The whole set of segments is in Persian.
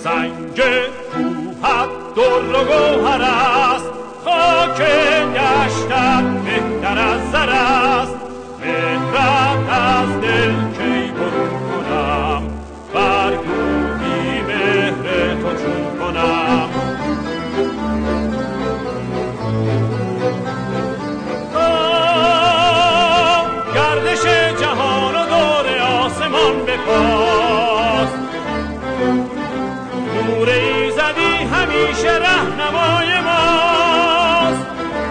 سنگ کوهت در و گوهر است، خاک دشتت بهتر از زر است. مهرت از دل کی برون کنم، برگویی مهر تو چون کنم. گردش جهان و دور آسمان بپاس، نور ایزدی همیشه رهنمای ماست.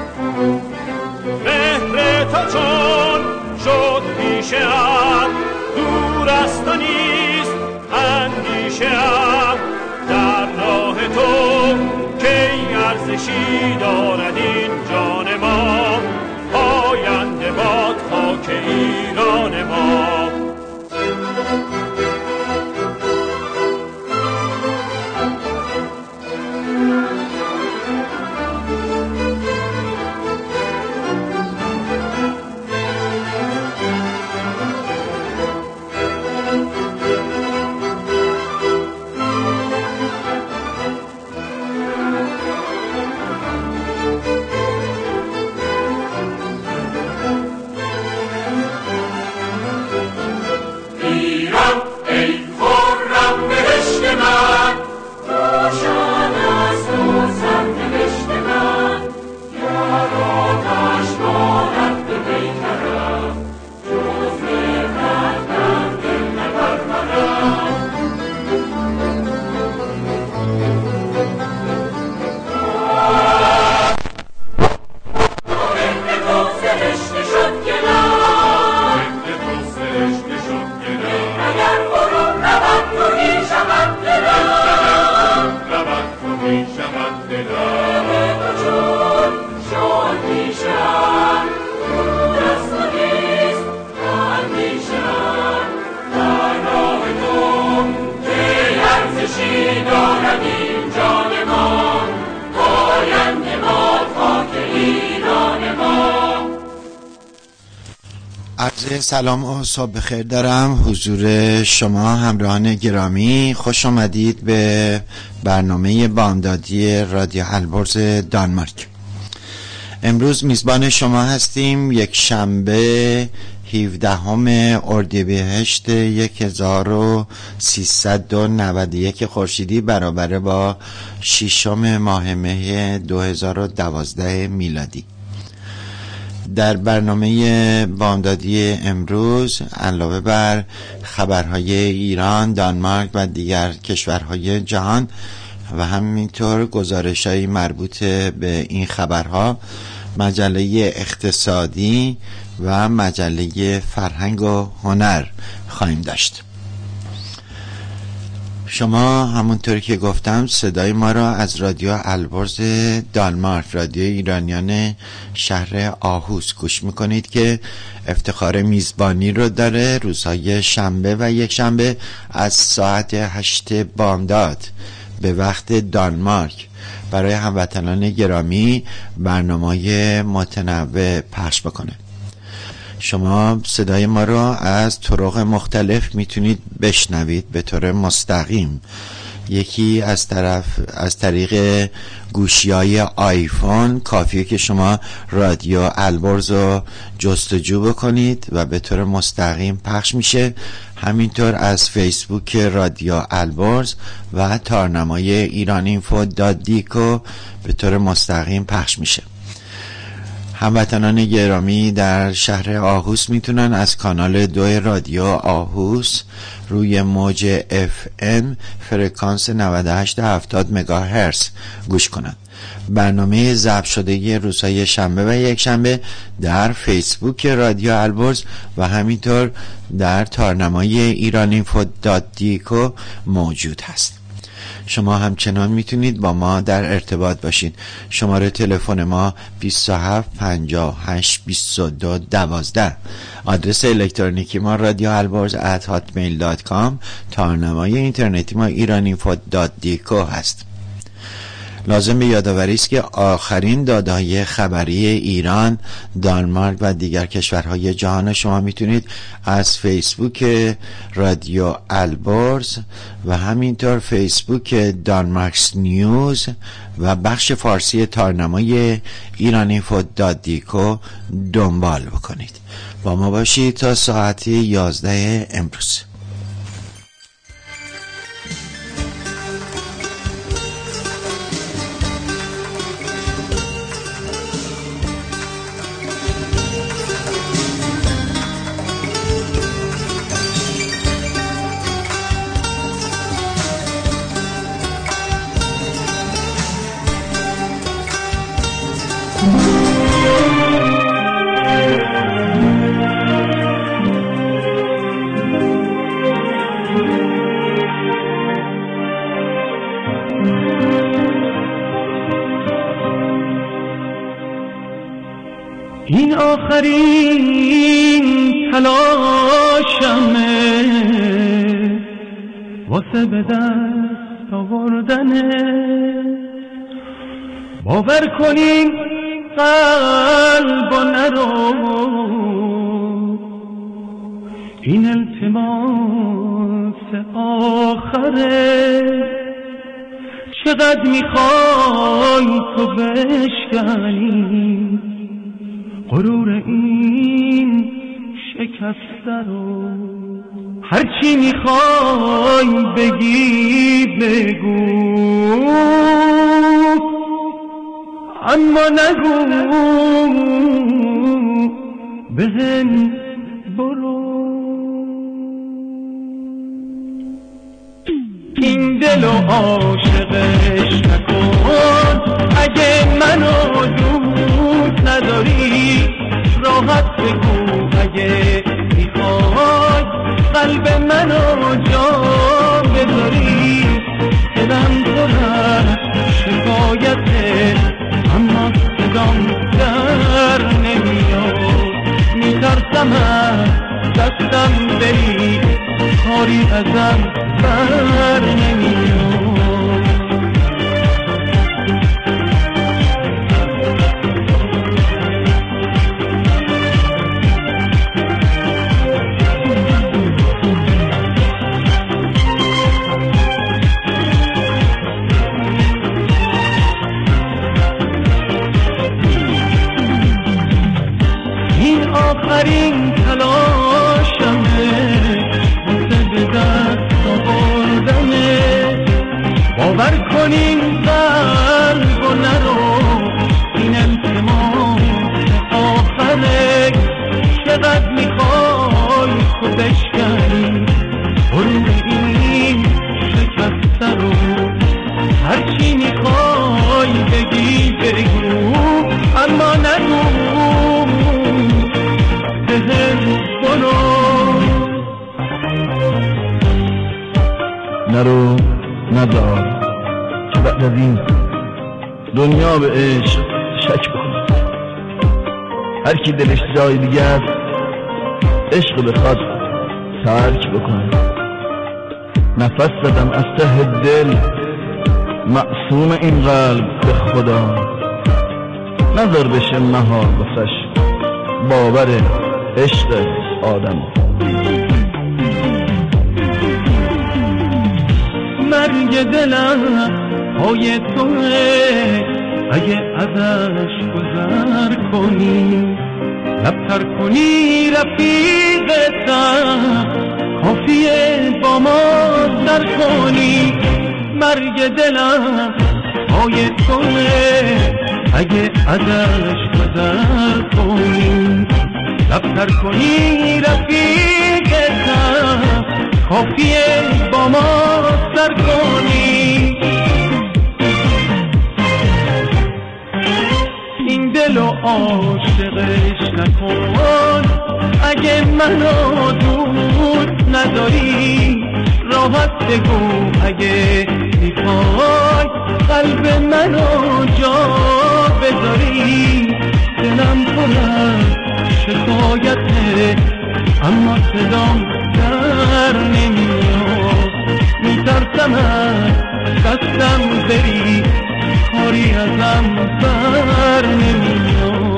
مهر تو چون شد پیشه ام، دور است و نیست اندیشه ام. در راه تو کی ارزشی دارد این جان ما، پاینده باد خاک ایران ما. سلام و صبح بخیر دارم حضور شما همراهان گرامی. خوش آمدید به برنامه بامدادی رادیو البرز دانمارک. امروز میزبان شما هستیم. یک شنبه 17 اردیبهشت 1391 خورشیدی برابر با 6 ماه مه 2012 میلادی. در برنامه بامدادی امروز علاوه بر خبرهای ایران، دانمارک و دیگر کشورهای جهان و همینطور گزارش‌های مربوط به این خبرها، مجله اقتصادی و مجله فرهنگ و هنر خواهیم داشت. شما همونطوری که گفتم صدای ما را از رادیو البرز دانمارک، رادیو ایرانیان شهر آهوس گوش میکنید که افتخار میزبانی رو داره روزهای شنبه و یک شنبه از ساعت 8 بامداد به وقت دانمارک برای هموطنان گرامی برنامه‌های متنوع پخش بکنه. شما صدای ما را از طرق مختلف میتونید بشنوید به طور مستقیم. یکی از طریق گوشی‌های آیفون، کافیه که شما رادیو البرز رو جستجو بکنید و به طور مستقیم پخش میشه. همینطور از فیسبوک رادیو البرز و تارنمای ایرانینفو.دیکو به طور مستقیم پخش میشه. هموطنان گرامی در شهر آهوس میتونن از کانال 2 رادیو آهوس روی موج FM فرکانس 98-70 مگاهرتز گوش کنند. برنامه ضبط شده روزهای شنبه و یک شنبه در فیسبوک رادیو البرز و همینطور در تارنمای ایرانینفو.دیکو موجود هست. شما همچنان میتونید با ما در ارتباط باشید. شماره تلفن ما 27 58 22 12. آدرس الکترونیکی ما رادیو البرز @hotmail.com. تارنمای اینترنتی ما ایرانینفو.دیکو هست. لازم به یادآوری است که آخرین داده‌های خبری ایران، دانمارک و دیگر کشورهای جهان شما میتونید از فیسبوک رادیو البرز و همینطور فیسبوک دانمارکس نیوز و بخش فارسی تارنمای ایرانینفو.دیکو دنبال بکنید. با ما باشید تا ساعت 11 امروز. این آخرین تلاشمه واسه به دست آوردنه. باور کنین قلب نرو، این التماس آخره. چقدر میخوای تو بشکنی غرور این شکسته رو؟ هرچی میخوای بگی بگو، اما نگو بهم برو. این دل و عاشقش نکن، اگه منو دوست نداری راحت بگو. اگه میخوای قلب منو جا بذاری، دلم پر از شکایته اما صدام در نمیاد. میترسم از دستم بری، کاری ازم بر نمیاد. آخرین تلاشمه واسه به دست آوردنه. باور کنین قلب و نرو، این التماس آخره. چقدر میخوای تو بشکنی غرور این شکسته رو؟ هرچی میخوای بگی بگو، اما نگو نرو ندار که بعد از این دنیا به عشق شک بکنه. هر کی دلش جای دیگه است عشق بخواد ترک بکنه. نفس زدم از ته دل معصوم این قلب به خدا، نظر بشه مها بسش باور عشق آدم. مرگ دلم پای توه، اگه ازش گذر کنی لبتر کنی رفیقتم، کافیه با ما سر کنی. مرگ دلم پای توه، اگه ازش گذر کنی لبتر کنی رفیقتم، کافیه با ما سر کنی. این دل و عاشقش نکن، اگه منو دوست نداری راحت بگو. اگه میخوای قلب منو جا بذاری، دلم پر از شکایته اما صدام در نمیاد. میترسم از دستم بری، کاری ازم بر نمیاد.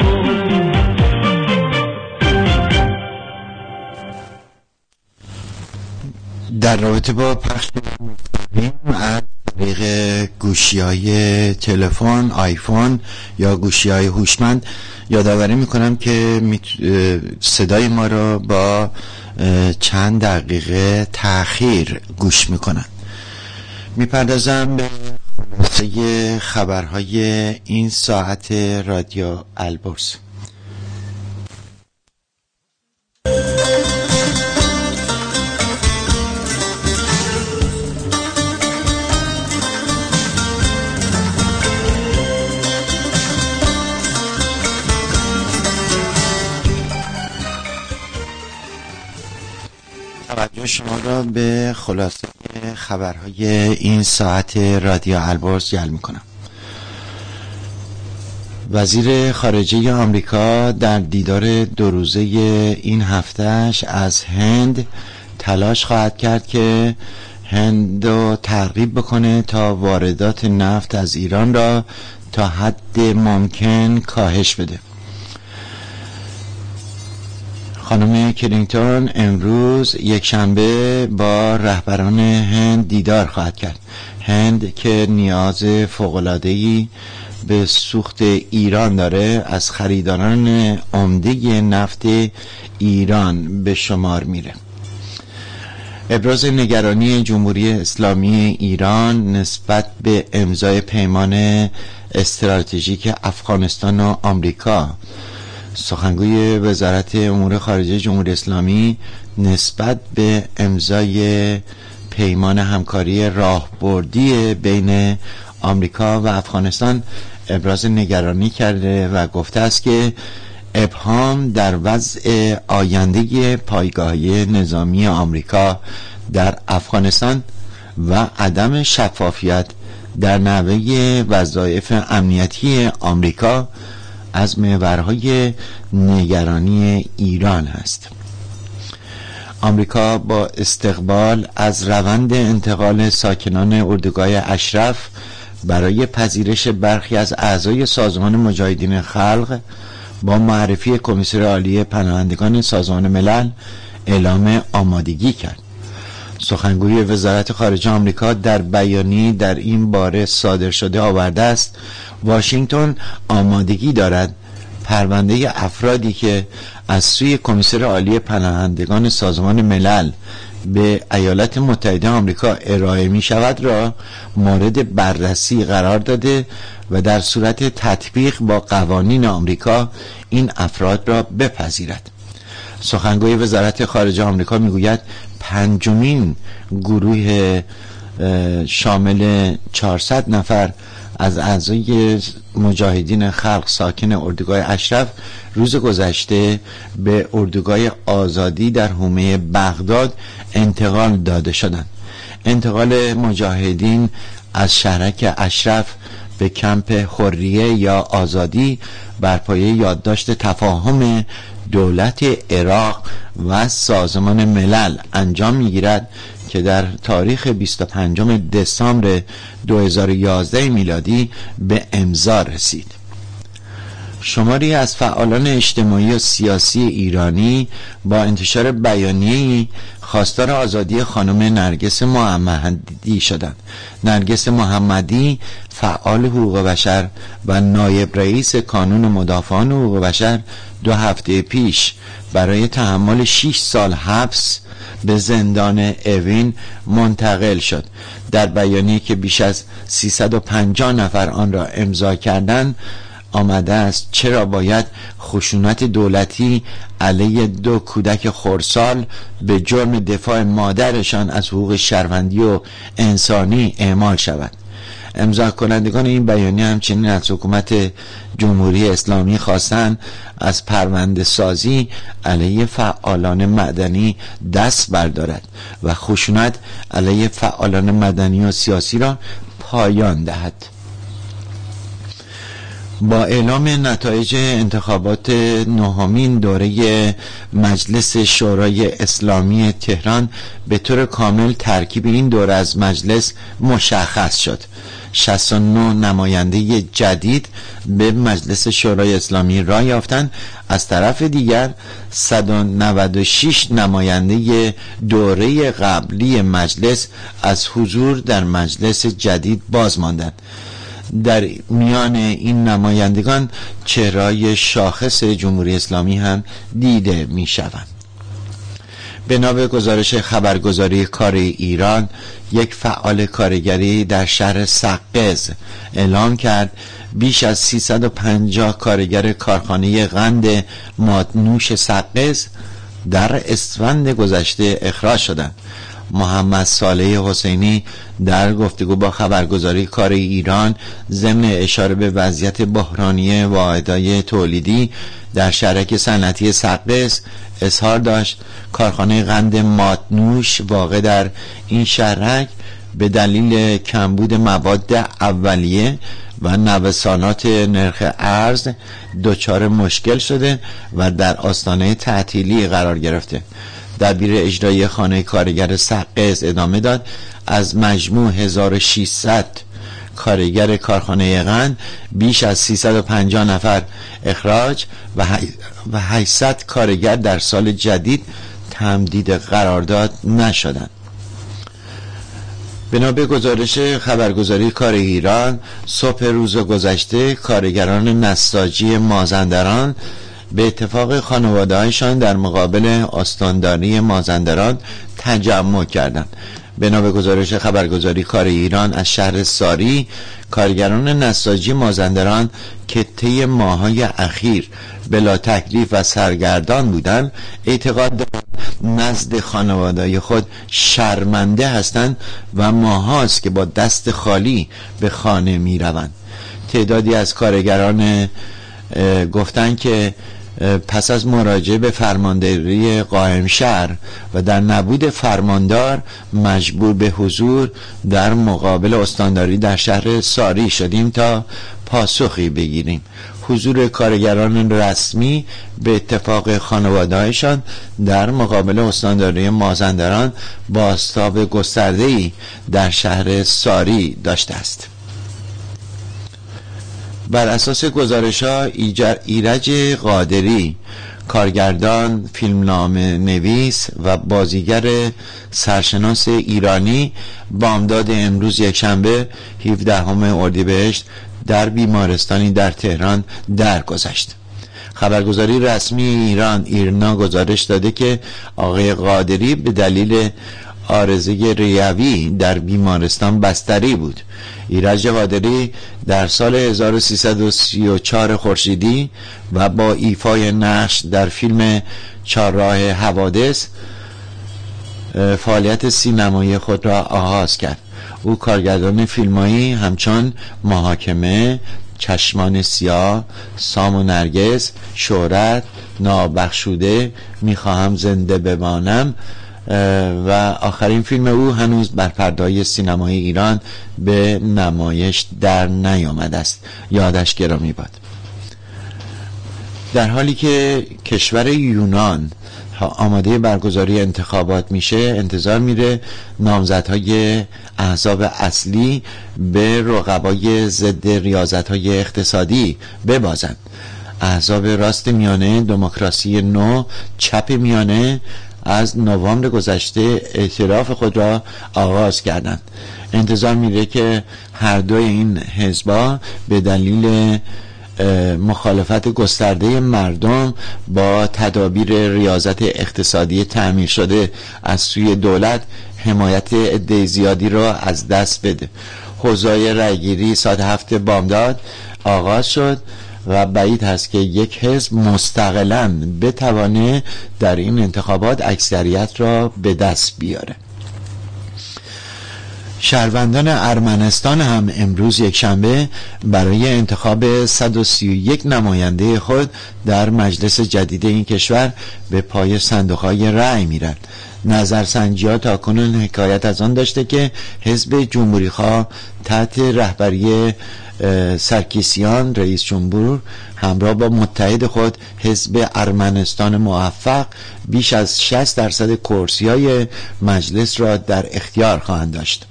در رابطه با پخش از طریق گوشی‌های تلفن، آیفون یا گوشی‌های هوشمند یادآوری میکنم که صدای ما را با چند دقیقه تأخیر گوش میکنن. میپردازم به خلاصه خبرهای این ساعت رادیو البرز. توجه شما را به خلاصه خبرهای این ساعت رادیو البرز جلب می‌کنم. وزیر خارجه آمریکا در دیدار 2 روزه این هفتهش از هند تلاش خواهد کرد که هند رو ترغیب بکنه تا واردات نفت از ایران را تا حد ممکن کاهش بده. خانم کلینتون امروز یک شنبه با رهبران هند دیدار خواهد کرد. هند که نیاز فوق‌العاده‌ای به سوخت ایران داره از خریداران عمده نفت ایران به شمار میره. ابراز نگرانی جمهوری اسلامی ایران نسبت به امضای پیمان استراتژیک افغانستان و آمریکا. سخنگوی وزارت امور خارجه جمهوری اسلامی نسبت به امضای پیمان همکاری راهبردی بین آمریکا و افغانستان ابراز نگرانی کرده و گفته است که ابهام در وضع آینده پایگاهی نظامی آمریکا در افغانستان و عدم شفافیت در نحوه وظایف امنیتی آمریکا از محورهای نگرانی ایران است. آمریکا با استقبال از روند انتقال ساکنان اردوگاه اشرف برای پذیرش برخی از اعضای سازمان مجاهدین خلق با معرفی کمیسر عالی پناهندگان سازمان ملل اعلام آمادگی کرد. سخنگوی وزارت خارجه آمریکا در بیانیه‌ای در این باره صادر شده آورده است واشنگتن آمادگی دارد پرونده افرادی که از سوی کمیسر عالی پناهندگان سازمان ملل به ایالات متحده آمریکا ارائه می شود را مورد بررسی قرار داده و در صورت تطبیق با قوانین آمریکا این افراد را بپذیرد. سخنگوی وزارت خارجه آمریکا میگوید 5مین گروه شامل 400 نفر از اعضای مجاهدین خلق ساکن اردوگاه اشرف روز گذشته به اردوگاه آزادی در حومه بغداد انتقال داده شدند. انتقال مجاهدین از شهرک اشرف به کمپ حریه یا آزادی بر پایه یادداشت تفاهم دولت عراق و سازمان ملل انجام میگیرد که در تاریخ 25 دسامبر 2011 میلادی به امضا رسید. شماری از فعالان اجتماعی و سیاسی ایرانی با انتشار بیانیه‌ای خواستار آزادی خانم نرگس محمدی شدند. نرگس محمدی فعال حقوق بشر و نایب رئیس کانون مدافعان حقوق بشر 2 هفته پیش برای تحمل 6 سال حبس به زندان اوین منتقل شد. در بیانیه‌ای که بیش از 350 نفر آن را امضا کردند آمده است چرا باید خشونت دولتی علیه 2 کودک خردسال به جرم دفاع مادرشان از حقوق شهروندی و انسانی اعمال شود. امضا کنندگان این بیانیه همچنین از حکومت جمهوری اسلامی خواستند از پرونده سازی علیه فعالان مدنی دست بردارد و خشونت علیه فعالان مدنی و سیاسی را پایان دهد. با اعلام نتایج انتخابات نهمین دوره مجلس شورای اسلامی تهران به طور کامل ترکیب این دوره از مجلس مشخص شد. 69 نماینده جدید به مجلس شورای اسلامی رای یافتند. از طرف دیگر 196 نماینده دوره قبلی مجلس از حضور در مجلس جدید باز ماندند. در میان این نمایندگان چهره‌های شاخص جمهوری اسلامی هم دیده می شوند. بنا به گزارش خبرگزاری کار ایران، یک فعال کارگری در شهر سقز اعلام کرد بیش از 350 کارگر کارخانه قند مادنوش سقز در اسفند گذشته اخراج شدند. محمد صالح حسینی در گفتگو با خبرگزاری کار ایران ضمن اشاره به وضعیت بحرانی واحدهای تولیدی در شرکت صنعتی سقز اظهار داشت کارخانه قند مادنوش واقع در این شهرک به دلیل کمبود مواد اولیه و نوسانات نرخ ارز دچار مشکل شده و در آستانه تعطیلی قرار گرفته. دبیر اجرایی خانه کارگر سقز ادامه داد از مجموع 1600 کارگر کارخانه قند بیش از 350 نفر اخراج و 800 کارگر در سال جدید تمدید قرارداد نشدند. بنا به گزارش خبرگزاری کار ایران، صبح روز گذشته کارگران نساجی مازندران به اتفاق خانواده‌هایشان در مقابل استانداری مازندران تجمع کردند. بنا به گزارش خبرگزاری کار ایران از شهر ساری، کارگران نساجی مازندران که طی ماه‌های اخیر بلا تکلیف و سرگردان بودند، اعتقاد دارند نزد خانواده‌های خود شرمنده هستند و ماهاست که با دست خالی به خانه می‌روند. تعدادی از کارگران گفتند که پس از مراجعه به فرمانداری قائم شهر و در نبود فرماندار مجبور به حضور در مقابل استانداری در شهر ساری شدیم تا پاسخی بگیریم. حضور کارگران رسمی به اتفاق خانواده‌هایشان در مقابل استانداری مازندران بازتاب گسترده‌ای در شهر ساری داشته است. بر اساس گزارش‌ها ایرج قادری، کارگردان، فیلمنامه نویس و بازیگر سرشناس ایرانی، بامداد امروز یکشنبه 17 اردیبهشت در بیمارستانی در تهران درگذشت. خبرگزاری رسمی ایران ایرنا گزارش داده که آقای قادری به دلیل عارضه ریوی در بیمارستان بستری بود. ایرج قادری در سال 1334 خورشیدی و با ایفای نقش در فیلم چهارراه حوادث فعالیت سینمایی خود را آغاز کرد. او کارگردان فیلمایی همچون محاکمه، چشمان سیاه، سام و نرگس، شهرت، نابخشوده، میخواهم زنده بمانم و آخرین فیلم او هنوز بر پرده‌های سینمای ایران به نمایش در نیامده است. یادش گرامی باد. در حالی که کشور یونان آماده برگزاری انتخابات میشه، انتظار میره نامزدهای احزاب اصلی به رقبای ضد ریاضت‌های اقتصادی ببازند. احزاب راست میانه، دموکراسی نو، چپ میانه از نوامبر گذشته اعتراف خود را آغاز کردند. انتظار میره که هر دوی این حزب‌ها به دلیل مخالفت گسترده مردم با تدابیر ریاضت اقتصادی تعمیر شده از سوی دولت حمایت عده زیادی را از دست بده. حوزه رأیگیری ساعت 7 بامداد آغاز شد و بعید هست که یک حزب مستقلاً بتوانه در این انتخابات اکثریت را به دست بیاره. شهروندان ارمنستان هم امروز یکشنبه برای انتخاب 131 نماینده خود در مجلس جدید این کشور به پای صندوق‌های رأی میرند. نظرسنجی‌ها تاکنون حکایت از آن داشته که حزب جمهوری‌خواه تحت رهبری سرکیسیان رئیس جمهور همراه با متحد خود حزب ارمنستان موفق بیش از 60% کرسی‌های مجلس را در اختیار خواهند داشت.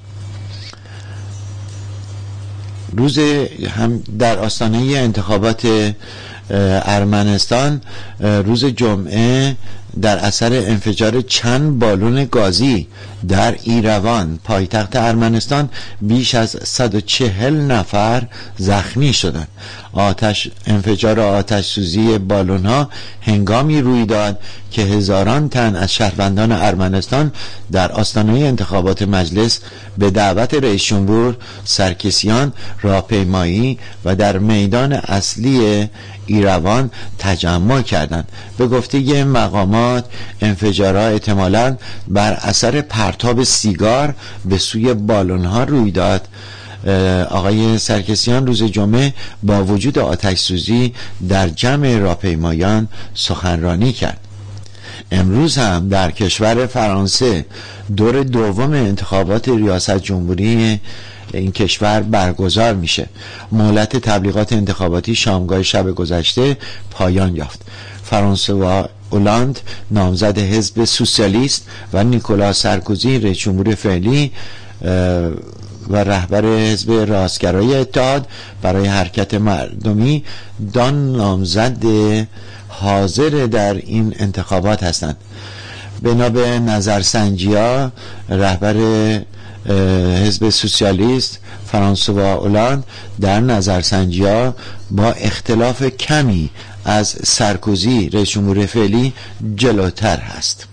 روز هم در آستانه انتخابات ارمنستان روز جمعه در اثر انفجار چند بالون گازی در ایروان پایتخت ارمنستان بیش از 140 نفر زخمی شدند. انفجار آتش سوزی بالون ها هنگامی روی داد که هزاران تن از شهروندان ارمنستان در آستانه انتخابات مجلس به دعوت رئیس جمهور سرکیسیان راهپیمایی و در میدان اصلی ایروان تجمع کردند. به گفته مقامات انفجارها احتمالاً بر اثر پرتاب سیگار به سوی بالون‌ها روی داد. آقای سرکیسیان روز جمعه با وجود آتش سوزی در جمع راهپیمایان سخنرانی کرد. امروز هم در کشور فرانسه دور دوم انتخابات ریاست جمهوری این کشور برگزار میشه. مهلت تبلیغات انتخاباتی شامگاه شب گذشته پایان یافت. فرانسوا اولاند نامزد حزب سوسیالیست و نیکولا سارکوزی رئیس جمهور فعلی و رهبر حزب راستگرای اتحاد برای حرکت مردمی دان نامزد حاضر در این انتخابات هستند. بنا به نظرسنجی‌ها رهبر حزب سوسیالیست فرانسوا اولاند در نظرسنجی‌ها با اختلاف کمی از سارکوزی رئیس جمهور فعلی جلوتر هست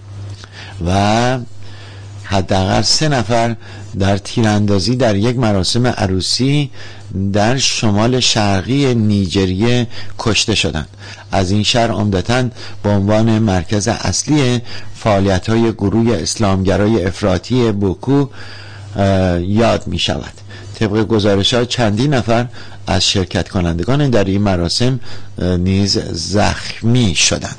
و حداقل 3 نفر در تیراندازی در یک مراسم عروسی در شمال شرقی نیجریه کشته شدند. از این شهر عمدتاً به عنوان مرکز اصلی فعالیت‌های گروه اسلامگرای افراطی بوکو یاد می شود. طبق گزارش‌ها چندین نفر از شرکت کنندگان در این مراسم نیز زخمی شدند.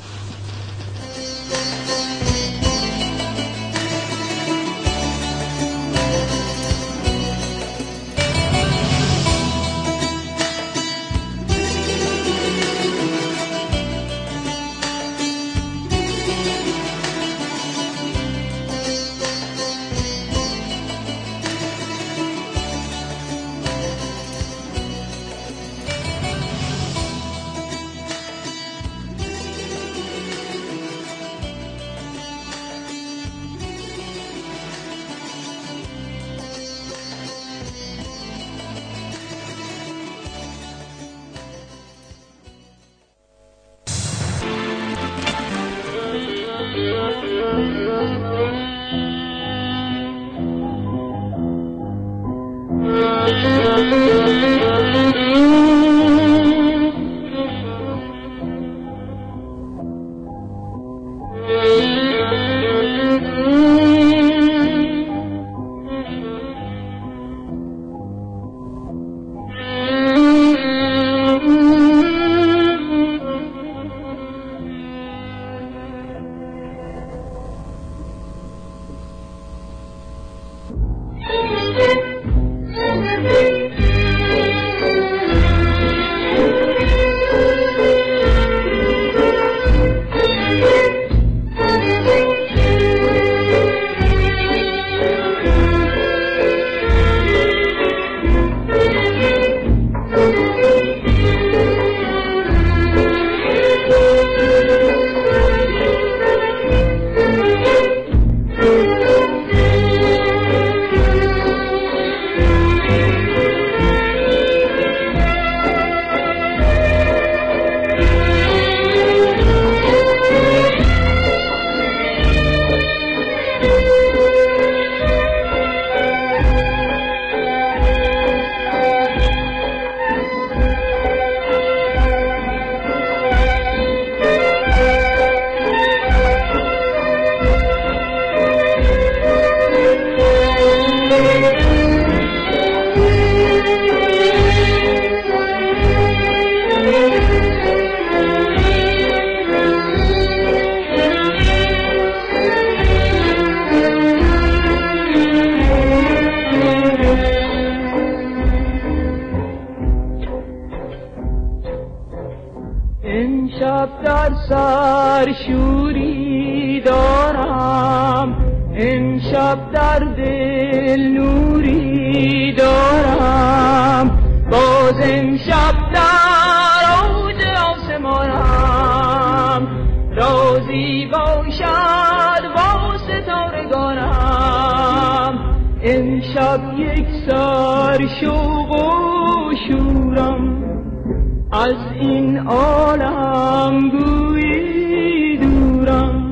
امشب در سر شوری دارم، امشب در دل نوری دارم، باز امشب در اوج آسمانم، رازی باشد با ستارگانم. امشب یک سر شوق و شورم، از این عالم گویی دورم.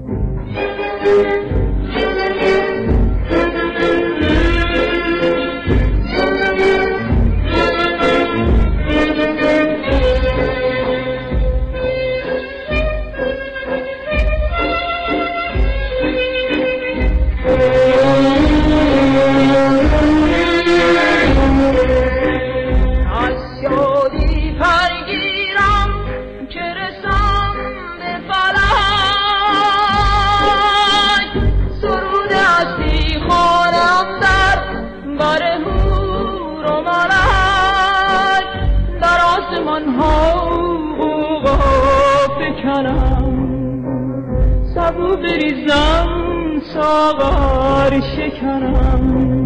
سبو بریزم ساغر شکنم.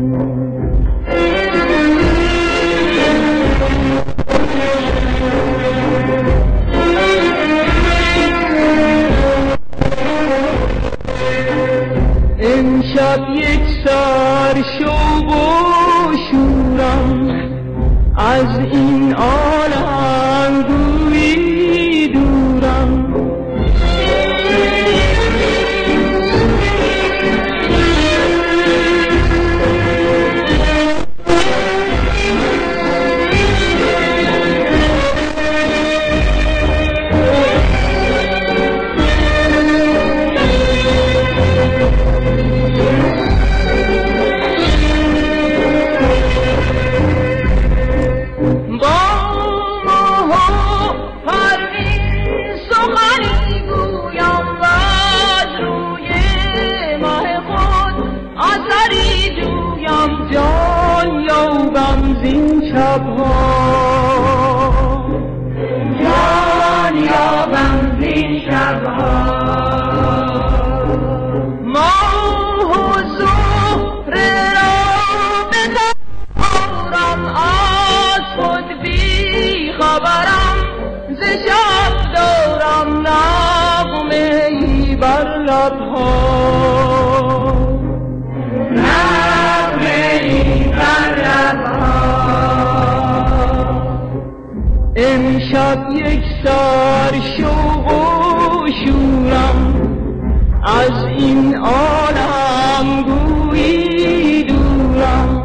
امشب یک سر شوق و شورم، از این عالم گویی دورم. جان یابم زین شبها، ماه و زهره را بخورم، از خود بی خبرم، ز شب دارم نغمه ای بر لبها، نغمه ای بر لبها. امشب یک سر شوق و شورم، از این عالم گویی دورم.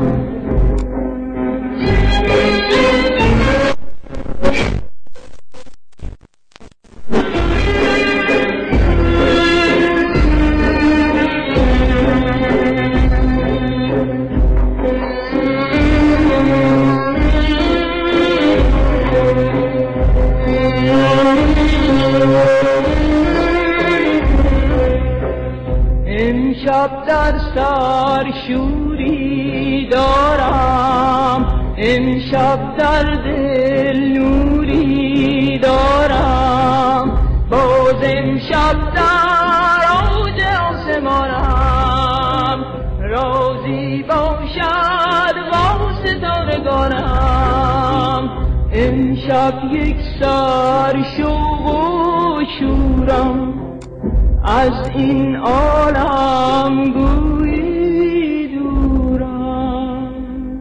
امشب در سر شوری دارم، امشب در دل نوری دارم، باز امشب در اوج آسمانم، رازی باشد با ستارگانم. امشب یک سر شوق و شورم، از این عالم گویی دورم.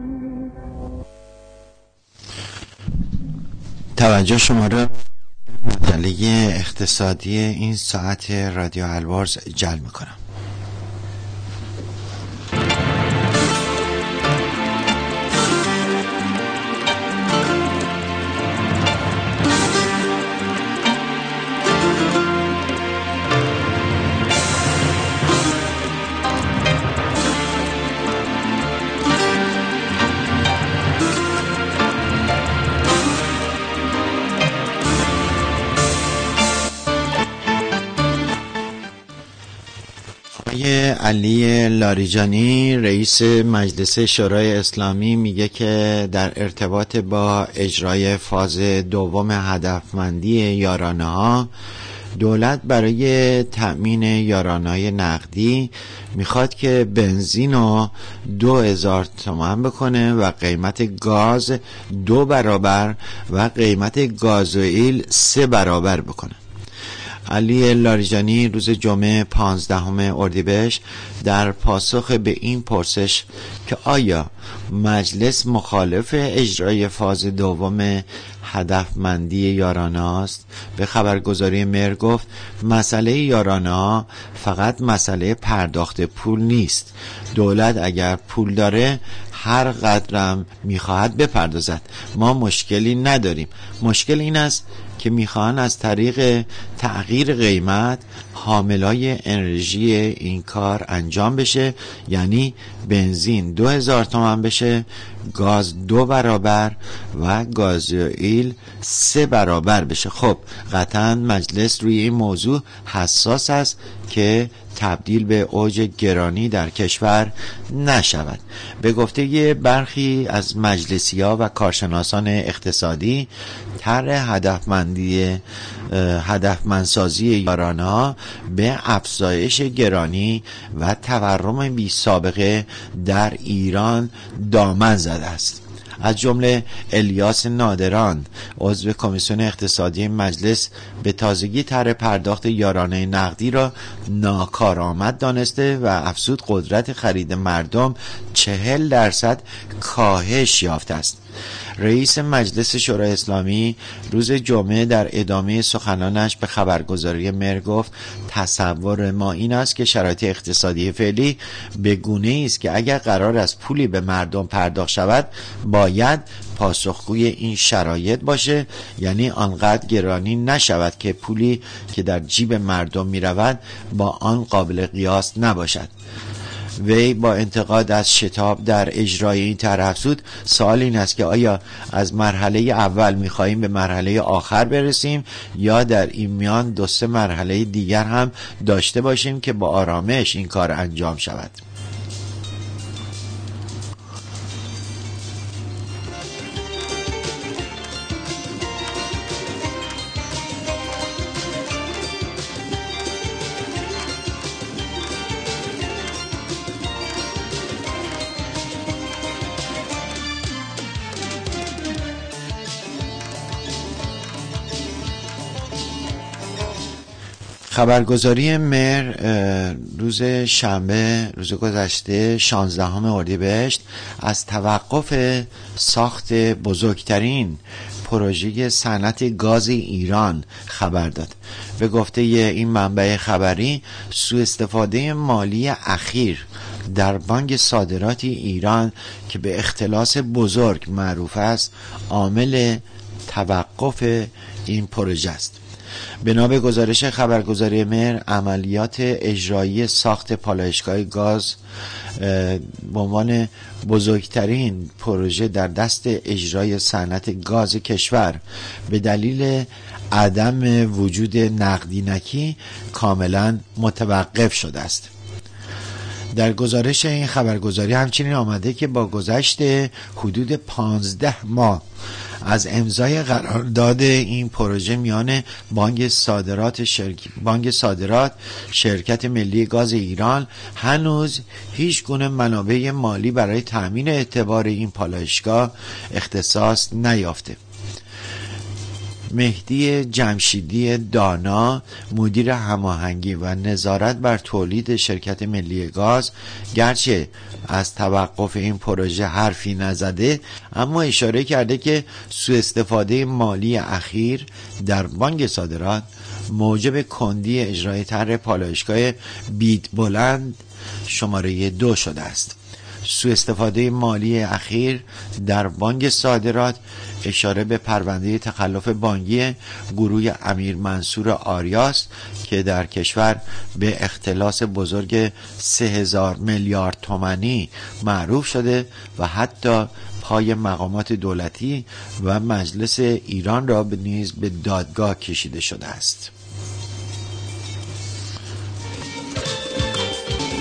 توجه شما را مطلع اقتصادی این ساعت رادیو البرز جلب میکنم. آقای علی لاریجانی رئیس مجلس شورای اسلامی میگه که در ارتباط با اجرای فاز دوم هدفمندی یارانه ها، دولت برای تأمین یارانه‌های نقدی میخواد که بنزین رو 2000 تومان بکنه و قیمت گاز 2 برابر و قیمت گازوئیل 3 برابر بکنه. علی لاریجانی روز جمعه 15 اردیبهشت در پاسخ به این پرسش که آیا مجلس مخالف اجرای فاز دوم هدفمندی یارانه است، به خبرگزاری مهر گفت مسئله یارانه ها فقط مسئله پرداخت پول نیست. دولت اگر پول داره هر قدرم میخواهد بپردازد، ما مشکلی نداریم. مشکل این است که میخوان از طریق تغییر قیمت حاملای انرژی این کار انجام بشه، یعنی بنزین 2000 تومان بشه، گاز 2 برابر و گازوئیل 3 برابر بشه. خب قطعا مجلس روی این موضوع حساس است که تبدیل به اوج گرانی در کشور نشود. به گفته برخی از مجلسی‌ها و کارشناسان اقتصادی، طرح هدفمندسازی یارانه‌ها به افزایش گرانی و تورم بی سابقه در ایران دامن زده است. از جمله الیاس نادران عضو کمیسیون اقتصادی مجلس به تازگی طرح پرداخت یارانه نقدی را ناکارآمد دانسته و افزود قدرت خرید مردم 40% کاهش یافته است. رئیس مجلس شورای اسلامی روز جمعه در ادامه سخنانش به خبرگزاری مهر گفت تصور ما این است که شرایط اقتصادی فعلی به گونه‌ای است که اگر قرار است پولی به مردم پرداخت شود باید پاسخگوی این شرایط باشه، یعنی آنقدر گرانی نشود که پولی که در جیب مردم می رود با آن قابل قیاس نباشد. وی با انتقاد از شتاب در اجرای این طرح افزود سوال این است که آیا از مرحله اول می‌خواهیم به مرحله آخر برسیم یا در این میان 2-3 مرحله دیگر هم داشته باشیم که با آرامش این کار انجام شود. خبرگزاری مهر روز شنبه روز گذشته 16 اردیبهشت از توقف ساخت بزرگترین پروژه صنعت گاز ایران خبر داد. به گفته این منبع خبری، سوء استفاده مالی اخیر در بانک صادرات ایران که به اختلاس بزرگ معروف است عامل توقف این پروژه است. بنا به گزارش خبرگزاری مهر، عملیات اجرایی ساخت پالایشگاه گاز به عنوان بزرگترین پروژه در دست اجرای صنعت گاز کشور به دلیل عدم وجود نقدینگی کاملا متوقف شده است. در گزارش این خبرگزاری همچنین آمده که با گذشت حدود 15 ماه از امضای قرارداد این پروژه میان بانک صادرات شرکت ملی گاز ایران هنوز هیچ گونه منابع مالی برای تأمین اعتبار این پالایشگاه اختصاص نیافته. مهدی جمشیدی دانا، مدیر هماهنگی و نظارت بر تولید شرکت ملی گاز، گرچه از توقف این پروژه حرفی نزده اما اشاره کرده که سوء استفاده مالی اخیر در بانک صادرات موجب کندی اجرای طرح پالایشگاه بیت بلند شماره 2 شده است. سوء استفاده مالی اخیر در بانک صادرات اشاره به پرونده تخلف بانکی گروه امیر منصور آریاست که در کشور به اختلاس بزرگ 3000 میلیارد تومانی معروف شده و حتی پای مقامات دولتی و مجلس ایران را نیز به دادگاه کشیده شده است.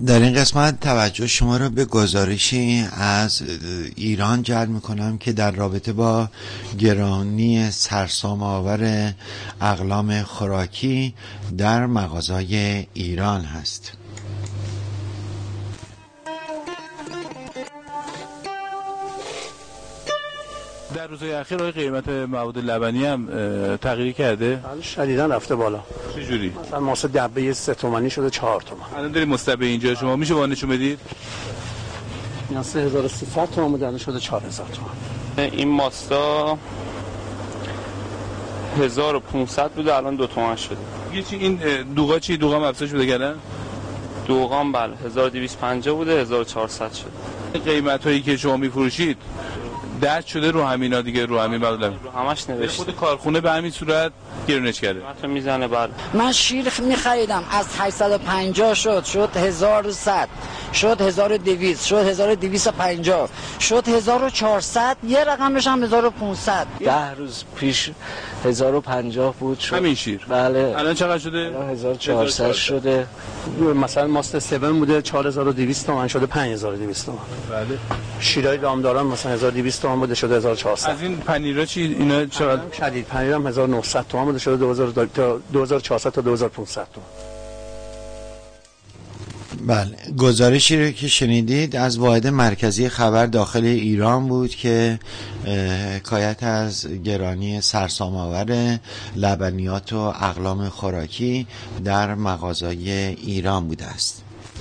در این قسمت توجه شما را به گزارشی از ایران جلب میکنم که در رابطه با گرانی سرسام‌آور اقلام خوراکی در مغازه‌های ایران هست. در روزهای اخیر قیمت مواد لبنی هم تغییر کرده؟ شدیداً رفته بالا. چه جوری؟ مثلا ماست دبه 3 تومانی شده 4 تومن. الان داریم مستبه اینجا، شما میشه با نشون بدید؟ اینا 3300 تومن بودن شده 4000 تومن. این ماستا 1500 بوده الان 2 تومن شده. این دوغا چی؟ دوغا هم افزایش بده کردن؟ دوغام بله 1250 بوده 1400 شده. قیمت هایی که شما میفروشید درد شده رو همینا دیگه، رو همین مبلغ رو همش نوشته. خود کارخونه به همین صورت گرونش کرده. قیمت میزنه بعد. من شیر می‌خریدم از 850 شد 1100 شد 1200 شد 1250 شد 1400 یه رقمش هم 1500. 10 روز پیش 1050 بود شد. همین شیر. بله. الان چقدر شده؟ الان 1400 شده. مثلا ماست 7 بوده 4200 تومن شده 5200 تومن. بله. شیرای دامداران مثلا 1200 تومن بوده شده 1400. از این پنیرا چی اینا چقدر؟ شدید پنیرم 1900 تومن بوده شده 2400 تا 2500 تومن. بله، گزارشی رو که شنیدید از واحد مرکزی خبر داخل ایران بود که حکایت از گرانی سرسام‌آور لبنیات و اقلام خوراکی در مغازه‌های ایران بوده است.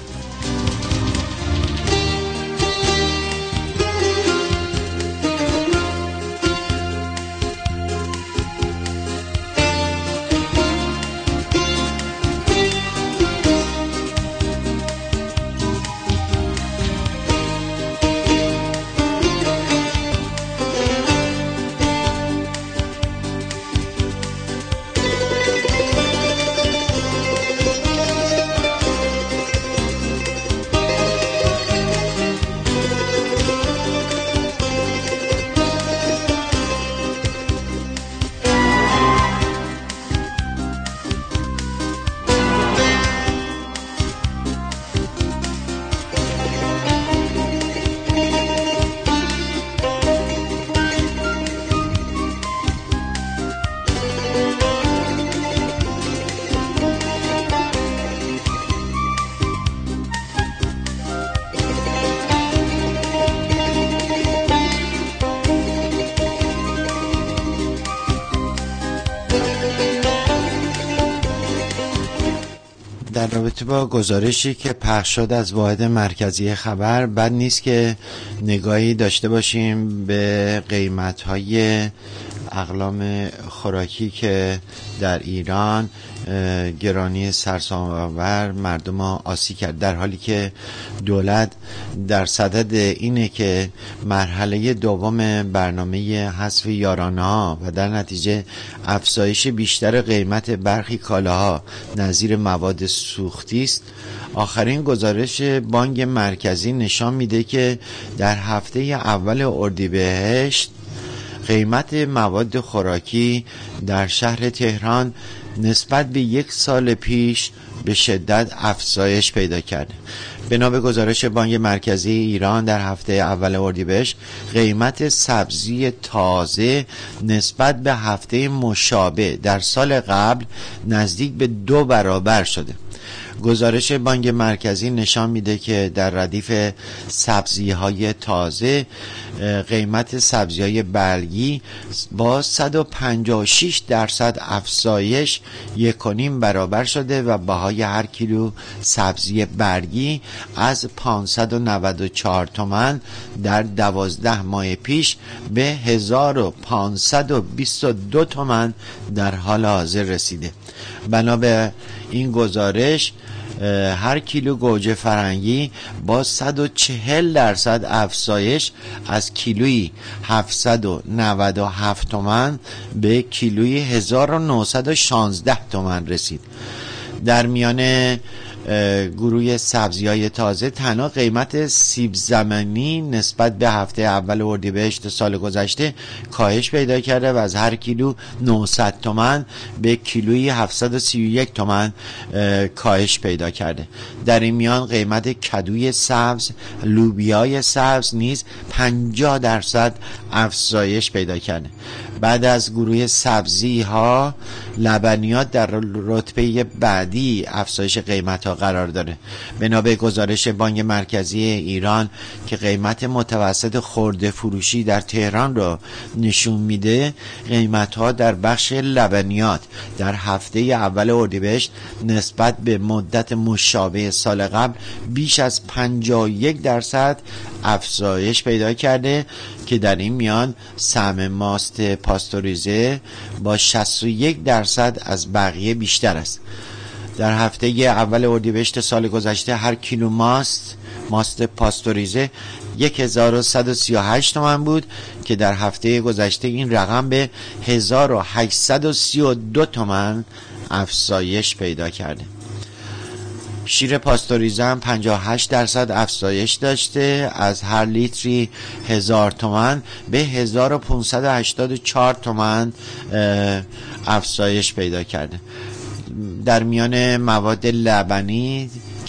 در رابطه با گزارشی که پخش شد از واحد مرکزی خبر، بد نیست که نگاهی داشته باشیم به قیمت‌های اقلام خوراکی که در ایران گرانی سرسام‌آور مردم آسیب کرد، در حالی که دولت در صدد اینه که مرحله دوم برنامه حذف یارانه‌ها و در نتیجه افزایش بیشتر قیمت برخی کالاها نظیر مواد سوختی است. آخرین گزارش بانک مرکزی نشان میده که در هفته اول اردیبهشت قیمت مواد خوراکی در شهر تهران نسبت به یک سال پیش به شدت افزایش پیدا کرده. بنا به گزارش بانک مرکزی ایران در هفته اول اردیبهشت قیمت سبزی تازه نسبت به هفته مشابه در سال قبل نزدیک به 2 برابر شده. گزارش بانک مرکزی نشان میده که در ردیف سبزی‌های تازه قیمت سبزی‌های برگی با 156% افزایش 1.5 برابر شده و بهای هر کیلو سبزی برگی از 594 تومان در 12 ماه پیش به 1522 تومان در حال حاضر رسیده. بنا به این گزارش هر کیلو گوجه فرنگی با 140% افزایش از کیلویی 797 تومان به کیلویی 1916 تومان رسید. در میان گروه سبزی‌های تازه تنها قیمت سیب زمینی نسبت به هفته اول اردیبهشت سال گذشته کاهش پیدا کرده و از هر کیلو 900 تومان به کیلویی 731 تومان کاهش پیدا کرده. در این میان قیمت کدوی سبز، لوبیای سبز نیز 50% افزایش پیدا کرده. بعد از گروه سبزی ها، لبنیات در رتبه بعدی افزایش قیمت ها قرار داره. بنا به گزارش بانک مرکزی ایران که قیمت متوسط خرده فروشی در تهران رو نشون میده، قیمت ها در بخش لبنیات در هفته اول اردیبهشت نسبت به مدت مشابه سال قبل بیش از 51% افزایش پیدا کرده که در این میان سهم ماست پاستوریزه با 61% از بقیه بیشتر است. در هفته اول اردیبهشت سال گذشته هر کیلو ماست پاستوریزه 1138 تومان بود که در هفته گذشته این رقم به 1832 تومان افزایش پیدا کرده. شیر پاستوریزه هم 58% افزایش داشته، از هر لیتری 1000 تومان به 1584 تومان افزایش پیدا کرده. در میان مواد لبنی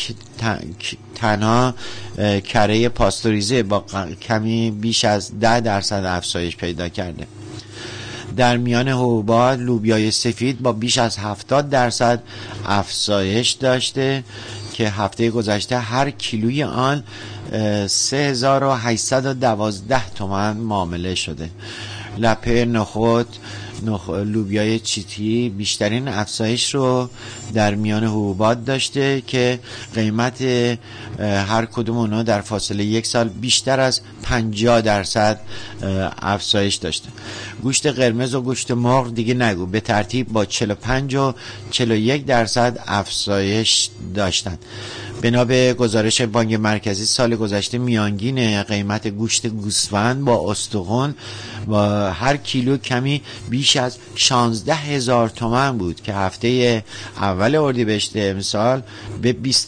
تنها کره پاستوریزه با کمی بیش از 10% افزایش پیدا کرده. در میان حبوبات لوبیای سفید با بیش از 70% افزایش داشته که هفته گذشته هر کیلوی آن 3812 تومان معامله شده. لپه نخود، لوبیای چیتی بیشترین افزایش رو در میان حبوبات داشته که قیمت هر کدوم اونها در فاصله یک سال بیشتر از 50% افزایش داشته. گوشت قرمز و گوشت مرغ دیگه نگو، به ترتیب با 45 و 41% افزایش داشتند. بنا به گزارش بانک مرکزی سال گذشته میانگین قیمت گوشت گوسفند با استخوان با هر کیلو کمی بیش از 16,000 تومان بود که هفته اول اردیبهشت امسال به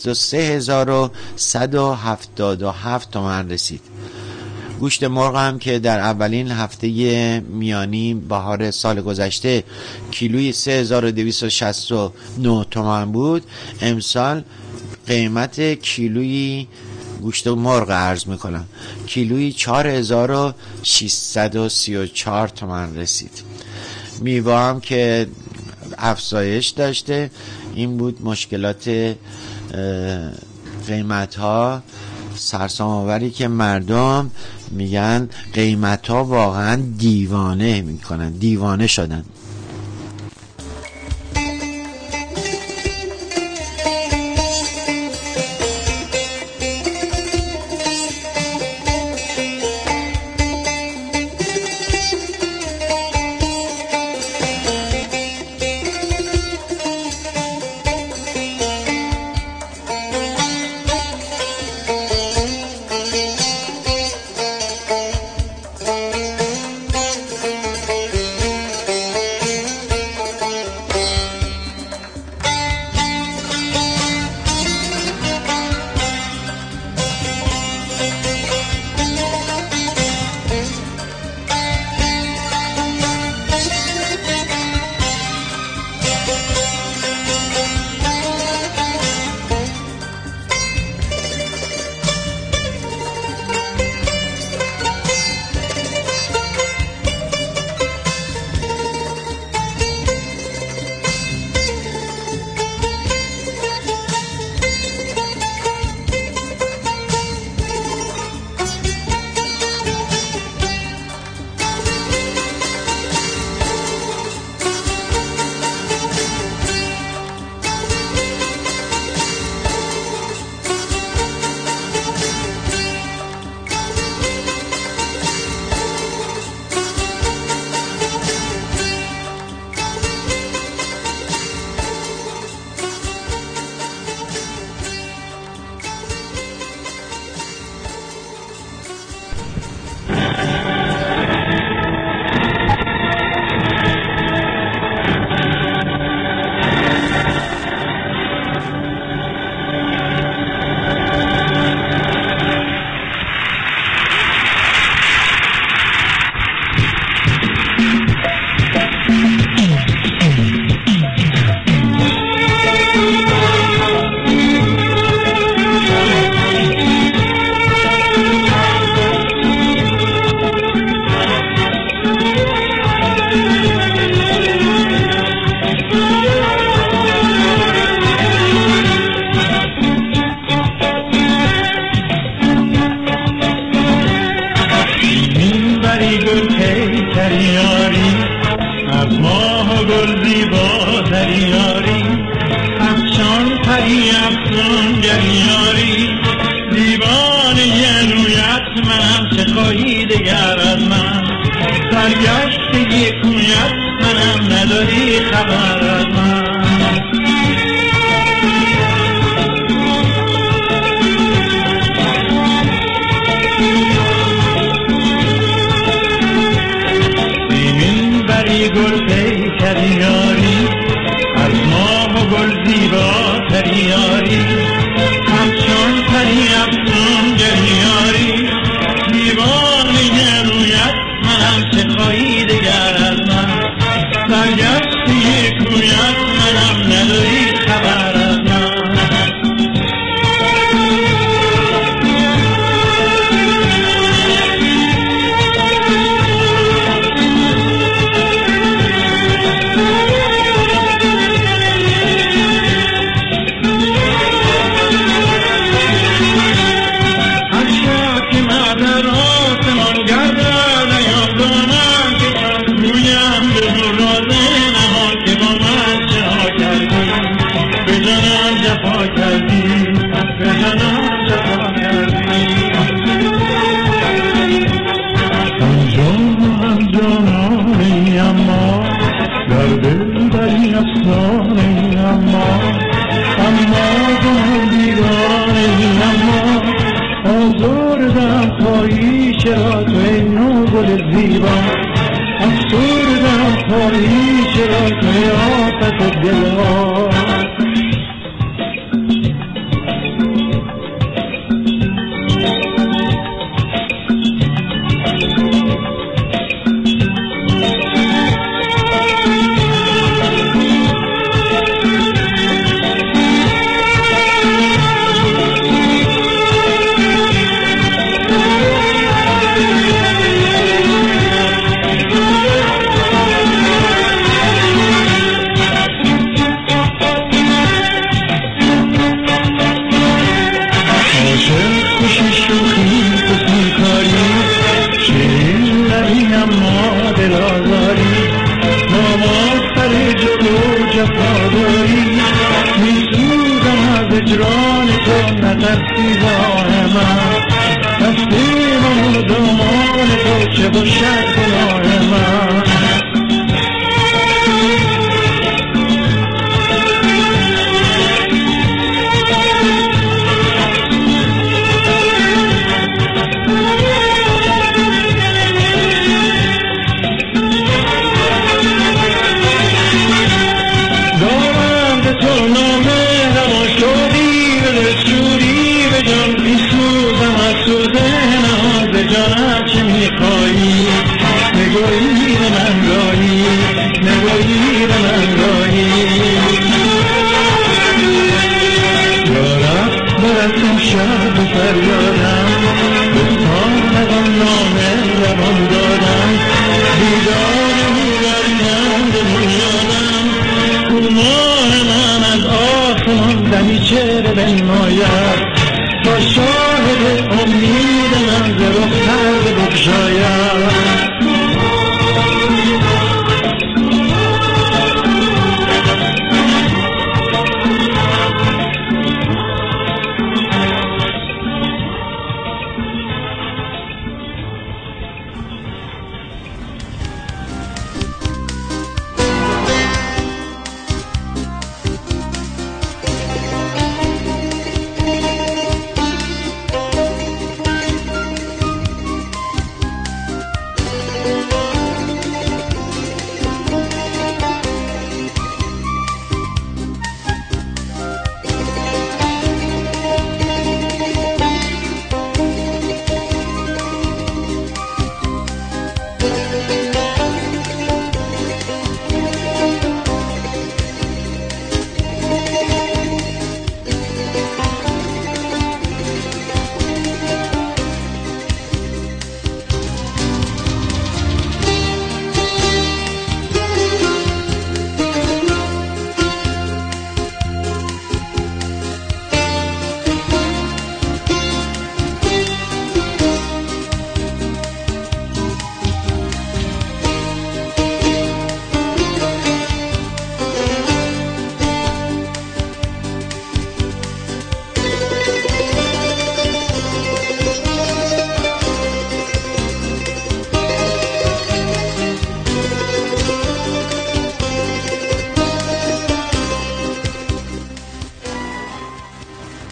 23,177 تومان رسید. گوشت مرغ هم که در اولین هفته میانی بهار سال گذشته کیلوی 3269 تومان بود، امسال قیمت کیلوی گوشت مرغ عرض میکنم کیلوی 4634 تومان رسید. میوه هم که افزایش داشته، این بود مشکلات قیمت ها سرسام آوری که مردم میگن قیمت ها واقعا دیوانه میکنن، دیوانه شدن. پری افسونگری یاری دیوانه رویت منم چه خواهی دگر از من سرگشت یک کویت منم نداری خبر از من سیمین بری گل پیکری یاری از ماه و گل زیبا تری یاری همچون پری افسونگری یاری دیوانه رویت منم چه خواهی دگر از من سرگشتی کویت منم نداری خبر از من چرا تو ای نوگل زیبا افسردم پایی چرا تو ای آفت دلها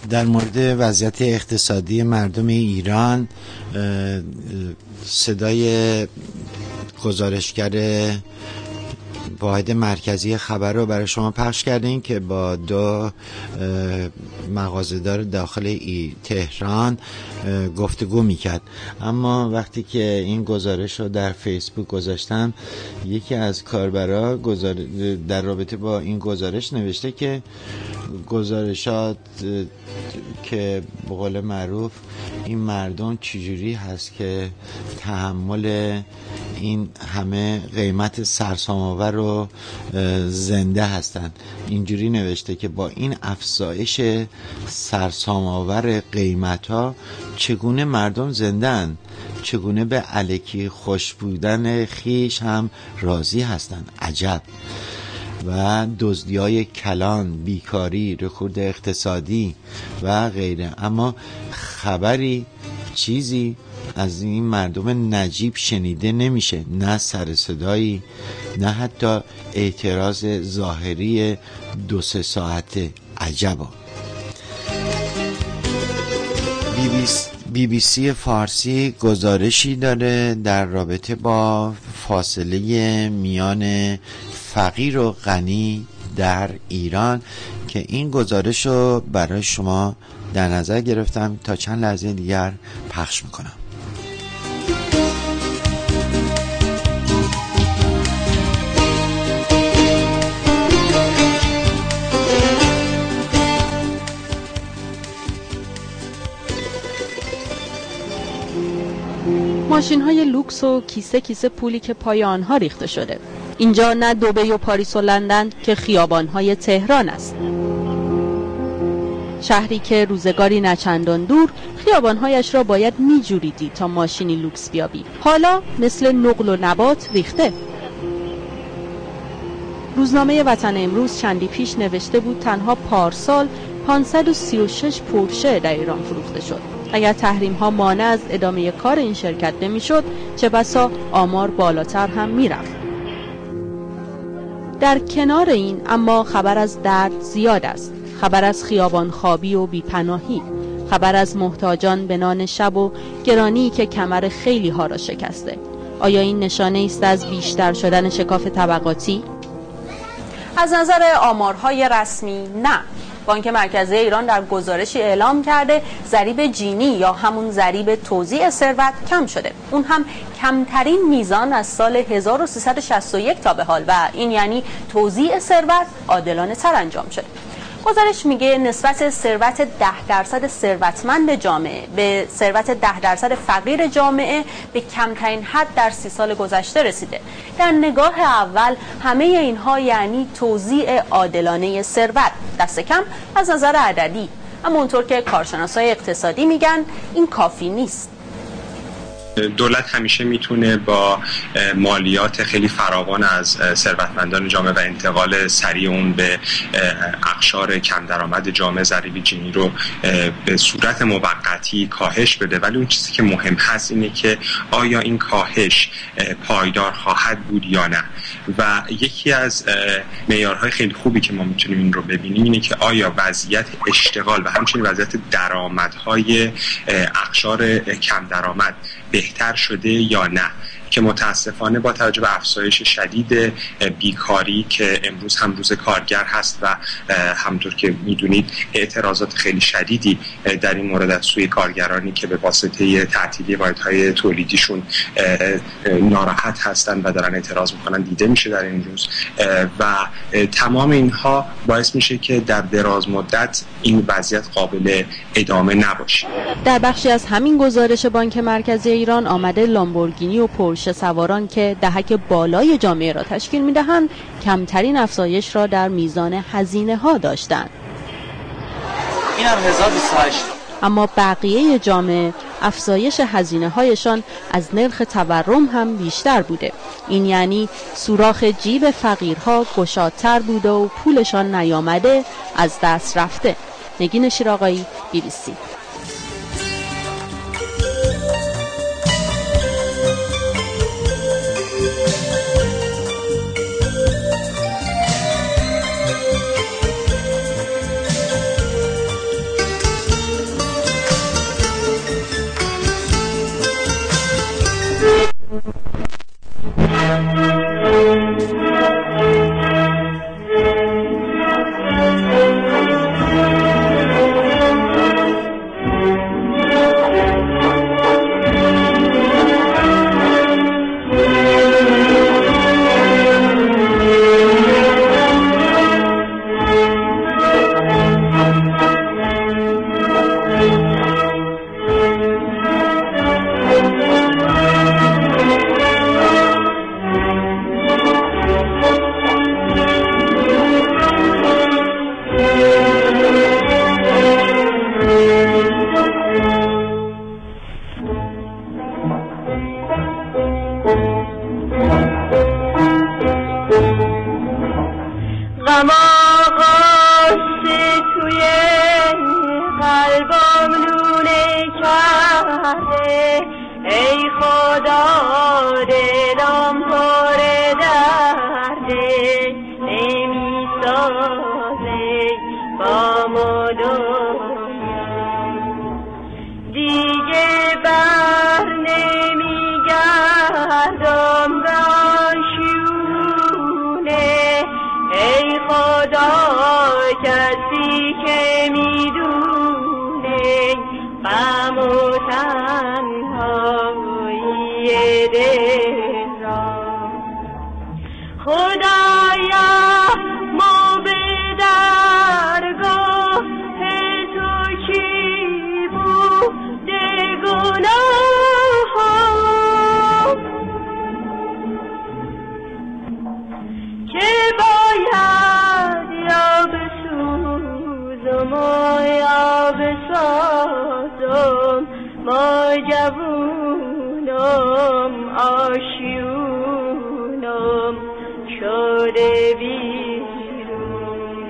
در مورد وضعیت اقتصادی مردم ایران صدای گزارشگر واحد مرکزی خبر رو برای شما پخش کردیم که با 2 مغازه‌دار داخل تهران گفتگو میکرد. اما وقتی که این گزارش رو در فیسبوک گذاشتم، یکی از کاربرا در رابطه با این گزارش نوشته که گزارشات که به قول معروف این مردم چجوری هست که تحمل این همه قیمت سرسام‌آور رو زنده هستن. اینجوری نوشته که با این افزایش سرسام‌آور قیمت‌ها چگونه مردم زنده‌اند، چگونه به الکی خوش بودن خیش هم راضی هستند. عجب. و دزدی‌های کلان، بیکاری، رکود اقتصادی و غیره. اما خبری، چیزی از این مردم نجیب شنیده نمیشه، نه سر صدایی، نه حتی اعتراض ظاهری 2-3 ساعته. عجبا. BBC فارسی گزارشی داره در رابطه با فاصله میان فقیر و غنی در ایران که این گزارش رو برای شما در نظر گرفتم تا چند لحظه دیگر پخش میکنم. ماشین‌های لوکس و کیسه کیسه پولی که پای آنها ریخته شده. اینجا نه دبی و پاریس و لندن که خیابان‌های تهران است. شهری که روزگاری نچندان دور خیابان‌هایش را باید می‌جوریدی تا ماشینی لوکس بیابی. حالا مثل نقل و نبات ریخته. روزنامه وطن امروز چندی پیش نوشته بود تنها پارسال 536 پورشه در ایران فروخته شد. اگر تحریم ها مانع از ادامه کار این شرکت نمی‌شد، چه بسا آمار بالاتر هم می‌رفت. در کنار این اما خبر از درد زیاد است. خبر از خیابان خوابی و بیپناهی، خبر از محتاجان به نان شب و گرانی که کمر خیلی ها را شکسته. آیا این نشانه است از بیشتر شدن شکاف طبقاتی؟ از نظر آمارهای رسمی نه. بانک مرکزی ایران در گزارشی اعلام کرده ضریب جینی یا همون ضریب توزیع ثروت کم شده. اون هم کمترین میزان از سال 1361 تا به حال و این یعنی توزیع ثروت عادلانه تر انجام شده. گزارش میگه نسبت ثروت 10% ثروتمند جامعه به ثروت 10% فقیر جامعه به کمترین حد در 30 سال گذشته رسیده. در نگاه اول همه اینها یعنی توزیع عادلانه ثروت، دست کم از نظر عددی. اما اونطور که کارشناسای اقتصادی میگن این کافی نیست. دولت همیشه میتونه با مالیات خیلی فراوان از ثروتمندان جامعه و انتقال سریع اون به اقشار کم درآمد جامعه ضریب جینی رو به صورت موقتی کاهش بده، ولی اون چیزی که مهم هست اینه که آیا این کاهش پایدار خواهد بود یا نه. و یکی از معیارهای خیلی خوبی که ما میتونیم این رو ببینیم اینه که آیا وضعیت اشتغال و همچنین وضعیت درآمدهای اقشار کم درآمد بهتر شده یا نه، که متاسفانه با توجه به افزایش شدید بیکاری که امروز هم روز کارگر هست و همونطور که میدونید اعتراضات خیلی شدیدی در این مورد از سوی کارگرانی که به واسطه تعطیلی واحدهای تولیدیشون ناراحت هستن و دارن اعتراض میکنن دیده میشه در این روز و تمام اینها باعث میشه که در دراز مدت این وضعیت قابل ادامه نباشه. در بخشی از همین گزارش بانک مرکزی ایران آمده لامبورگینی و پورشه سواران که دهک بالای جامعه را تشکیل میدهند کمترین افزایش را در میزان هزینه ها داشتند. این هم 1028. اما بقیه جامعه افزایش هزینه هایشان از نرخ تورم هم بیشتر بوده. این یعنی سوراخ جیب فقیرها گشادتر بوده و پولشان نیامده، از دست رفته. نگین شیراقایی، BBC. با ما دنیا دیگه بر نمیگردم به آشیونه ای خدا کسی که میدونه غم و تنهایی دل را خدایا ما به درگاه تو کی بوده گناهان که باید یا بسوزم و یا بسازم ما جوونم آشیونم شده بیرون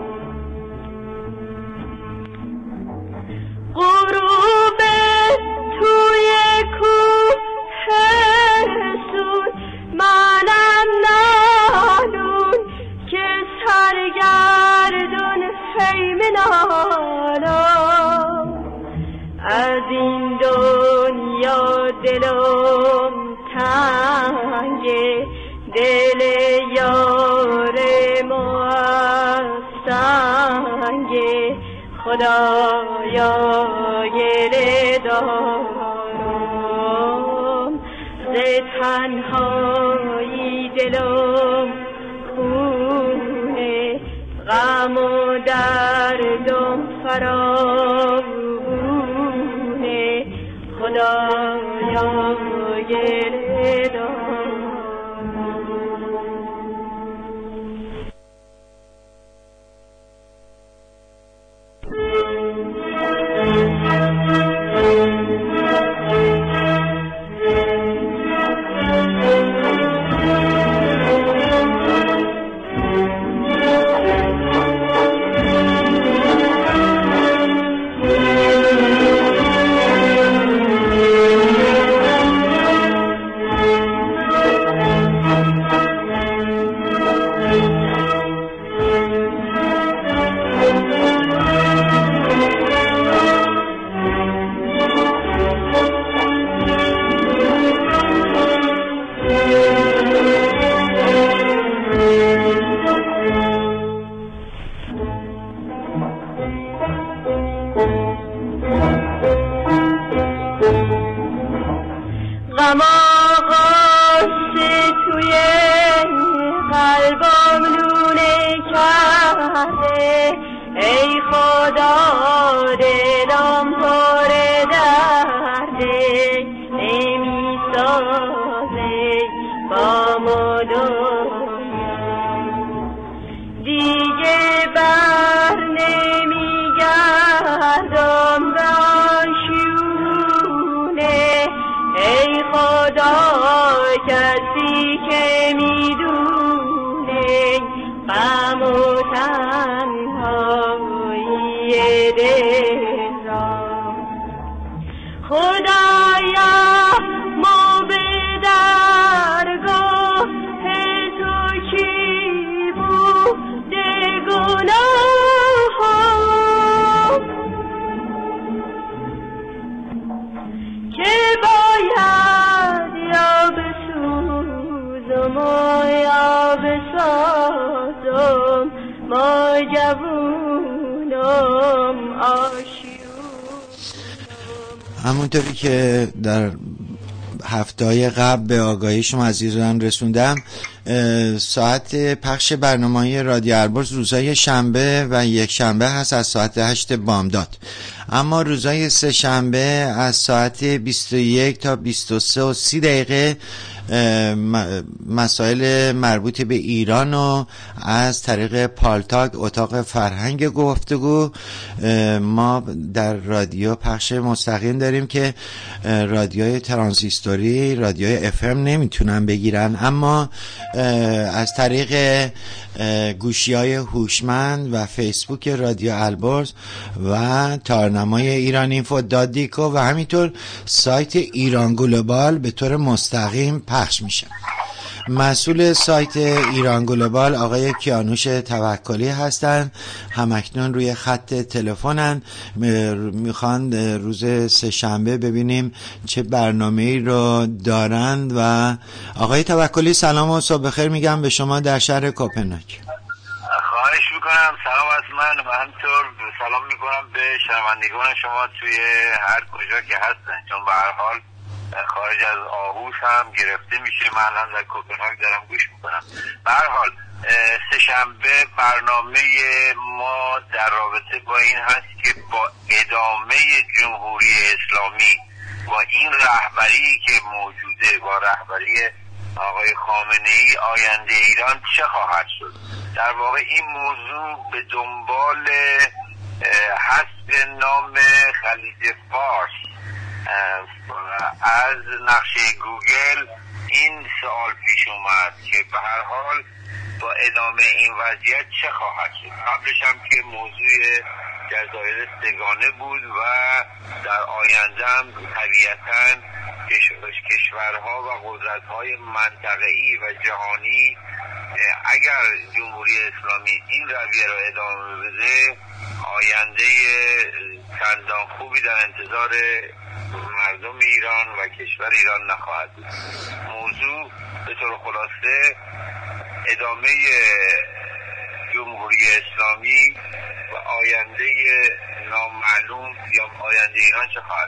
غروب توی کوه رسون منم نالون که سرگردون خیمنالم از این دنیا دلم تنگه دل یار موسنگه خدایا گله دارم ز تنهایی دلم خونه غم و دردم فراوونه خدایا گله دارم ای خدا دلم پر درده نمی سازه با ما دنیا دیگه بر نمی گردم به آشیونه ای خدا کسی که میدونه غم و تنهایی دل را خدایا ما به درگاه تو کی بوده گناهان که باید یا بسوزم و یا بسازم ما جوونم همونطوری که در هفته‌های قبل به آگاهی شما عزیزان رسوندم ساعت پخش برنامه‌های رادیو البرز روزهای شنبه و یک شنبه هست از ساعت 8 بامداد اما روزهای سه شنبه از ساعت 21 تا 23:30 مسائل مربوط به ایران و از طریق پالتاک اتاق فرهنگ گفتگو ما در رادیو پخش مستقیم داریم که رادیوی ترانزیستوری رادیوی FM نمیتونن بگیرن اما از طریق گوشی‌های هوشمند و فیسبوک رادیو البرز و تارنمای ایرانینفو.دیکو و همینطور سایت ایران گلوبال به طور مستقیم پخش میشه. مسئول سایت ایران گلوبال آقای کیانوش توکلی هستند، همکنون روی خط تلفنن. میخوان روز سه‌شنبه ببینیم چه برنامه‌ای رو دارند. و آقای توکلی سلام و صبح بخیر میگم به شما در شهر کوپنهاگ. خواهش میکنم، سلام از من و همطور سلام میکنم به شنوندگان شما توی هر کجا که هستن، چون به هر حال خارج از آهوز هم گرفته میشه. من الان در کوپنهاگ دارم گوش میکنم. به هر حال سه‌شنبه برنامه ما در رابطه با این هست که با ادامه جمهوری اسلامی، با این رهبری که موجوده، با رهبری آقای خامنه‌ای آینده ایران چه خواهد شد. در واقع این موضوع به دنبال حذف نام خلیج فارس از نقشه گوگل این سوال پیش اومد که به هر حال با ادامه این وضعیت چه خواهد شد. قبلش هم که موضوع جزایر سگانه بود و در آینده هم طبیعتاً کشورها و قدرت‌های منطقه‌ای و جهانی اگر جمهوری اسلامی این رویه را ادامه بده، آینده چندان خوبی در انتظار مردم ایران و کشور ایران نخواهد بود. موضوع به طور خلاصه ادامه جمهوری اسلامی و آینده نامعلوم یا آینده ایران چه خواهد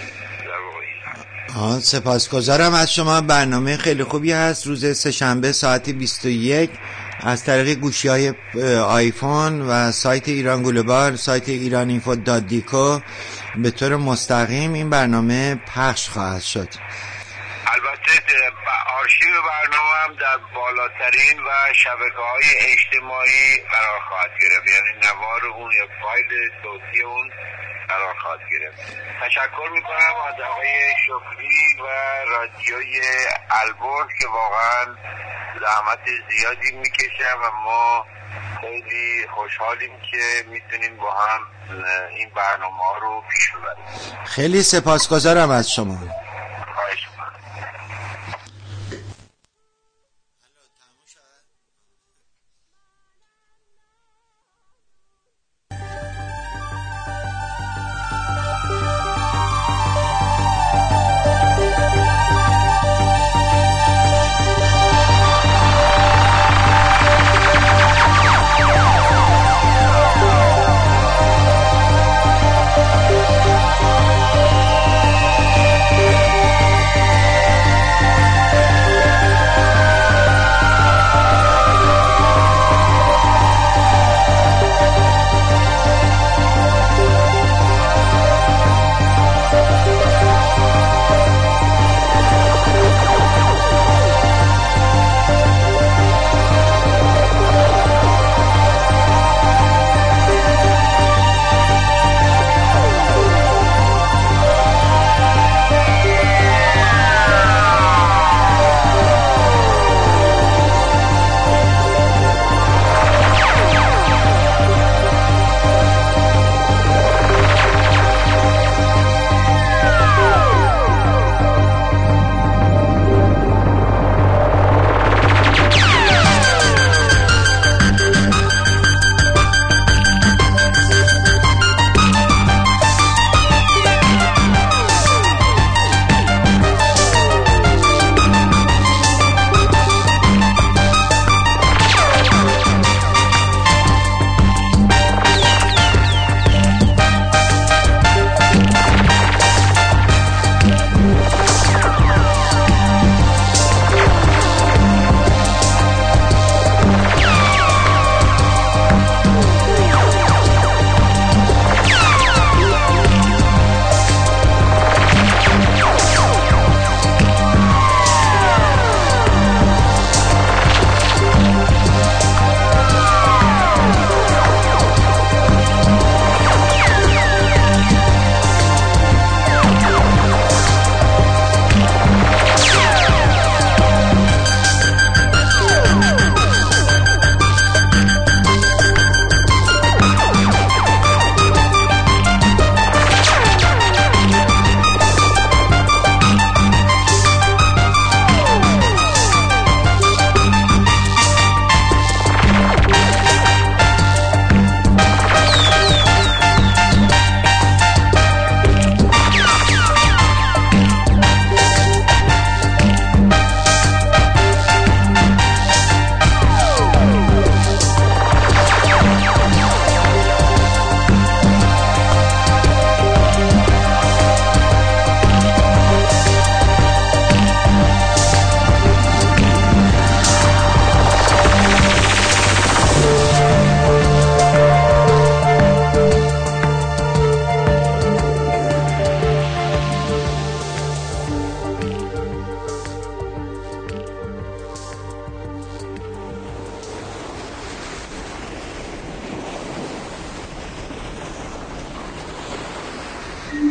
بود. سپاسگزارم از شما. برنامه خیلی خوبی هست روز سه‌شنبه ساعت 21 از طریق گوشی‌های آیفون و سایت ایران گلوبال، سایت ایرانینفو.دیکو به طور مستقیم این برنامه پخش خواهد شد. البته آرشیو برنامه هم در بالاترین و شبکه‌های اجتماعی قرار خواهد گرفت، یعنی نوار اون یا فایل صوتی اون قرار خواهد گرفت. تشکر میکنم از آقای شکری و رادیوی البرز که واقعا زحمت زیادی میکشن و ما خیلی خوشحالیم که میتونیم با هم این برنامه ها رو پیش ببریم. خیلی سپاسگزارم از شما. خواهش میکنم.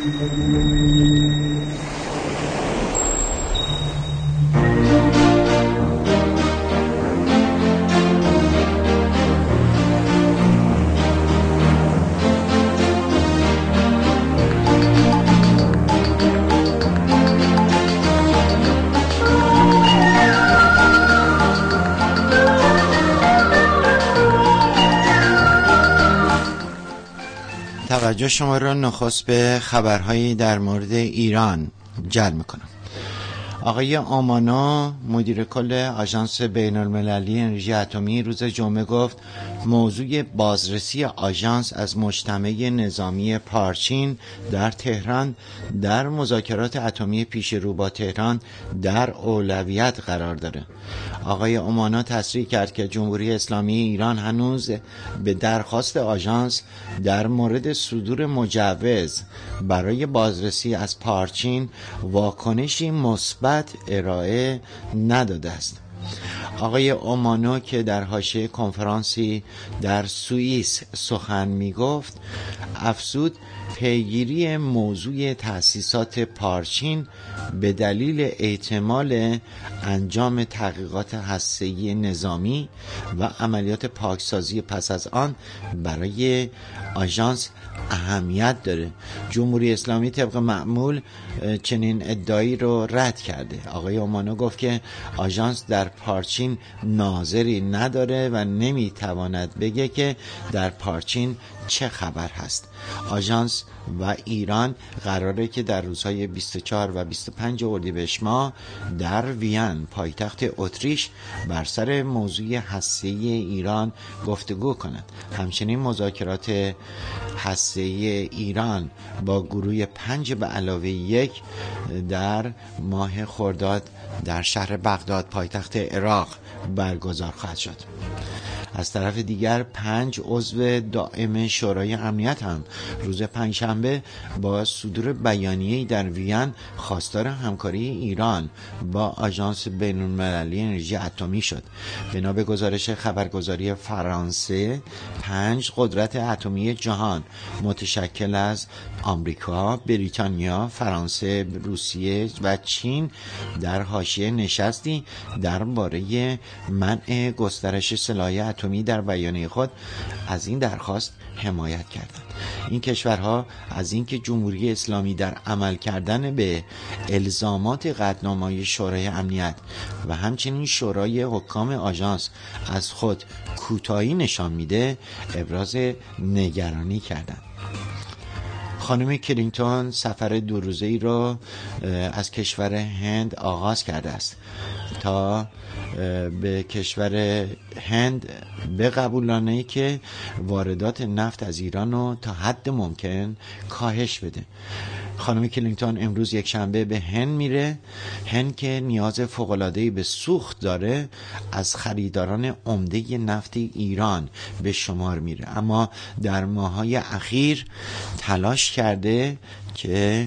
توجه شما را نخست به خبرهایی در مورد ایران جلب میکنم. آقای آمانا مدیر کل آژانس بین المللی انرژی اتمی روز جمعه گفت موضوع بازرسی آژانس از مجتمع نظامی پارچین در تهران در مذاکرات اتمی پیش رو با تهران در اولویت قرار داره. آقای آمانا تصریح کرد که جمهوری اسلامی ایران هنوز به درخواست آژانس در مورد صدور مجوز برای بازرسی از پارچین واکنشی مثبت ارائه نداده است. آقای اومانو که در حاشیه کنفرانسی در سوئیس سخن می گفت افزود پیگیری موضوع تأسیسات پارچین به دلیل احتمال انجام تحقیقات هسته‌ای نظامی و عملیات پاکسازی پس از آن برای آژانس اهمیت داره. جمهوری اسلامی طبق معمول چنین ادعایی رو رد کرده. آقای اومانو گفت که آژانس در پارچین ناظری نداره و نمیتواند بگه که در پارچین چه خبر هست. آژانس و ایران قراره که در روزهای 24 و 25 اردیبهشت ماه در وین پایتخت اتریش بر سر موضوع هسته‌ای ایران گفتگو کنند. همچنین مذاکرات هسته‌ای ایران با گروه 5 به علاوه 1 در ماه خرداد در شهر بغداد پایتخت عراق برگزار خواهد شد. از طرف دیگر 5 عضو دائم شورای امنیت هم روز پنجشنبه با صدور بیانیه‌ای در وین خواستار همکاری ایران با آژانس بین‌المللی انرژی اتمی شد. بنا به گزارش خبرگزاری فرانسه 5 قدرت اتمی جهان متشکل از آمریکا، بریتانیا، فرانسه، روسیه و چین در حاشیه نشستی درباره منع گسترش سلاح اتمی در بیانیه خود از این درخواست حمایت کردند. این کشورها از اینکه جمهوری اسلامی در عمل کردن به الزامات قطعنامه‌های شورای امنیت و همچنین شورای حکام آژانس از خود کوتاهی نشان میده ابراز نگرانی کردند. خانم کلینتون سفر 2 روزه‌ای را از کشور هند آغاز کرده است تا به کشور هند بقبولانه که واردات نفت از ایران رو تا حد ممکن کاهش بده. خانم کلینتون امروز یک شنبه به هند میره. هند که نیاز فوق‌العاده‌ای به سوخت داره از خریداران عمده نفت ایران به شمار میره، اما در ماه‌های اخیر تلاش کرده که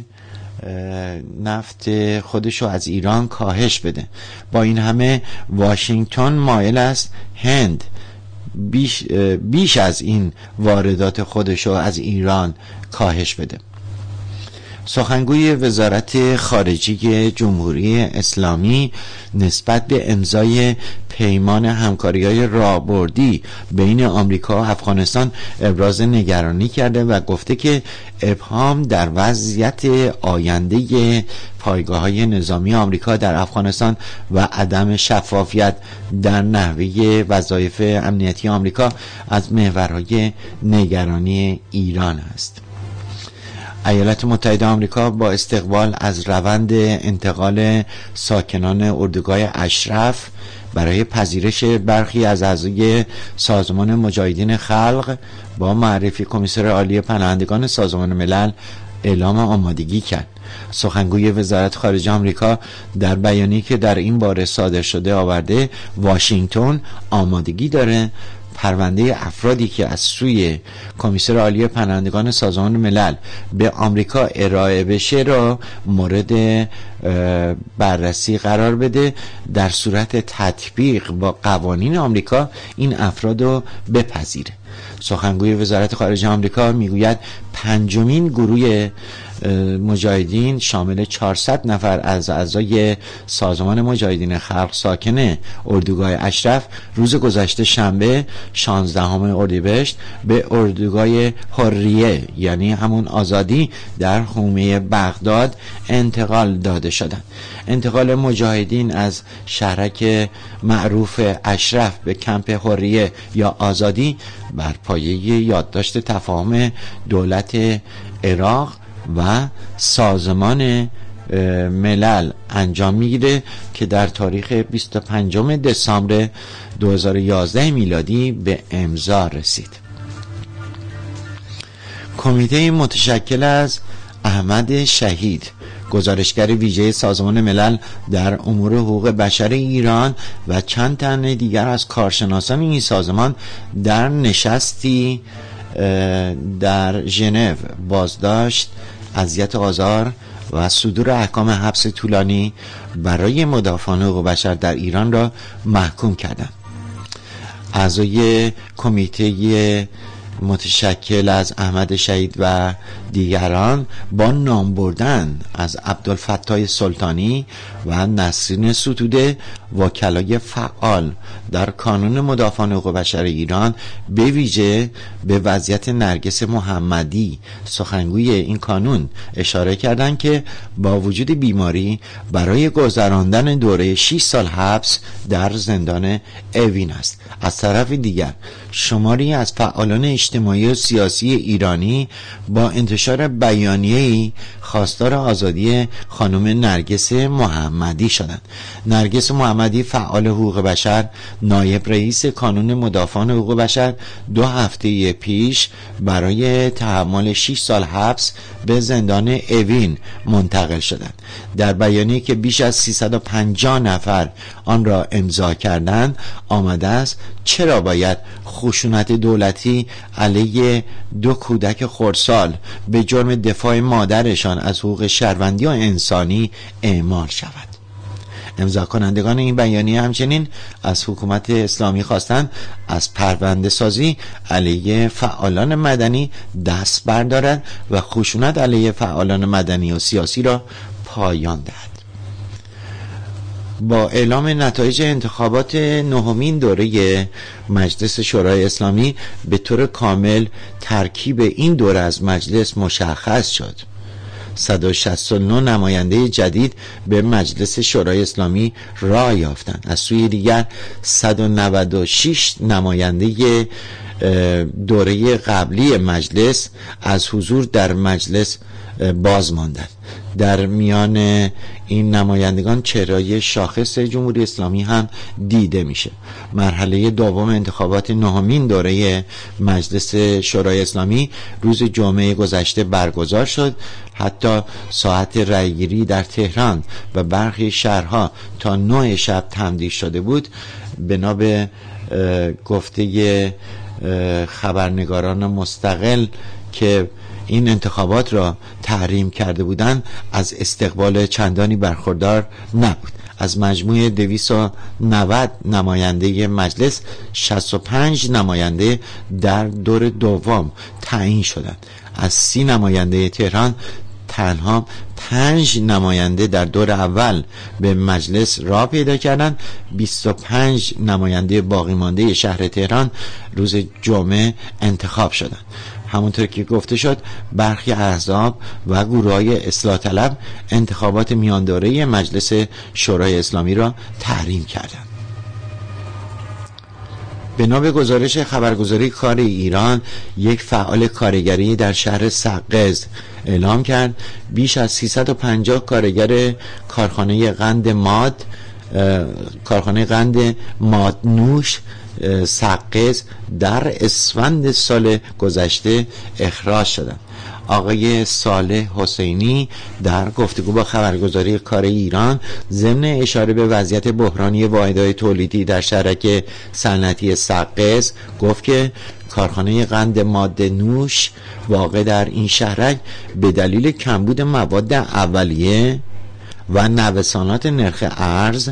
نفت خودشو از ایران کاهش بده. با این همه واشنگتن مایل است هند بیش از این واردات خودشو از ایران کاهش بده. سخنگوی وزارت خارجه جمهوری اسلامی نسبت به امضای پیمان همکاری‌های راهبردی بین آمریکا و افغانستان ابراز نگرانی کرده و گفته که ابهام در وضعیت آینده پایگاه‌های نظامی آمریکا در افغانستان و عدم شفافیت در نحوه وظایف امنیتی آمریکا از محورهای نگرانی ایران است. ایالات متحده آمریکا با استقبال از روند انتقال ساکنان اردوگاه اشرف برای پذیرش برخی از اعضای سازمان مجاهدین خلق با معرفی کمیسر عالی پناهندگان سازمان ملل اعلام آمادگی کرد. سخنگوی وزارت خارجه آمریکا در بیانیه‌ای که در این باره صادر شده آورده واشنگتن آمادگی داره پرونده افرادی که از سوی کمیسر عالی پناهندگان سازمان ملل به آمریکا ارائه بشه را مورد بررسی قرار بده. در صورت تطبیق با قوانین آمریکا این افراد رو بپذیره. سخنگوی وزارت خارجه آمریکا میگوید پنجمین گروه مجاهدین شامل 400 نفر از اعضای سازمان مجاهدین خلق ساکن اردوگاه اشرف روز گذشته شنبه 16 اردیبهشت به اردوگاه حریه یعنی همون آزادی در حومه بغداد انتقال داده شدند. انتقال مجاهدین از شهرک معروف اشرف به کمپ حریه یا آزادی بر پایه یادداشت تفاهم دولت عراق و سازمان ملل انجام میگیره که در تاریخ 25 دسامبر 2011 میلادی به امضا رسید. کمیته متشکل از احمد شهید، گزارشگر ویژه سازمان ملل در امور حقوق بشر ایران و چند تن دیگر از کارشناسان این سازمان در نشستی در ژنو بازداشت، اذیت آزار و صدور احکام حبس طولانی برای مدافعان حقوق بشر در ایران را محکوم کردند. اعضای کمیته متشکل از احمد شهید و دیگران با نام بردن از عبدالفتاح سلطانی و نسرین ستوده، وکلای فعال در کانون مدافعان حقوق بشر ایران، به ویژه به وضعیت نرگس محمدی سخنگوی این کانون اشاره کردند که با وجود بیماری برای گذراندن دوره 6 سال حبس در زندان اوین است. از طرف دیگر شماری از فعالان اجتماعی و سیاسی ایرانی با انتشار بیانیه‌ای خواستار آزادی خانم نرگس محمدی شدند. نرگس محمدی فعال حقوق بشر، نایب رئیس کانون مدافعان حقوق بشر 2 هفته پیش برای تحمل 6 سال حبس به زندان اوین منتقل شدند. در بیانیه‌ای که بیش از 350 نفر آن را امضا کردند آمده است چرا باید خشونت دولتی علیه 2 کودک خردسال به جرم دفاع مادرشان از حقوق شهروندی و انسانی اعمال شود. امضا کنندگان این بیانیه همچنین از حکومت اسلامی خواستند از پرونده سازی علیه فعالان مدنی دست بردارد و خشونت علیه فعالان مدنی و سیاسی را پایان دهد. با اعلام نتایج انتخابات 9مین دوره مجلس شورای اسلامی به طور کامل ترکیب این دوره از مجلس مشخص شد. 169 نماینده جدید به مجلس شورای اسلامی راه یافتند. از سوی دیگر 196 نماینده دوره قبلی مجلس از حضور در مجلس باز ماندند. در میان این نمایندگان چهره شاخص جمهوری اسلامی هم دیده میشه. مرحله دوم انتخابات 9مین دوره مجلس شورای اسلامی روز جمعه گذشته برگزار شد. حتی ساعت رأیگیری در تهران و برخی شهرها تا 9 شب تمدید شده بود. بنا به گفته خبرنگاران مستقل که این انتخابات را تحریم کرده بودند، از استقبال چندانی برخوردار نبود. از مجموع 290 نماینده مجلس 65 نماینده در دور دوم تعیین شدند. از 30 نماینده تهران تنها 5 نماینده در دور اول به مجلس راه پیدا کردند. 25 نماینده باقی مانده شهر تهران روز جمعه انتخاب شدند. همونطور که گفته شد برخی احزاب و گروه‌های اصلاح طلب انتخابات میان دوره مجلس شورای اسلامی را تحریم کردند. بنا به گزارش خبرگزاری کار ایران، یک فعال کارگری در شهر سقز اعلام کرد بیش از 350 کارگر کارخانه قند مادنوش سقز در اسفند سال گذشته اخراج شدند. آقای صالح حسینی در گفتگو با خبرگزاری کار ایران ضمن اشاره به وضعیت بحرانی واحدهای تولیدی در شرکت صنعتی سقز گفت که کارخانه قند ماده نوش واقع در این شهرک به دلیل کمبود مواد اولیه و نوسانات نرخ ارز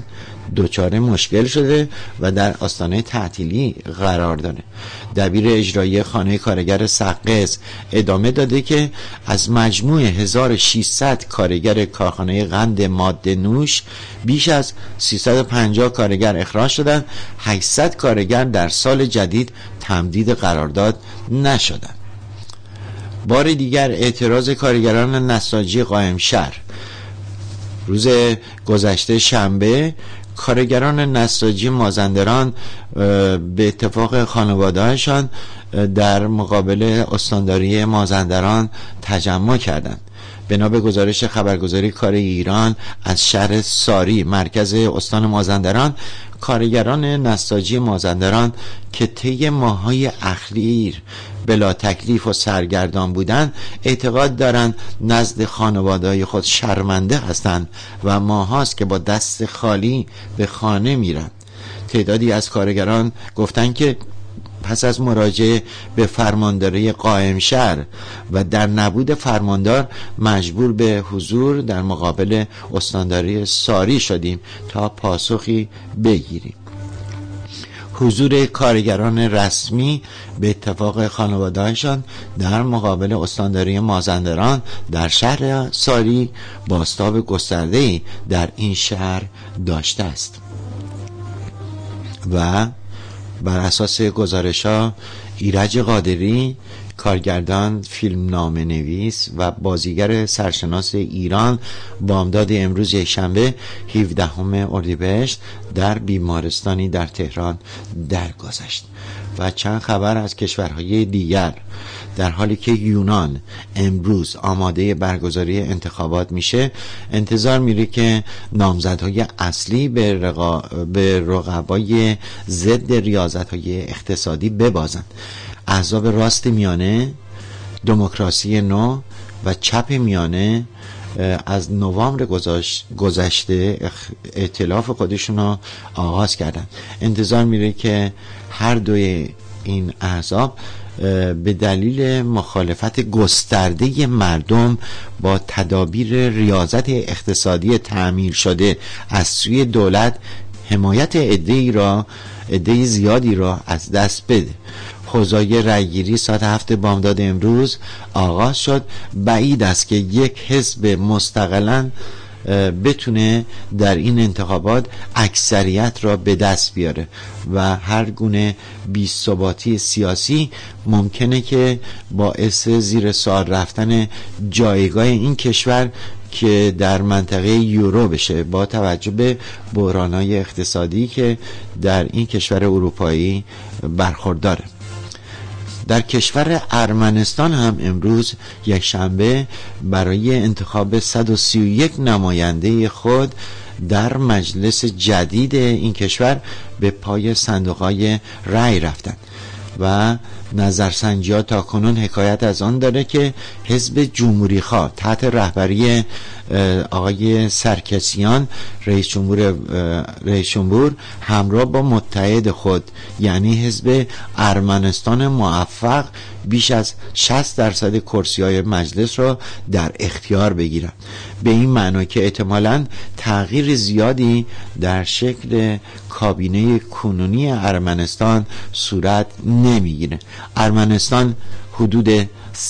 دچار مشکل شده و در آستانه تعطیلی قرار داره. دبیر اجرایی خانه کارگر سقز ادامه داده که از مجموع 1600 کارگر کارخانه قند ماده نوش بیش از 350 کارگر اخراج شدند. 800 کارگر در سال جدید تمدید قرارداد نشدند. بار دیگر اعتراض کارگران نساجی قائمشهر. روز گذشته شنبه کارگران نساجی مازندران به اتفاق خانواده‌هاشان در مقابل استانداری مازندران تجمع کردند. بنا به گزارش خبرگزاری کار ایران از شهر ساری مرکز استان مازندران، کارگران نساجی مازندران که طی ماه‌های اخیر بلا تکلیف و سرگردان بودند اعتقاد دارند نزد خانواده‌های خود شرمنده هستند و ماهاست که با دست خالی به خانه میرند. تعدادی از کارگران گفتند که پس از مراجعه به فرمانداری قائمشهر و در نبود فرماندار مجبور به حضور در مقابل استانداری ساری شدیم تا پاسخی بگیریم. حضور کارگران رسمی به اتفاق خانواده‌هاشان در مقابل استانداری مازندران در شهر ساری بازتاب گسترده‌ای در این شهر داشته است و بر اساس گزارش‌ها ایرج قادری، کارگردان، فیلمنامه نویس و بازیگر سرشناس ایران، بامداد امروز یکشنبه 17 اردیبهشت در بیمارستانی در تهران درگذشت. و چند خبر از کشورهای دیگر. در حالی که یونان امروز آماده برگزاری انتخابات میشه، انتظار میره که نامزدهای اصلی به رقبای ضد ریاضت‌های اقتصادی ببازند. احزاب راست میانه، دموکراسی نو و چپ میانه از نوامبر گذشته ائتلاف خودشون رو آغاز کردن. انتظار میره که هر دوی این احزاب به دلیل مخالفت گسترده مردم با تدابیر ریاضت اقتصادی تعمیل شده از سوی دولت حمایت عده زیادی را از دست بده. حوزه رأیگیری ساعت 7 بامداد امروز آغاز شد. بعید است که یک حزب مستقلاً بتونه در این انتخابات اکثریت را به دست بیاره و هر گونه بی‌ثباتی سیاسی ممکنه که باعث زیر سوال رفتن جایگاه این کشور که در منطقه یورو بشه، با توجه به بحران‌های اقتصادی که در این کشور اروپایی برخورداره. در کشور ارمنستان هم امروز یک شنبه برای انتخاب 131 نماینده خود در مجلس جدید این کشور به پای صندوق‌های رأی رفتند و نظرسنجی‌ها تاکنون حکایت از آن داره که حزب جمهوری‌خواه تحت رهبری آقای سرکسیان رئیس جمهور همراه با متحد خود یعنی حزب ارمنستان موفق بیش از 60% کرسی‌های مجلس را در اختیار بگیرند. به این معنی که احتمالاً تغییر زیادی در شکل کابینه کنونی ارمنستان صورت نمیگیره. ارمنستان حدود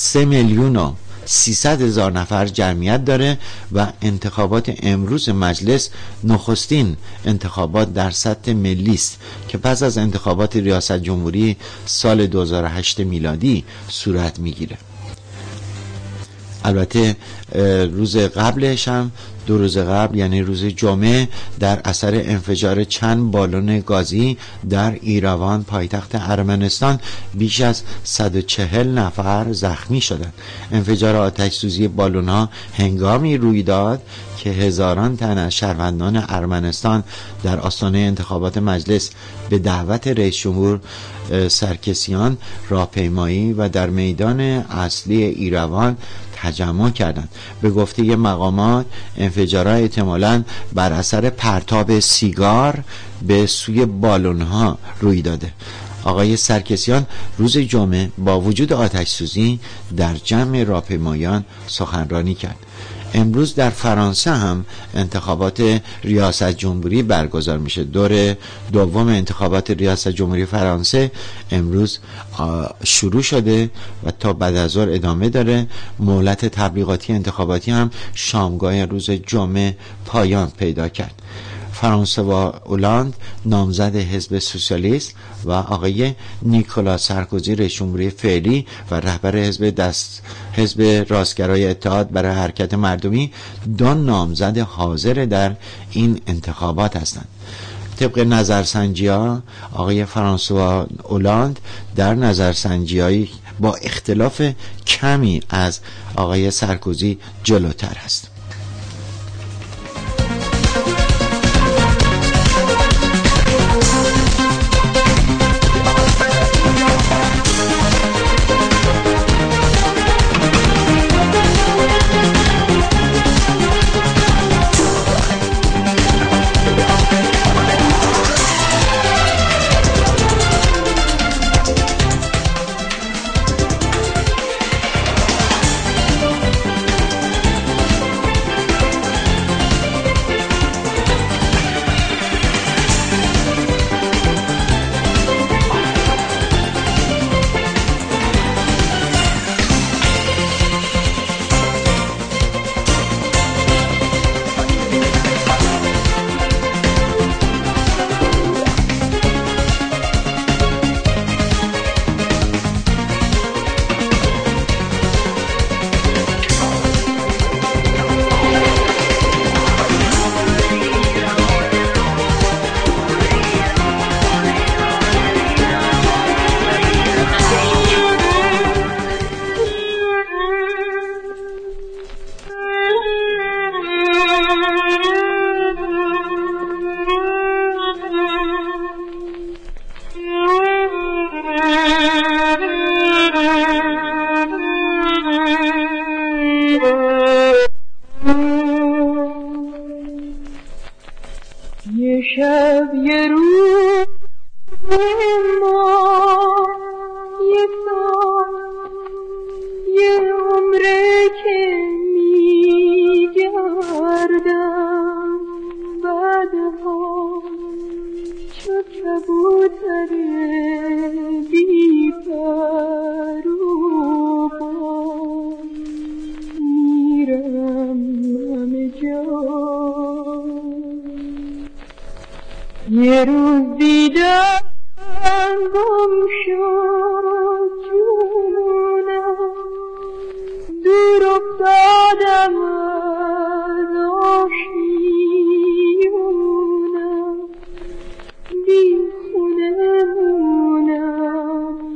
3,300,000 نفر جمعیت داره و انتخابات امروز مجلس نخستین انتخابات در سطح ملی است که پس از انتخابات ریاست جمهوری سال 2008 میلادی صورت میگیره. البته روز قبلش هم 2 روز قبل یعنی روز جمعه در اثر انفجار چند بالون گازی در ایروان پایتخت ارمنستان بیش از 140 نفر زخمی شدند. انفجار آتش‌سوزی بالون‌ها هنگامی روی داد که هزاران تن از شهروندان ارمنستان در آستانه انتخابات مجلس به دعوت رئیس جمهور سرکسیان راهپیمایی و در میدان اصلی ایروان تجمع کردند. به گفته مقامات انفجارات احتمالاً بر اثر پرتاب سیگار به سوی بالون‌ها روی داده. آقای سرکسیان روز جمعه با وجود آتش سوزی در جمع راهپیمایان سخنرانی کرد. امروز در فرانسه هم انتخابات ریاست جمهوری برگزار میشه. دور دوم انتخابات ریاست جمهوری فرانسه امروز شروع شده و تا بعد از ظهر ادامه داره. مهلت تبلیغاتی انتخاباتی هم شامگاه روز جمعه پایان پیدا کرد. فرانسوا اولاند نامزد حزب سوسیالیست و آقای نیکولا سارکوزی رئیس جمهوری فعلی و رهبر حزب راستگرای اتحاد برای حرکت مردمی دو نامزد حاضر در این انتخابات هستند. طبق نظرسنجی‌ها آقای فرانسوا اولاند در نظرسنجی‌های با اختلاف کمی از آقای سارکوزی جلوتر است. یه روز دیدم گم شد جونم، دور افتادم از آشیونم، بی خونه مونم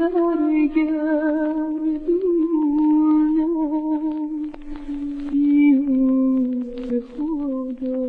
سرگردونم بیون خدا.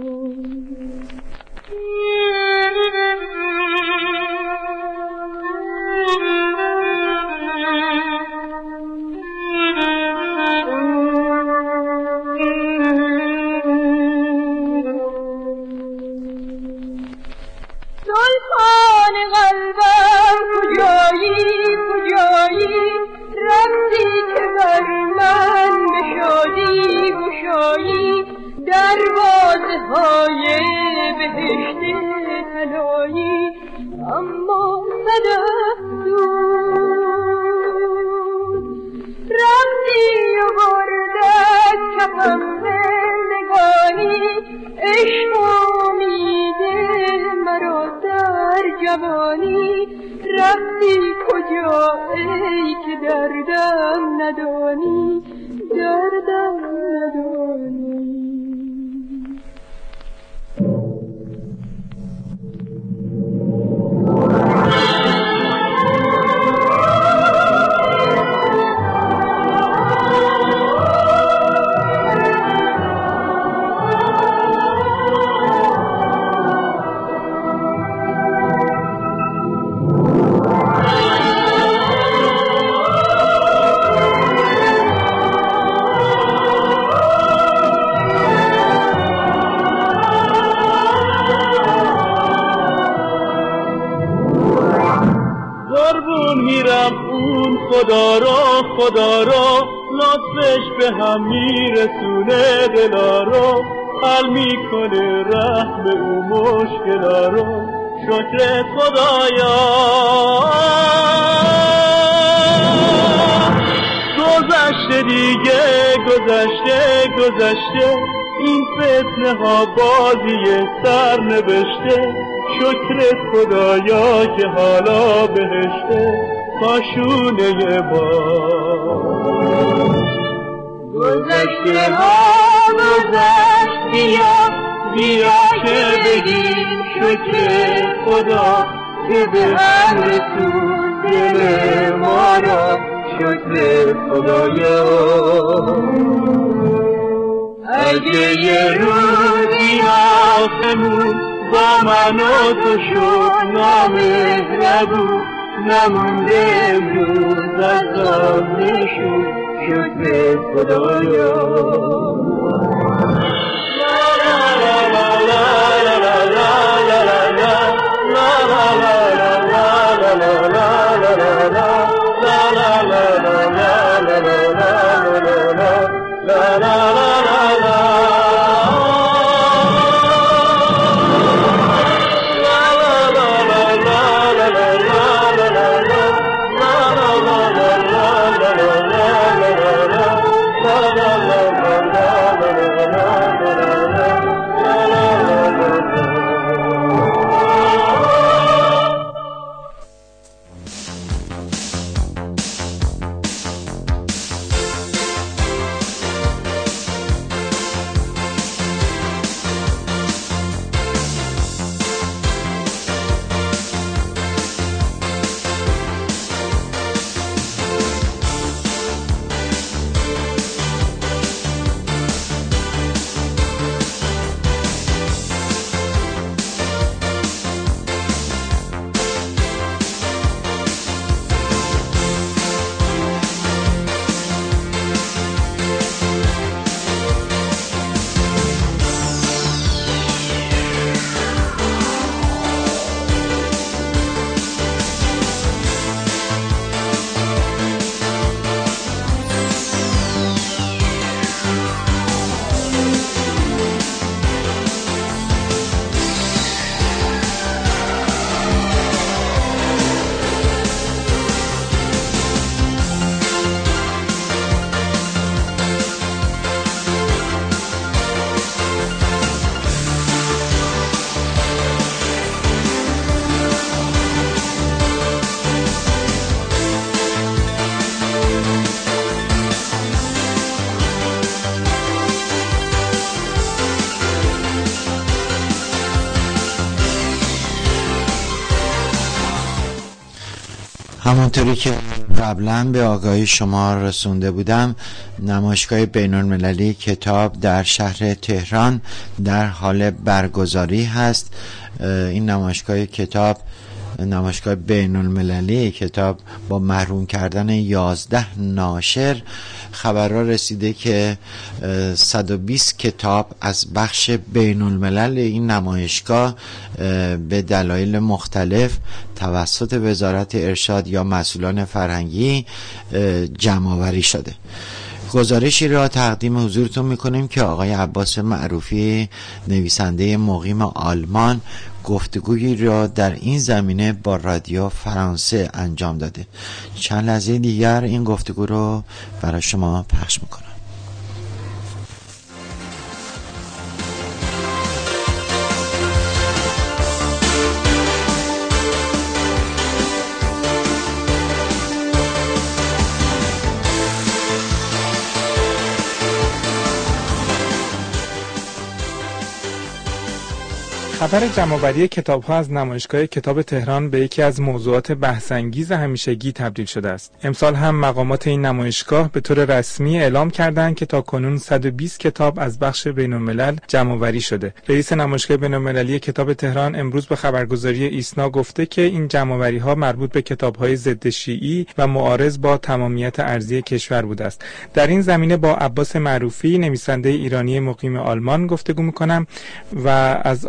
سلطان قلبم کجایی کجایی، رمزی که بر من به شادی گشایی، دروازه های بهشت طلایی، اما صد افسوس رمزی و بردت کفم زندگانی، عشق و امید مرا در جوانی، رفتی کجا ای که دردم ندانی، دردم ندانی. لطفش به هم میرسونه دلا رو، حل میکنه رحم او مشکلا رو. شکر خدایا گذشته دیگه، گذشته این فتنه ها بازی سر نوشته. شکر خدایا که حالا بهشته پاشونه با. گذشته ها گذشت، بیا که بگیم شکر خدا که به هم رسون دل ما را. شکر خدایا اگه یه روزی آسمون با من و تو شد نامهربون، نمونده امروز از آن نشون. شکر خدایا همونطوری که قبلا به آگاهی شما رسونده بودم، نمایشگاه بین‌المللی کتاب در شهر تهران در حال برگزاری هست. این نمایشگاه کتاب، نمایشگاه بین‌المللی کتاب، با محروم کردن 11 ناشر خبرها رسیده که 120 کتاب از بخش بین‌الملل این نمایشگاه به دلایل مختلف توسط وزارت ارشاد یا مسئولان فرهنگی جمع‌آوری شده. گزارشی را تقدیم حضورتون میکنیم که آقای عباس معروفی، نویسنده مقیم آلمان، گفتگویی را در این زمینه با رادیو فرانسه انجام داده. چند لحظه دیگر این گفتگو رو برای شما پخش میکنم. خبر جمع‌آوری کتاب‌ها از نمایشگاه کتاب تهران به یکی از موضوعات بحث‌انگیز همیشگی تبدیل شده است. امسال هم مقامات این نمایشگاه به طور رسمی اعلام کردند که تاکنون 120 کتاب از بخش بین‌الملل جمع‌آوری شده. رئیس نمایشگاه بین‌المللی کتاب تهران امروز به خبرگزاری ایسنا گفته که این جمع‌آوری‌ها مربوط به کتاب‌های ضد شیعی و معارض با تمامیت ارضی کشور بوده است. در این زمینه با عباس معروفی، نویسنده ایرانی مقیم آلمان، گفتگو می‌کنم و از آقای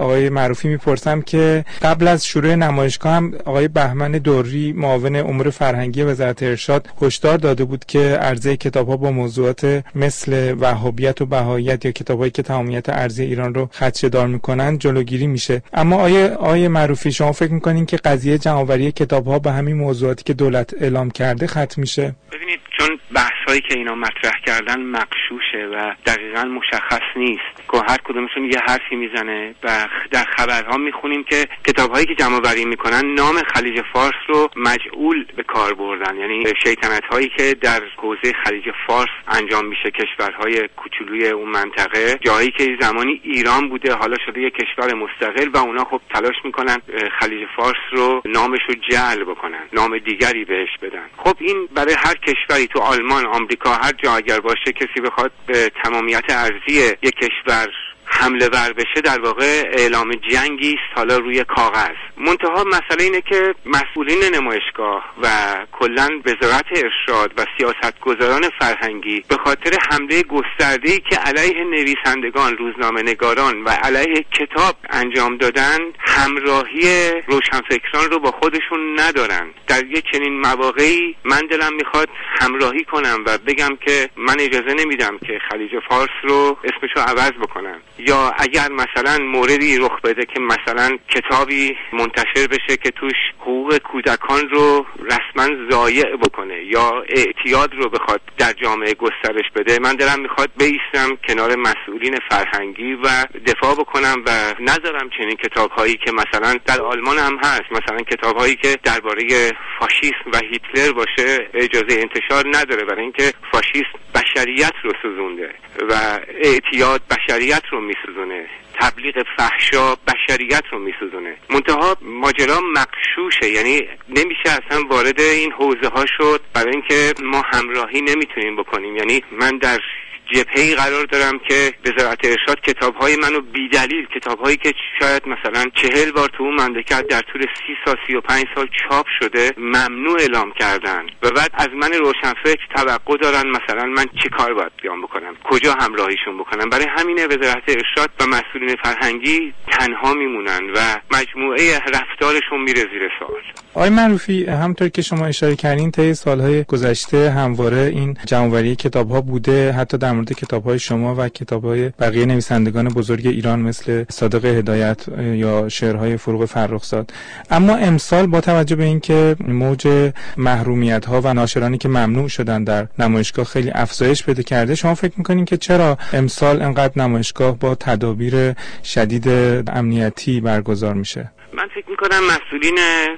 معروفی میپرسم که قبل از شروع نمایشگاه هم آقای بهمن دوری معاون امور فرهنگی وزارت ارشاد هشدار داده بود که عرضه کتاب‌ها با موضوعات مثل وهابیت و بهائیت یا کتاب‌هایی که تمامیت ارضی ایران رو خدشه‌دار میکنن جلوگیری میشه. اما آیه معروفی شما فکر میکنین که قضیه جمع‌آوری کتاب‌ها به همین موضوعاتی که دولت اعلام کرده ختم میشه؟ ببینید، چون بحثایی که اینا مطرح کردن مغشوشه و دقیقاً مشخص نیست که هر کدومشون یه حرفی میزنه و در خبرها میخونیم که کتاب‌هایی که جمع‌آوری میکنن نام خلیج فارس رو مجعول به کار بردن، یعنی شیطنت‌هایی که در حوزه خلیج فارس انجام میشه، کشورهای کوچولوی اون منطقه، جایی که زمانی ایران بوده حالا شده یه کشور مستقل و اونا خب تلاش میکنن خلیج فارس رو نامش رو جعل بکنن، نام دیگری بهش بدن. خب این برای هر کشوری، تو آلمان، آمریکا، هر جا اگر باشه کسی بخواد به تمامیت ارضی یک کشور حمله ور بشه در واقع اعلام جنگی است، حالا روی کاغذ. منتها مسئله اینه که مسئولین نمایشگاه و کلاً وزارت ارشاد و سیاستگزاران فرهنگی به خاطر حمله گسترده‌ای که علیه نویسندگان، روزنامه‌نگاران و علیه کتاب انجام دادن، همراهی روشنفکران رو با خودشون ندارن. در یک چنین مواقعی من دلم میخواد همراهی کنم و بگم که من اجازه نمیدم که خلیج فارس رو اسمشو عوض بکنن، یا اگر مثلا موردی رخ بده که مثلا کتابی منتشر بشه که توش حقوق کودکان رو رسما ضایع بکنه یا اعتیاد رو بخواد در جامعه گسترش بده، من دلم میخواد بایستم کنار مسئولین فرهنگی و دفاع بکنم و نذارم چنین کتاب‌هایی که مثلا در آلمان هم هست، مثلا کتاب‌هایی که درباره فاشیسم و هیتلر باشه اجازه انتشار نداره، برای اینکه فاشیسم بشریت رو سوزونده و اعتیاد بشریت رو میسوزونه، تبلیغ فحشا بشریت رو میسوزونه. منتها ماجرا مغشوشه، یعنی نمیشه اصلا وارد این حوزه ها شد، برای اینکه ما همراهی نمیتونیم بکنیم. یعنی من در جبهه‌ای قرار دارم که وزارت ارشاد کتاب‌های منو بی‌دلیل، کتاب‌هایی که شاید مثلا 40 بار تو اون مملکت در طول 30 سال 35 سال چاپ شده ممنوع اعلام کردن و بعد از من روشنفکر توقع دارن مثلا من چی کار باید بیان بکنم، کجا همراهیشون بکنم. برای همین وزارت ارشاد و مسئولین فرهنگی تنها میمونن و مجموعه رفتارشون میره زیر سوال. آقای معروفی، همونطور که شما اشاره کردین طی سال‌های گذشته همواره این جمع‌آوری کتاب‌ها بوده، حتی در مورد کتاب‌های شما و کتاب‌های بقیه نویسندگان بزرگ ایران مثل صادق هدایت یا شعرهای فروغ فرخزاد. اما امسال با توجه به اینکه موج محرومیت‌ها و ناشرانی که ممنوع شدن در نمایشگاه خیلی افزایش پیدا کرده، شما فکر می‌کنین که چرا امسال انقدر نمایشگاه با تدابیر شدید امنیتی برگزار میشه؟ من فکر می‌کنم مسئولین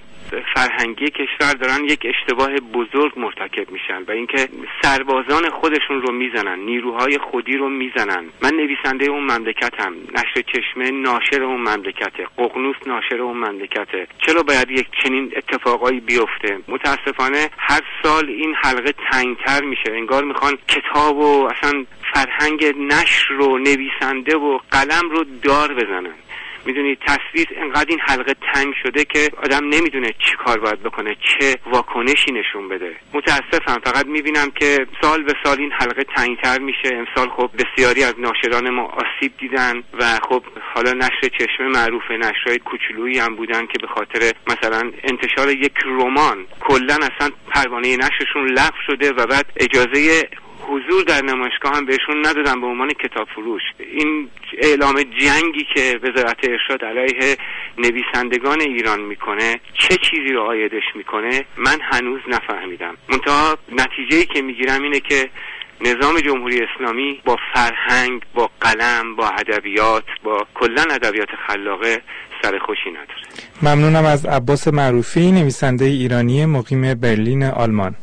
فرهنگی کشور دارن یک اشتباه بزرگ مرتکب میشن و اینکه سربازان خودشون رو میزنن، نیروهای خودی رو میزنن. من نویسنده اون مملکتم، نشر چشمه ناشر اون مملکته، ققنوس ناشر اون مملکته. چرا باید یک چنین اتفاقایی بیفته؟ متاسفانه هر سال این حلقه تنگتر میشه، انگار میخوان کتاب و اصلا فرهنگ نشر رو، نویسنده و قلم رو دار بزنن. میدونی تصویر انقدر این حلقه تنگ شده که آدم نمیدونه چی کار باید بکنه، چه واکنشی نشون بده. متاسفم، فقط میبینم که سال به سال این حلقه تنگتر میشه. امسال خب بسیاری از ناشران ما آسیب دیدن و خب حالا نشر چشمه معروفه، نشرهای کوچولویی هم بودن که به خاطر مثلا انتشار یک رمان کلا اصلا پروانه نشرشون لغو شده و بعد اجازه حضور در نمایشگاه هم بهشون ندادن به عنوان کتاب فروش. این اعلام جنگی که وزارت ارشاد علیه نویسندگان ایران میکنه چه چیزی رو عایدش میکنه من هنوز نفهمیدم. منتها نتیجه‌ای که میگیرم اینه که نظام جمهوری اسلامی با فرهنگ، با قلم، با ادبیات، با کلا ادبیات خلاقه سر خوشی نداره. ممنونم از عباس معروفی، نویسنده ایرانی مقیم برلین آلمان.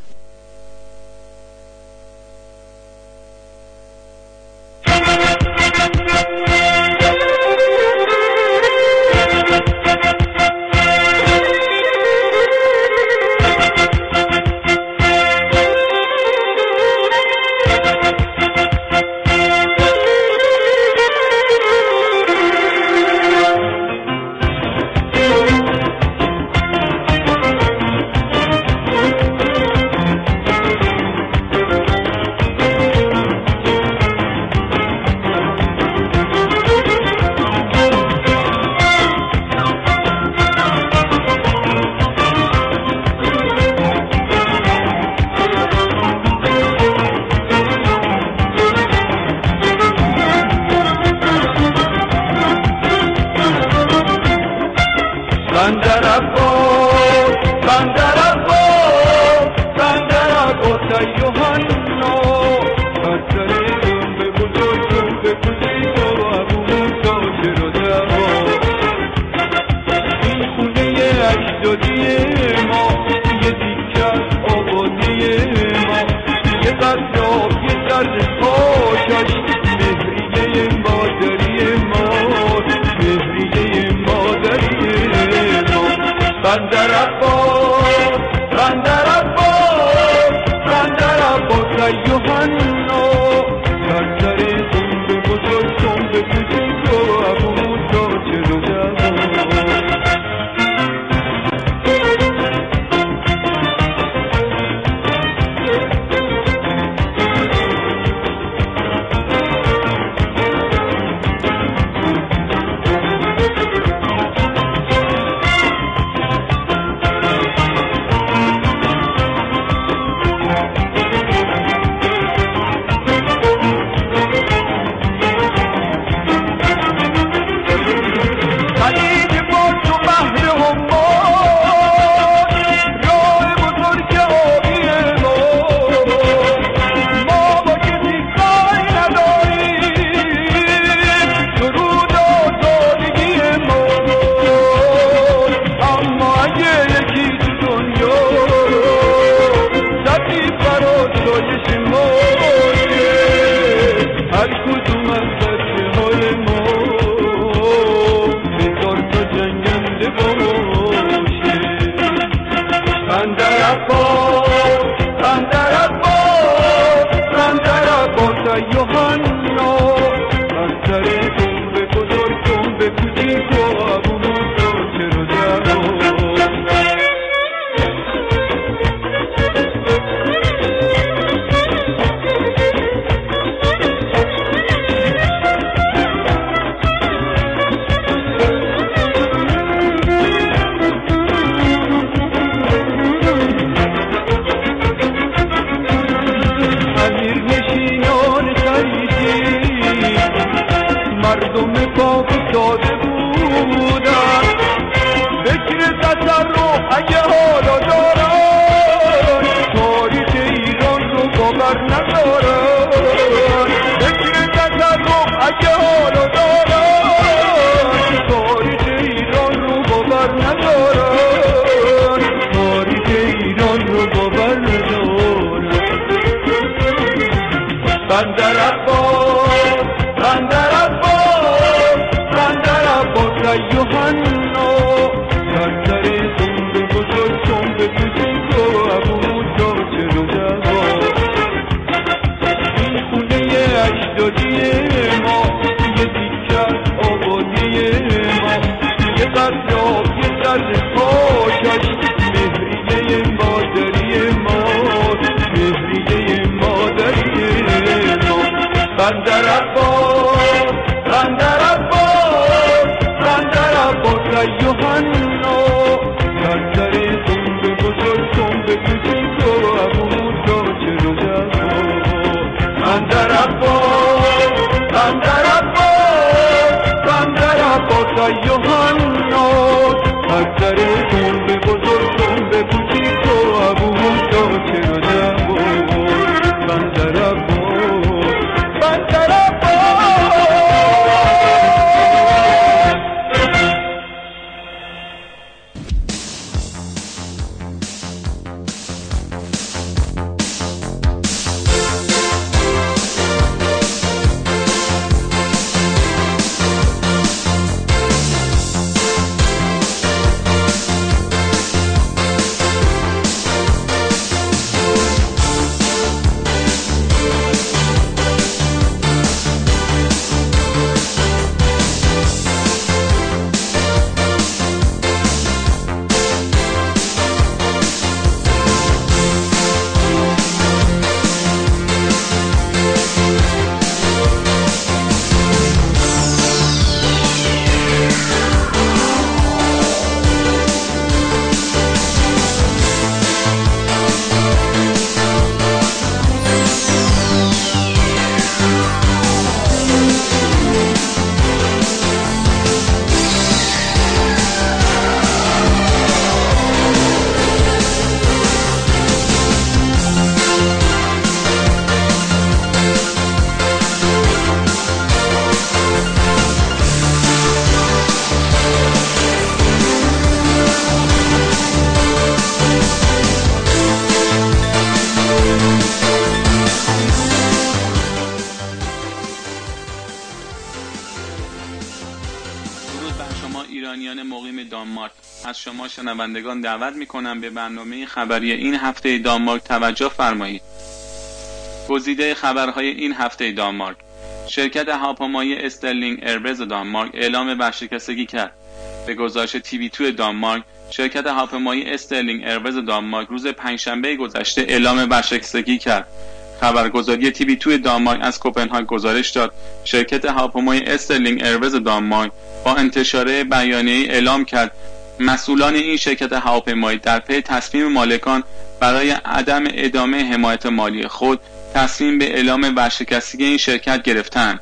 قطرات یه ذره پاکش مهریه مادری ما، مهریه مادری ما. بندر عباس بندر عباس بندر عباس ای یوحنا، در سر سنبه بزرگ سنبه کوچیک و ابو موسی چلو جوان. بندر عباس بندر عباس بندر عباس ای یوحنا، در سر سنبه بزرگ سنبه کوچیک و ابو موسی چلو جوان. این خونه اجدادی ما، یه تیکه از آبادی ما، یه قطرات یه ذره پاکش مهریه مادری ما، مهریه مادری ما. بندر عباس بندر عباس بندر عباس ای یوحنا، در سر سنبه بزرگ سنبه کوچیک و ابو موسی چلو جوان. بندر عباس بندر عباس بندر عباس ای یوحنا، در سر سنبه بزرگ سنبه کوچیک و ابو موسی چلو جوان. بندر عباس بندر عباس. ایرانیان مقیم دانمارک، از شما شنوندگان دعوت می‌کنم به برنامه خبری این هفته دانمارک توجه فرمایید. گزیده خبرهای این هفته دانمارک: شرکت هواپیمایی استرلینگ ایرویز دانمارک اعلام ورشکستگی کرد. به گزارش TV2 دانمارک، شرکت هواپیمایی استرلینگ ایرویز دانمارک روز پنجشنبه گذشته اعلام ورشکستگی کرد. خبرگزاری TV2 دانمارک از کوپنهاگ گزارش داد شرکت هواپیمایی استرلینگ ایرویز دانمارک با انتشار بیانیه‌ای اعلام کرد مسئولان این شرکت هواپیمایی در پی تصمیم مالکان برای عدم ادامه حمایت مالی خود تصمیم به اعلام ورشکستگی این شرکت گرفتند.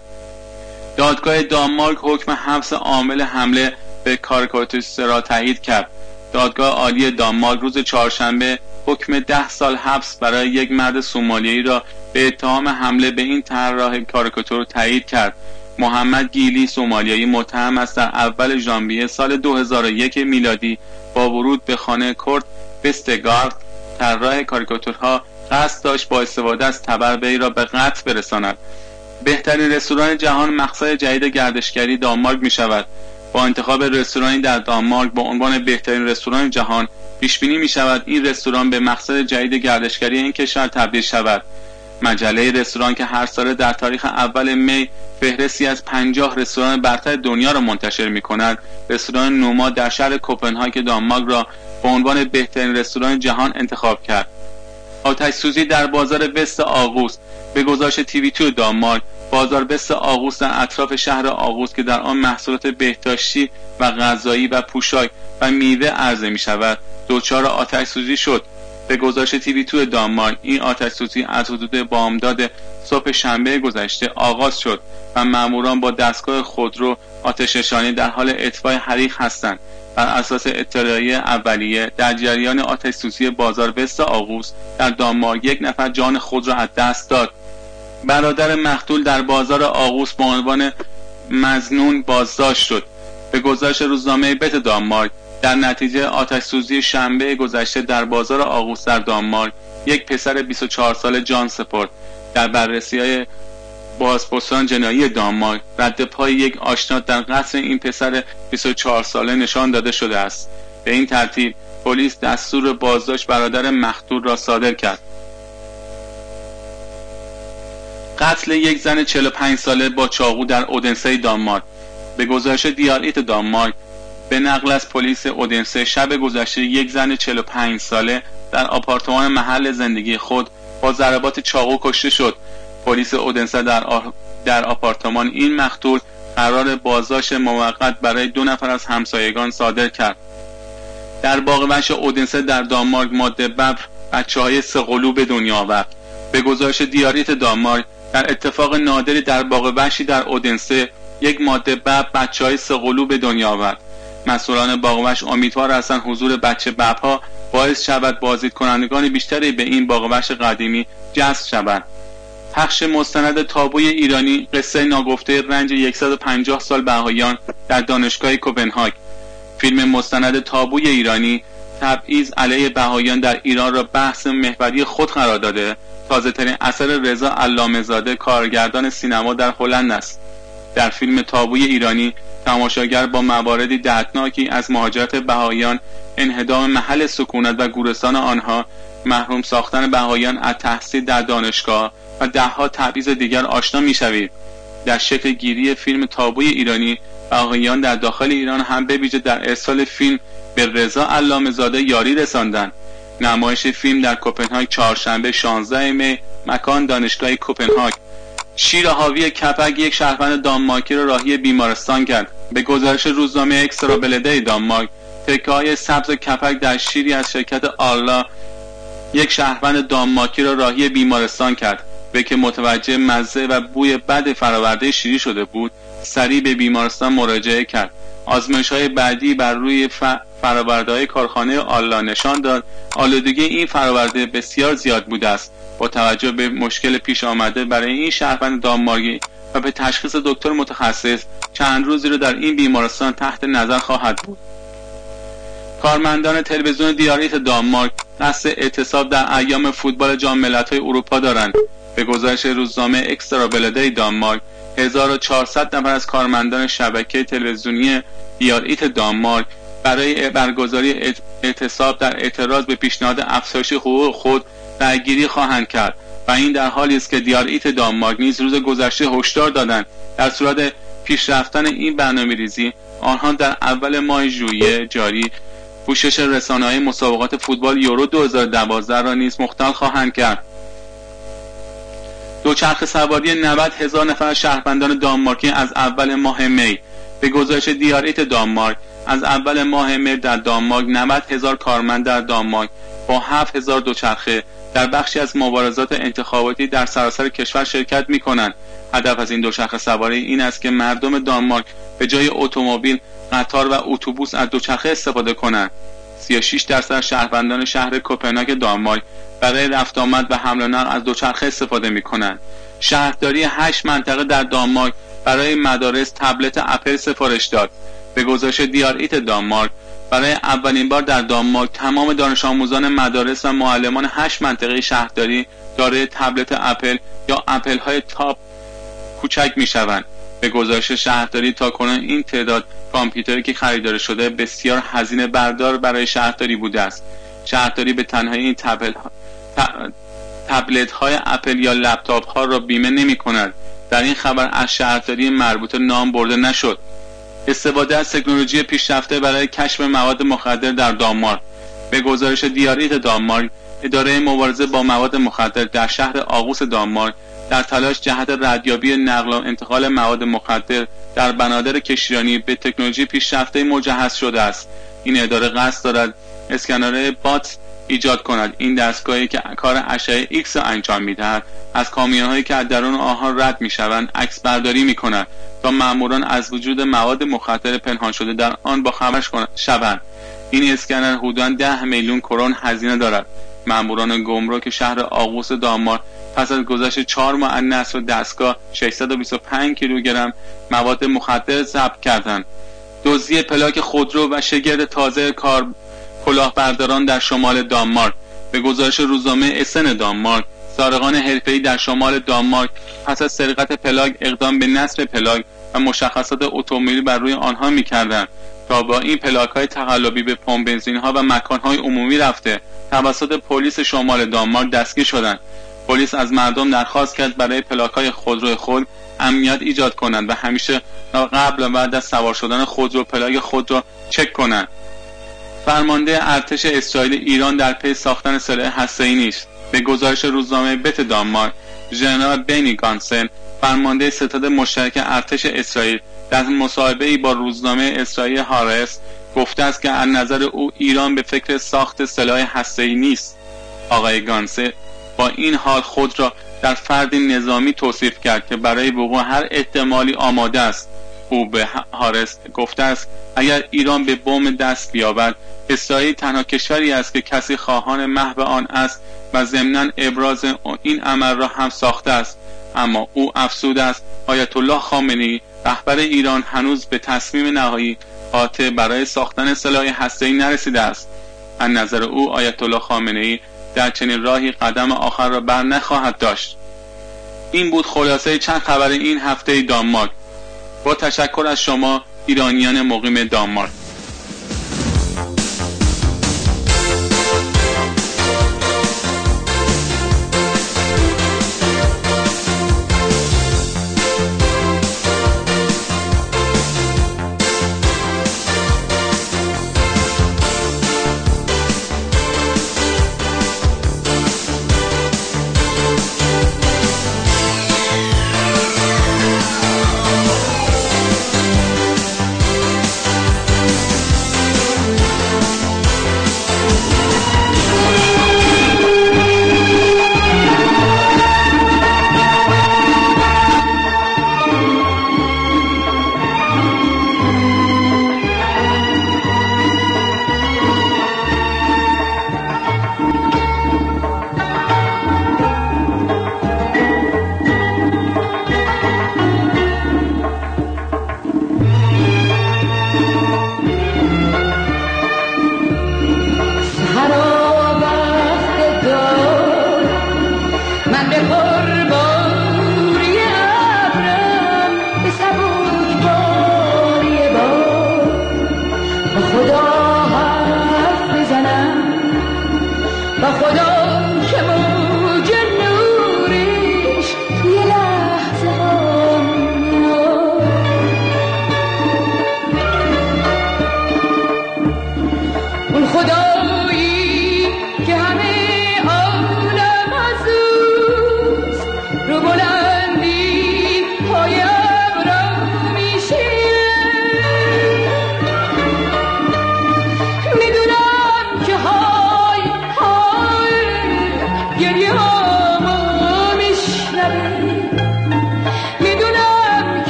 دادگاه دانمارک حکم حبس عامل حمله به کاریکاتوریست را تایید کرد. دادگاه عالی دانمارک روز چهارشنبه حکم 10 سال حبس برای یک مرد سومالیایی را به اتهام حمله به این طراح کاریکاتور تایید کرد. محمد گیلی سومالیایی متهم است در اول ژانویه سال 2001 میلادی با ورود به خانه کورت وستگارد طراح کاریکاتورها قصد داشت با استفاده از تبر وی را به قتل برساند. بهترین رستوران جهان مقصد جدید گردشگری دانمارک می شود. با انتخاب رستورانی در دانمارک با عنوان بهترین رستوران جهان پیش بینی می شود این رستوران به مقصد جدید گردشگری این کشور تبدیل شود. مجله رستوران که هر ساله در تاریخ اول می فهرستی از 50 رستوران برتر دنیا را منتشر می کند، رستوران نوما در شهر کوپنهاگ دانمارک را به عنوان بهترین رستوران جهان انتخاب کرد. آتش سوزی در بازار وست آغوست. به گزارش TV2 دانمارک، بازار وست آغوست در اطراف شهر آغوست که در آن محصولات بهداشتی و غذایی و پوشاک و میوه عرضه می شود دچار آتش سوزی شد. به گزارش TV2 دانمارک، این آتش سوزی از حدود بامداد صبح شنبه گذشته آغاز شد و ماموران با دستگاه خودرو آتش‌نشانی در حال اطفاء حریق هستند. بر اساس اطلاعیه اولیه در جریان آتش سوزی بازار وست آغوست در دانمارک 1 نفر جان خود را از دست داد. برادر مقتول در بازار آغوست با عنوان مظنون بازداشت شد. به گزارش روزنامه بت دانمارک، در نتیجه آتش سوزی شنبه گذشته در بازار آغوست در دانمارک یک پسر 24 ساله جان سپرد. در بررسی‌های بازپرسان جنایی دانمارک رد پای یک آشنا در قتل این پسر 24 ساله نشان داده شده است. به این ترتیب پلیس دستور بازداشت برادر مقتول را صادر کرد. قتل یک زن 45 ساله با چاقو در اودنسه دانمارک. به گزارش دیاریت دانمارک، به نقل از پلیس اودنسه شب گذشته یک زن 45 ساله در آپارتمان محل زندگی خود با ضربات چاقو کشته شد. پلیس اودنسه در آپارتمان این مقتول قرار بازداشت موقت برای 2 نفر از همسایگان صادر کرد. در باغ وحش اودنسه در دانمارک ماده ببر بچه‌های 3 قلو به دنیا آورد. به گزارش دیاریت دانمارک، در اتفاق نادری در باغ وحشی در اودنسه یک ماده ببر بچه‌های 3 قلو به دنیا آورد. مسئولان باغ وحش امیدوار هستند حضور بچه ببرها باعث شود بازدیدکنندگان بیشتری به این باغ وحش قدیمی جذب شوند. پخش مستند تابوی ایرانی، قصه ناگفته رنج 150 سال بهائیان در دانشگاه کوپنهاگ. فیلم مستند تابوی ایرانی تبعیض علیه بهائیان در ایران را بحث محوری خود قرار داده. تازه‌ترین اثر رضا علامه‌زاده کارگردان سینما در هلند است. در فیلم تابوی ایرانی تماشاگر با مواردی دردناکی از مهاجرت بهائیان، انهدام محل سکونت و گورستان آنها، محروم ساختن بهائیان از تحصیل در دانشگاه و دهها تبعیض دیگر آشنا می‌شوید. در شکل گیری فیلم تابوی ایرانی، بهائیان در داخل ایران هم به ویژه در ارسال فیلم به رضا علامه‌زاده یاری رساندند. نمایش فیلم در کوپنهاگ چهارشنبه 16 می، مکان دانشگاه کوپنهاگ. شیر حاوی کپک یک شهروند دانمارکی را راهی بیمارستان کرد. به گزارش روزنامه اکسترابلده دانمارک، تکه‌های سبز کپک در شیری از شرکت آرلا یک شهروند دانمارکی را راهی بیمارستان کرد. به که متوجه مزه و بوی بد فراورده شیری شده بود، سریع به بیمارستان مراجعه کرد. آزمایش‌های بعدی بر روی فرآورده‌های کارخانه آرلا نشان داد آلودگی این فراورده بسیار زیاد بوده است. با توجه به مشکل پیش آمده برای این شهروند دانمارکی و به تشخیص دکتر متخصص، چند روزی را در این بیمارستان تحت نظر خواهد بود. کارمندان تلویزیون دیاریت دانمارک قصد اعتصاب در ایام فوتبال جام ملت‌های اروپا دارند. به گزارش روزنامه اکسترابلادی دانمارک 1400 نفر از کارمندان شبکه تلویزیونی دیار-ایت دانمارک برای برگزاری اعتصاب در اعتراض به پیشنهاد افزایش حقوق خود رأی‌گیری خواهند کرد و این در حالی است که دیار-ایت دانمارک نیز روز گذشته هشدار دادند در صورت پیشرفتن این برنامه‌ریزی آنها در اول ماه ژوئیه جاری پوشش رسانه‌های مسابقات فوتبال یورو 2012 را نیز مختل خواهند کرد. دوچرخه سواری 90,000 نفر از شهروندان دانمارکی از اول ماه می به گزارش دیار-ایت دانمارک از اول ماه می در دانمارک 90,000 کارمند در دانمارک با 7,000 دوچرخه در بخشی از مبارزات انتخاباتی در سراسر کشور شرکت می‌کنند. هدف از این دوچرخه سواری این است که مردم دانمارک به جای اتومبیل، قطار و اتوبوس از دوچرخه استفاده کنند. 36% شهروندان شهر کوپنهاگ دانمارک برای رفت آمد و حمل و نقل از دوچرخه استفاده می‌کنند. شهرداری 8 منطقه در دانمارک برای مدارس تبلت اپل سفارش داد. به گزارش دیار-ایت دانمارک برای اولین بار در دانمارک تمام دانش آموزان مدارس و معلمان 8 منطقه شهرداری دارای تبلت اپل یا اپل های تاب کوچک می‌شوند. به گزارش شهرداری تاکنون این تعداد کامپیوتری که خریداری شده بسیار هزینه بردار برای شهرداری بوده است. شهرداری به تنهایی این تبلت های اپل یا لپتاپ ها را بیمه نمی کند. در این خبر از شهرداری مربوطه نام برده نشد. استفاده از تکنولوژی پیشرفته برای کشف مواد مخدر در دانمارک. به گزارش دیار-ایت دانمارک اداره مبارزه با مواد مخدر در شهر آغوس دانمارک در تلاش جهت ردیابی نقل و انتقال مواد مخدر در بنادر کشتیرانی به تکنولوژی پیشرفته مجهز شده است. این اداره قصد دارد اسکنر بات ایجاد کند. این دستگاهی که کار اشعه ایکس را انجام می‌دهد از کامیون‌هایی که از درون آنها رد می‌شوند عکس برداری می‌کند تا ماموران از وجود مواد مخدر پنهان شده در آن با خبر شوند. این اسکنر حدوداً 10 میلیون کرون هزینه دارد. ماموران گمرک شهر آغوس دانمارک پس از گذشت 4 ماه از نصب دستگاه 625 کیلوگرم مواد مخدر ضبط کردند. دزدی پلاک خودرو و شگرد تازه کلاهبرداران در شمال دانمارک. به گزارش روزنامه اسن دانمارک سارقان حرفه‌ای در شمال دانمارک پس از سرقت پلاک اقدام به نصب پلاک و مشخصات اتومبیلی بر روی آنها می‌کردند تا با این پلاک‌های تقلبی به پمپ بنزین‌ها و مکان‌های عمومی رفته توسط پلیس شمال دانمارک دستگیر شدند. پلیس از مردم درخواست کرد برای پلاک‌های خودرو خود امنیت ایجاد کنند و همیشه قبل و بعد از سوار شدن خودرو پلاک خود را چک کنند. فرمانده ارتش اسرائیل ایران در پی ساختن سلاح هسته‌ای نیست. به گزارش روزنامه بت دانمارک ژنرال بنی گانسن فرمانده ستاد مشترک ارتش اسرائیل در مصاحبه‌ای با روزنامه اسرائیل هارس گفته است که از نظر او ایران به فکر ساخت سلاح هسته‌ای نیست. آقای گانسن با این حال خود را در فردی نظامی توصیف کرد که برای وقوع هر احتمالی آماده است. او به هارس گفته است اگر ایران به بمب دست بیابد اسرائیل تنها کشوری است که کسی خواهان محو آن است و ضمناً ابراز این عمل را هم ساخته است. اما او افزوده است آیت الله خامنه‌ای رهبر ایران هنوز به تصمیم نهایی قاطع برای ساختن سلاح هسته‌ای نرسیده است. از نظر او آیت الله خامنه‌ای در چنین راهی قدم آخر را بر نخواهد داشت. این بود خلاصه چند خبر این هفته دانمارک. با تشکر از شما ایرانیان مقیم دانمارک.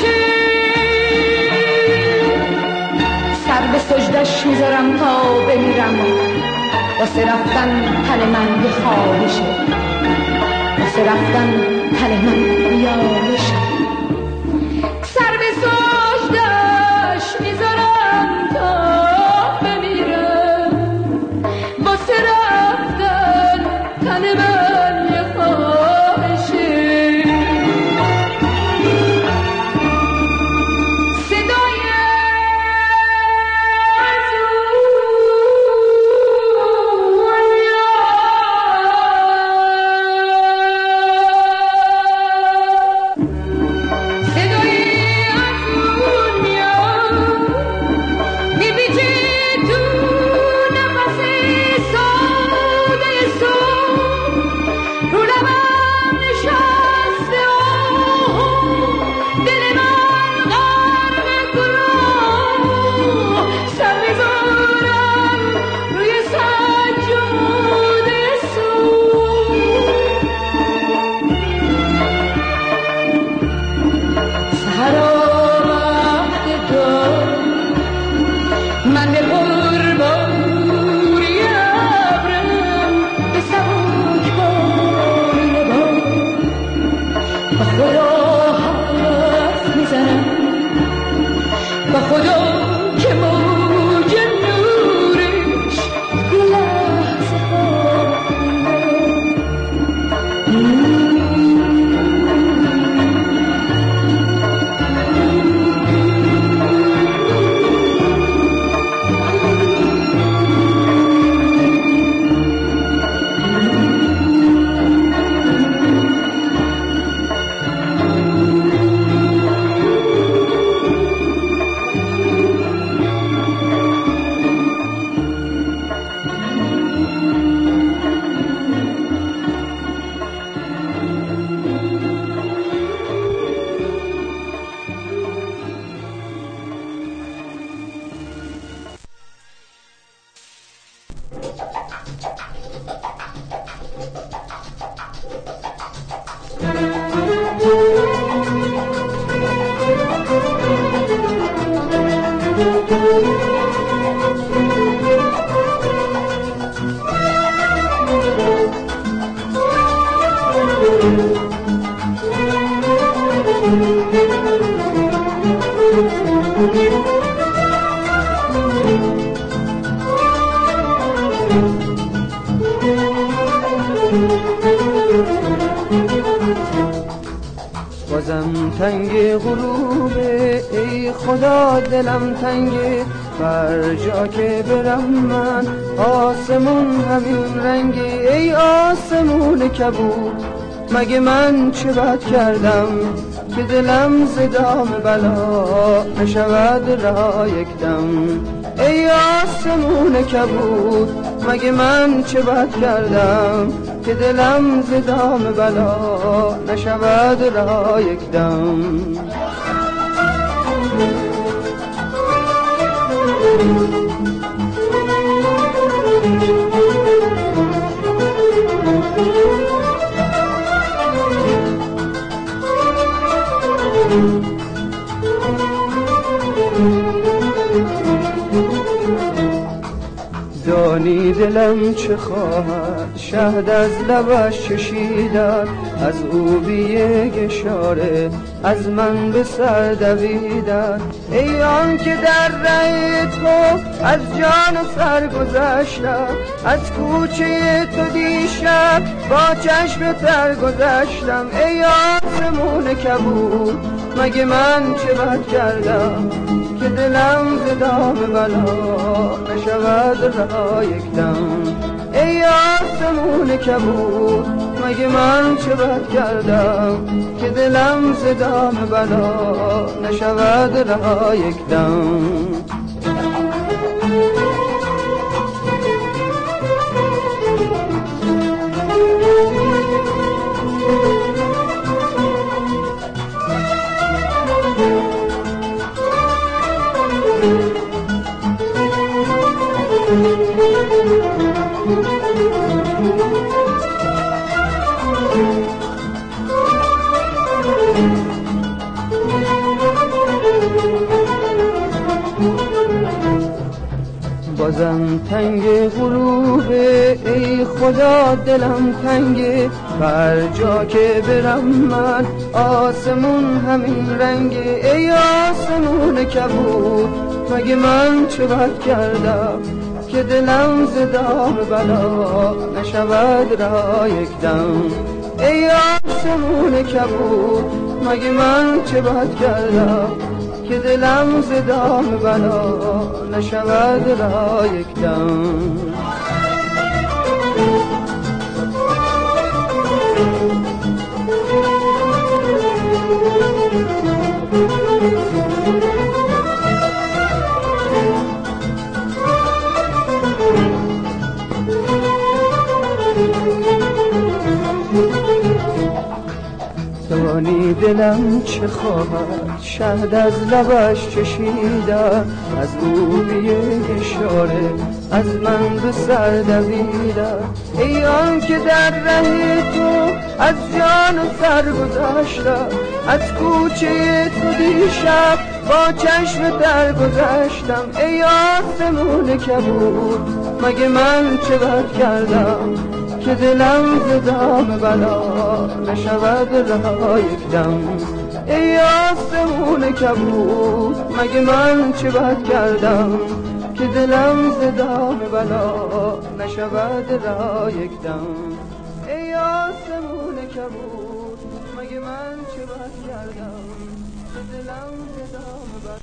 سر به سجدش میذارم تا بمیرم، واسه رفتن تن من یه خواهشه، واسه رفتن تن من یارشه. سر به سجدش میذارم تا بمیرم، واسه رفتن تن من یه خواهشه. بازم تنگ غروبه ای خدا دلم تنگه، بر جا که برم من آسمون همین رنگی. ای آسمون کبود مگه من چه بد کردم که دلم ز دام بلا نشود رها یکدم. ای آسمون کبود مگه من چه بد کردم که دلم ز دام بلا نشود رها یکدم. دانی دلم چه خواهد شهد از لبش چشیدن، از او بی یک اشاره از من به سر دویدن. ای آن که در ره تو از جان و سر گذشتم، از کوچه تو دیشب با چشم تر گذشتم. ای آسمون کبود مگه من چه بد کردم که دلم ز دام بلا نشود رها یکدم. ای آسمون کبود مگه من چه بد کردم که دلم ز دام بلا نشود رها یکدم. بازم تنگ غروبه، ای خدا دلم تنگه، هر جا که برم من آسمون همین رنگه. ای آسمون کبود مگه من چه بد کردم که دلم ز دام بلا نشود را یک دم. ای آسمون کبود مگه من چه بد کردم که دلم ز دام بلا نشود را یک دم. دانی دلم چه خواهد شهد از لبش چشیدن، از او بی اشاره از من به سر دویدن. ای آن که در ره تو از جان و سر گذشتم، از کوچه تو دیشب با چشم در گذشتم. ای آسمون کبود مگه من چه بد کردم که دلم ز دام بلا نشود رها یک دم. ای آسمون کبود مگه من چه بد کردم که دلم ز دام بلا نشود رها یک دم. ای آسمون کبود مگه من چه بد کردم که دلم ز دام بلا.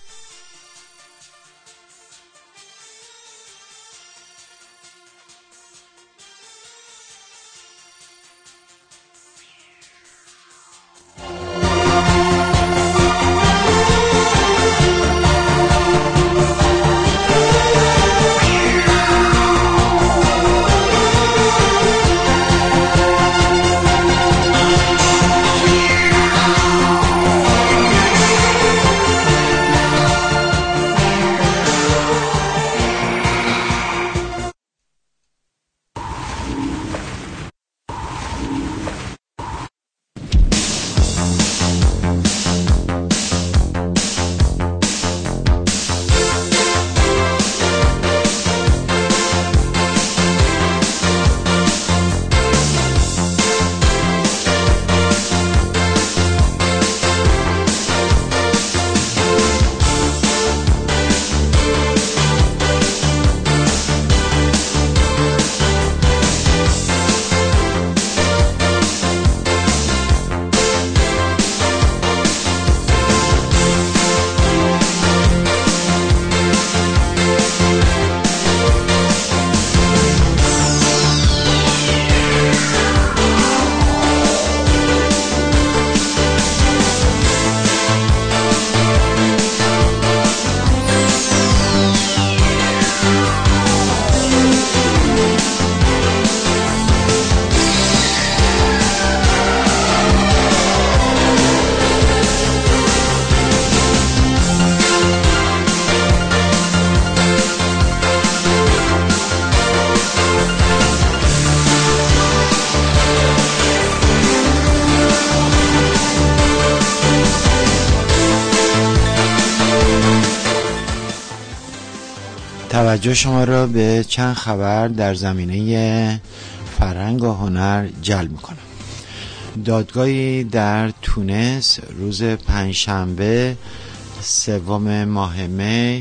توجه شما را به چند خبر در زمینه فرهنگ و هنر جلب میکنم. دادگاهی در تونس روز پنجشنبه 3 ماه می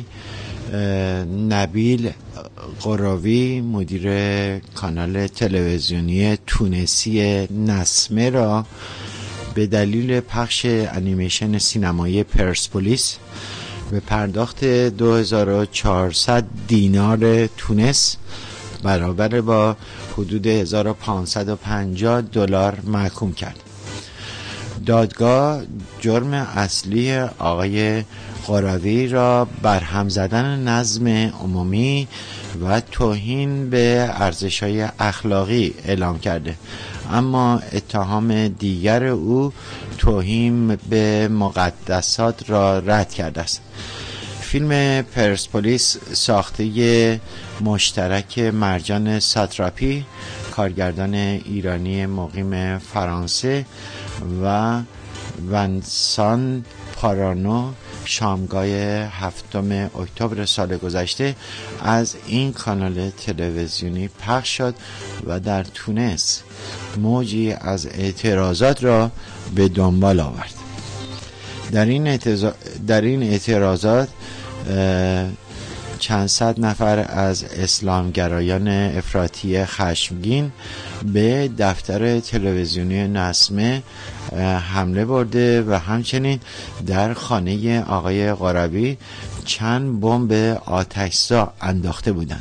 نبیل قراوی مدیر کانال تلویزیونی تونسی نسمه را به دلیل پخش انیمیشن سینمایی پرسپولیس به پرداخت 2400 دینار تونس برابر با حدود 1550 دلار محکوم کرد. دادگاه جرم اصلی آقای قراوی را برهم زدن نظم عمومی و توهین به ارزش‌های اخلاقی اعلام کرده، اما اتهام دیگر او توهین به مقدسات را رد کرده است. فیلم پرسپولیس ساخته مشترک مرجان ساتراپی، کارگردان ایرانی مقیم فرانسه، و ونسان پارانو، شامگاه 7 اکتبر سال گذشته از این کانال تلویزیونی پخش شد و در تونس موجی از اعتراضات را به دنبال آورد. در این اعتراضات چند صد نفر از اسلامگرایان افراطی خشمگین به دفتر تلویزیونی نسمه حمله برده و همچنین در خانه آقای قروی چند بمب آتشزا انداخته بودند.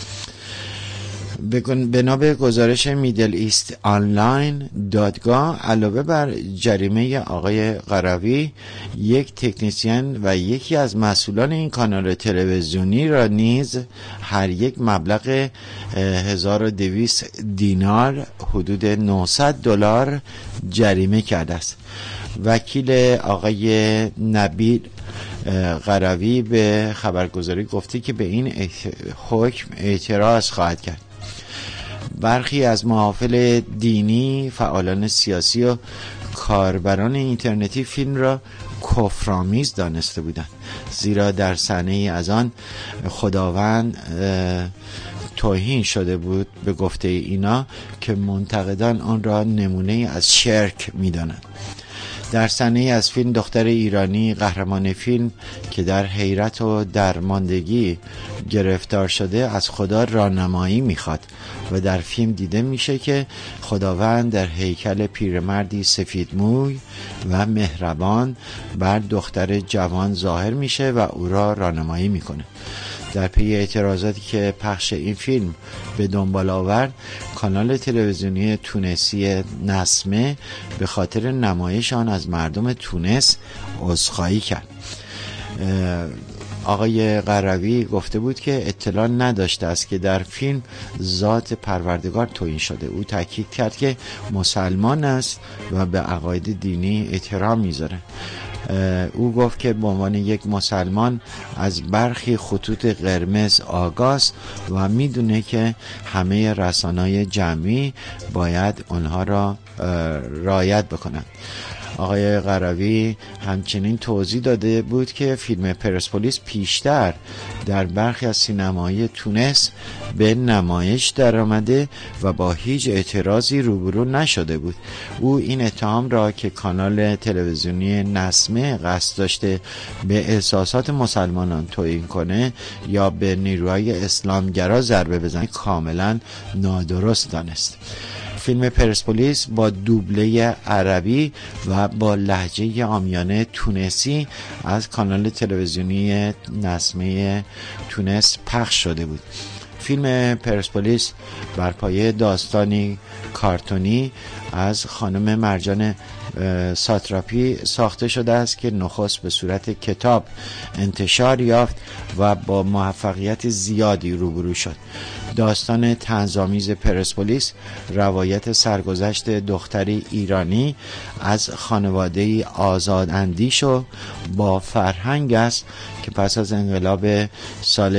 بنا به گزارش میدل ایست آنلاین دادگاه علاوه بر جریمه آقای قروی، یک تکنیسین و یکی از مسئولان این کانال تلویزیونی را نیز هر یک مبلغ 1200 دینار حدود $900 جریمه کرده است. وکیل آقای نبیل قروی به خبرگزاری گفته که به این حکم اعتراض خواهد کرد. برخی از محافل دینی، فعالان سیاسی و کاربران اینترنتی فیلم را کفرآمیز دانسته بودند، زیرا در صحنه‌ای از آن خداوند توهین شده بود به گفته اینا که منتقدان آن را نمونه از شرک می‌دانند. در صحنه‌ای از فیلم دختر ایرانی قهرمان فیلم که در حیرت و درماندگی گرفتار شده از خدا راهنمایی می‌خواد و در فیلم دیده میشه که خداوند در هیکل پیرمردی سفید موی و مهربان بر دختر جوان ظاهر میشه و او را راهنمایی میکنه. در پی اعتراضاتی که پخش این فیلم به دنبال آورد، کانال تلویزیونی تونسی نسمه به خاطر نمایش آن از مردم تونس عذرخواهی کرد. آقای قروی گفته بود که اطلاع نداشته است که در فیلم ذات پروردگار توهین شده. او تاکید کرد که مسلمان است و به عقاید دینی احترام میذاره. او گفت که به عنوان یک مسلمان از برخی خطوط قرمز آگاست و میدونه که همه رسانه‌های جمعی باید اونها را رعایت بکنند. آقای قروی همچنین توضیح داده بود که فیلم پرسپولیس پیشتر در برخی از سینماهای تونس به نمایش در آمده و با هیچ اعتراضی روبرو نشده بود. او این اتهام را که کانال تلویزیونی نسمه قصد داشته به احساسات مسلمانان توهین کنه یا به نیروهای اسلامگرا ضربه بزنه کاملا نادرست دانست. فیلم پرسپولیس با دوبله عربی و با لهجه عامیانه تونسی از کانال تلویزیونی نسمه تونس پخش شده بود. فیلم پرسپولیس بر پایه داستانی کارتونی از خانم مرجان ساتراپی ساخته شده است که نخست به صورت کتاب انتشار یافت و با موفقیت زیادی روبرو شد. داستان طنزآمیز پرسپولیس روایت سرگذشت دختری ایرانی از خانواده‌ای آزاداندیش و با فرهنگ است که پس از انقلاب سال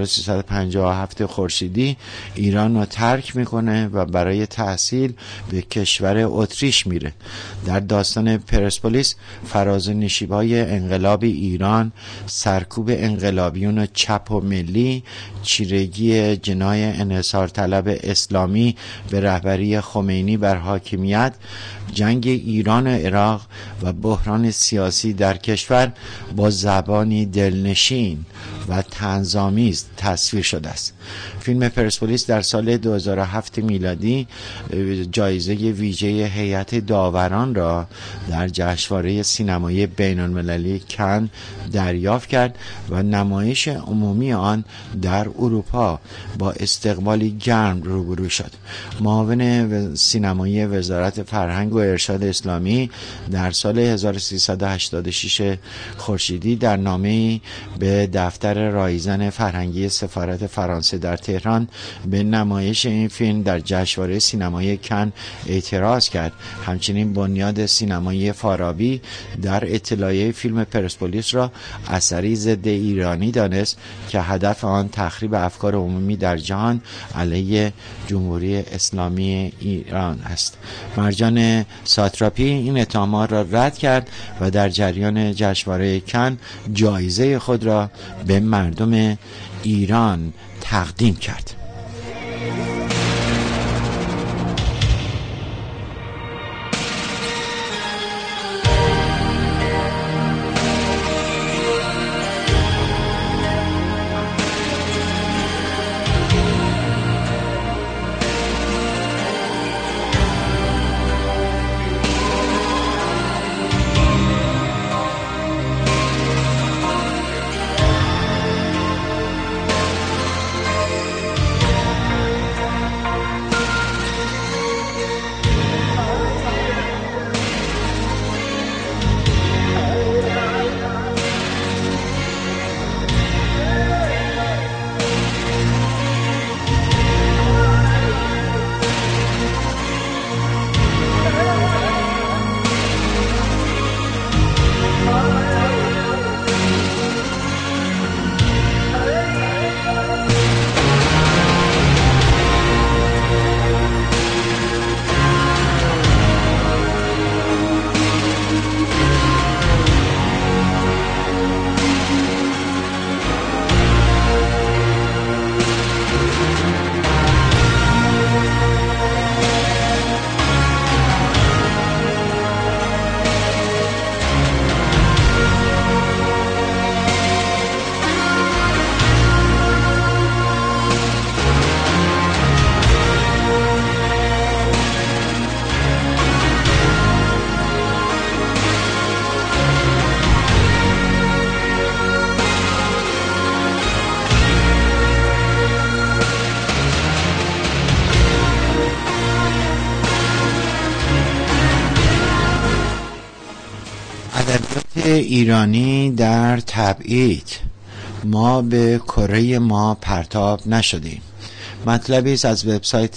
1357 خورشیدی ایران را ترک میکنه و برای تحصیل به کشور اتریش میره. در داستان پرسپولیس فراز و نشیب‌های انقلاب ایران، سرکوب انقلابیون چپ و ملی، چیرگی جناح انحصار طلب اسلامی به رهبری خمینی بر حاکمیت، جنگ ایران و عراق و بحران سیاسی در کشور با زبانی دلنشین و طنزآمیز تصویر شده است. فیلم پرسپولیس در سال 2007 میلادی جایزه ویژه هیئت داوران را در جشنواره سینمایی بین‌المللی کن دریافت کرد و نمایش عمومی آن در اروپا با استقبالی گرم روبرو شد. معاون سینمایی وزارت فرهنگ و ارشاد اسلامی در سال 1386 خورشیدی در نامه‌ای به دفتر رایزن فرهنگی سفارت فرانسه در تهران به نمایش این فیلم در جشنواره سینمایی کن اعتراض کرد. همچنین بنیاد بنیاد سینمایی فارابی در اطلاعیه فیلم پرسپولیس را اثری ضد ایرانی دانست که هدف آن تخریب افکار عمومی در جهان علیه جمهوری اسلامی ایران است. مرجان ساتراپی این اتهامات را رد کرد و در جریان جشنواره کن جایزه خود را به مردم ایران تقدیم کرد. ایرانی در تبعید. ما به کره ما پرتاب نشدیم. مطلبی است از وبسایت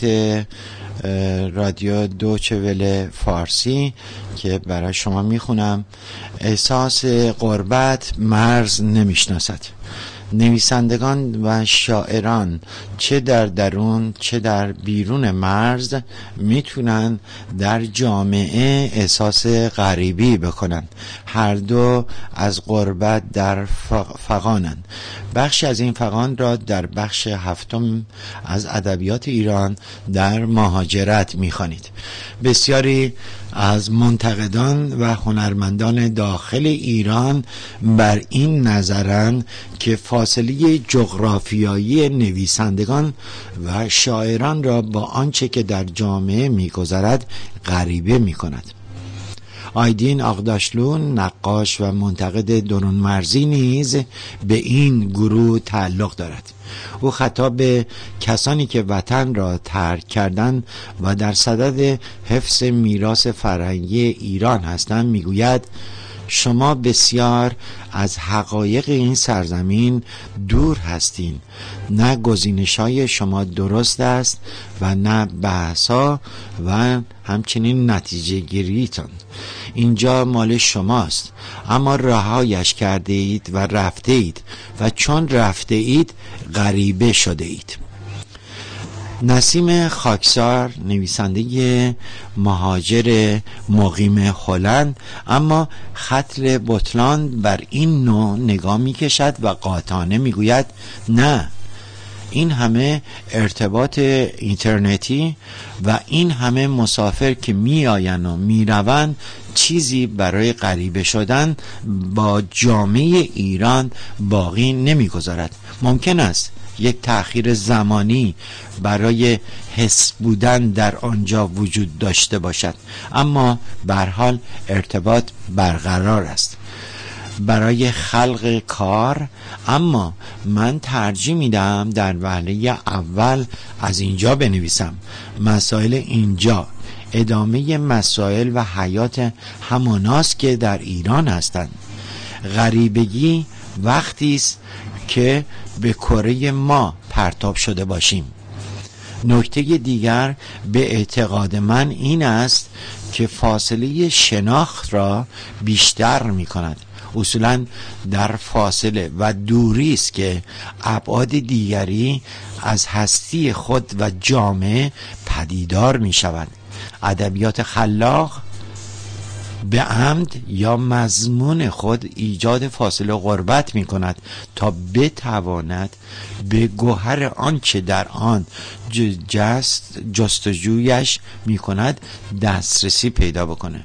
رادیو دوچه وله فارسی که برای شما میخونم. احساس غربت مرز نمیشناسد. نویسندگان و شاعران چه در درون چه در بیرون مرز میتونن در جامعه احساس غریبی بکنن. هر دو از غربت در فغانن. بخشی از این فغان را در بخش هفتم از ادبیات ایران در مهاجرت میخوانید. بسیاری از منتقدان و هنرمندان داخل ایران بر این نظرند که فاصله جغرافیایی نویسندگان و شاعران را با آنچه که در جامعه می‌گذرد غریبه می‌کند. آیدین آغداشلو، نقاش و منتقد درون مرزی نیز به این گروه تعلق دارد. او خطاب به کسانی که وطن را ترک کردند و در صدد حفظ میراث فرهنگی ایران هستند میگوید: شما بسیار از حقایق این سرزمین دور هستین. نه گزینش‌های شما درست است و نه بحث‌ها و همچنین نتیجه گیریتان. اینجا مال شماست، اما رهایش کرده اید و رفته اید و چون رفته اید غریبه شده اید. نسیم خاکسار، نویسنده مهاجر مقیم هلند، اما خط بطلان بر این نوع نگاه می کشد و قاطعانه می گوید: نه، این همه ارتباط اینترنتی و این همه مسافر که می آین و می روند چیزی برای غریبه شدن با جامعه ایران باقی نمی گذارد. ممکن است یک تأخیر زمانی برای حس بودن در آنجا وجود داشته باشد، اما به هر حال ارتباط برقرار است برای خلق کار. اما من ترجیح میدم در وهله اول از اینجا بنویسم. مسائل اینجا ادامه مسائل و حیات هماناست که در ایران هستند. غریبگی وقتی است که به کره ما پرتاب شده باشیم. نکته دیگر به اعتقاد من این است که فاصله شناخت را بیشتر می کند. اصولا در فاصله و دوری است که ابعاد دیگری از هستی خود و جامعه پدیدار می شود. ادبیات خلاق به عمد یا مضمون خود ایجاد فاصله و غربت می کند تا بتواند به گوهر آنچه در آن جستجویش می کند دسترسی پیدا بکنه.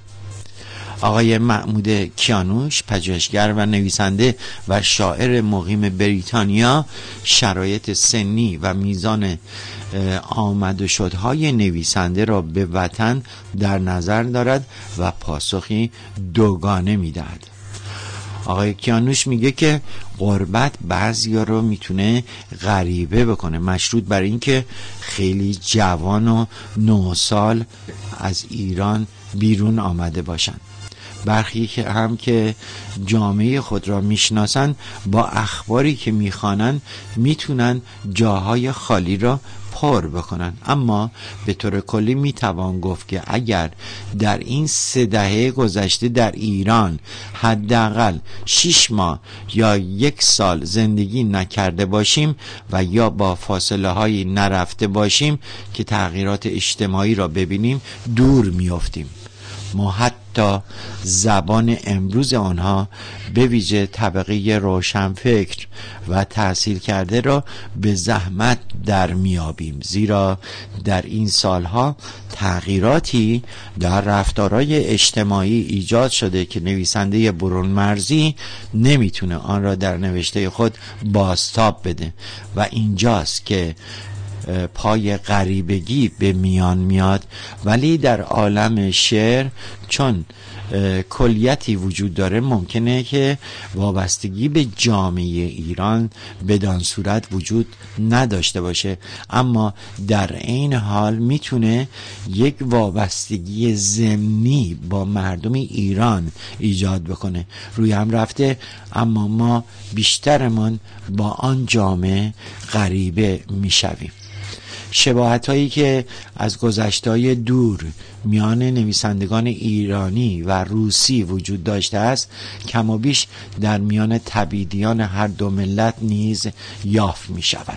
آقای محمود کیانوش، پژوهشگر و نویسنده و شاعر مقیم بریتانیا، شرایط سنی و میزان آمد و شدهای نویسنده را به وطن در نظر دارد و پاسخی دوگانه میدهد. آقای کیانوش میگه که غربت بعضیا رو میتونه غریبه بکنه، مشروط بر این که خیلی جوان و 9 سال از ایران بیرون آمده باشن. برخی که هم که جامعه خود را میشناسن با اخباری که میخوانن میتونن جاهای خالی را پر بکنن. اما به طور کلی میتوان گفت که اگر در این 3 دهه گذشته در ایران حداقل 6 ماه یا 1 سال زندگی نکرده باشیم و یا با فاصله هایی نرفته باشیم که تغییرات اجتماعی را ببینیم، دور میافتیم. ما حتی زبان امروز آنها به ویژه طبقه روشنفکر و تحصیل کرده را به زحمت در میابیم، زیرا در این سالها تغییراتی در رفتارهای اجتماعی ایجاد شده که نویسنده برون مرزی نمیتونه آن را در نوشته خود بازتاب بده و اینجاست که پای غریبگی به میان میاد. ولی در عالم شعر چون کلیتی وجود داره، ممکنه که وابستگی به جامعه ایران بدان صورت وجود نداشته باشه، اما در این حال میتونه یک وابستگی ضمنی با مردم ایران ایجاد بکنه. روی هم رفته، اما ما بیشترمان با آن جامعه غریبه میشویم. شباهت هایی که از گذشته‌های دور میان نویسندگان ایرانی و روسی وجود داشته است، کم و بیش در میان تبعیدیان هر دو ملت نیز یافت می شود.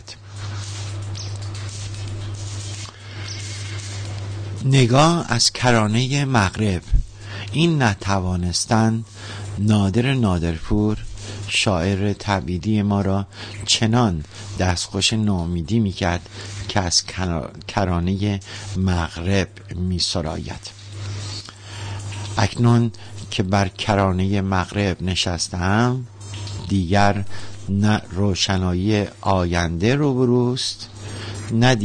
نگاه از کرانه مغرب. این نتوانستن نادر نادرپور، شاعر تبعیدی ما را چنان دستخوش ناامیدی میکرد که از کرانه مغرب میسراید. اکنون که بر کرانه مغرب نشستم، دیگر نه روشنایی آینده روبروست، نه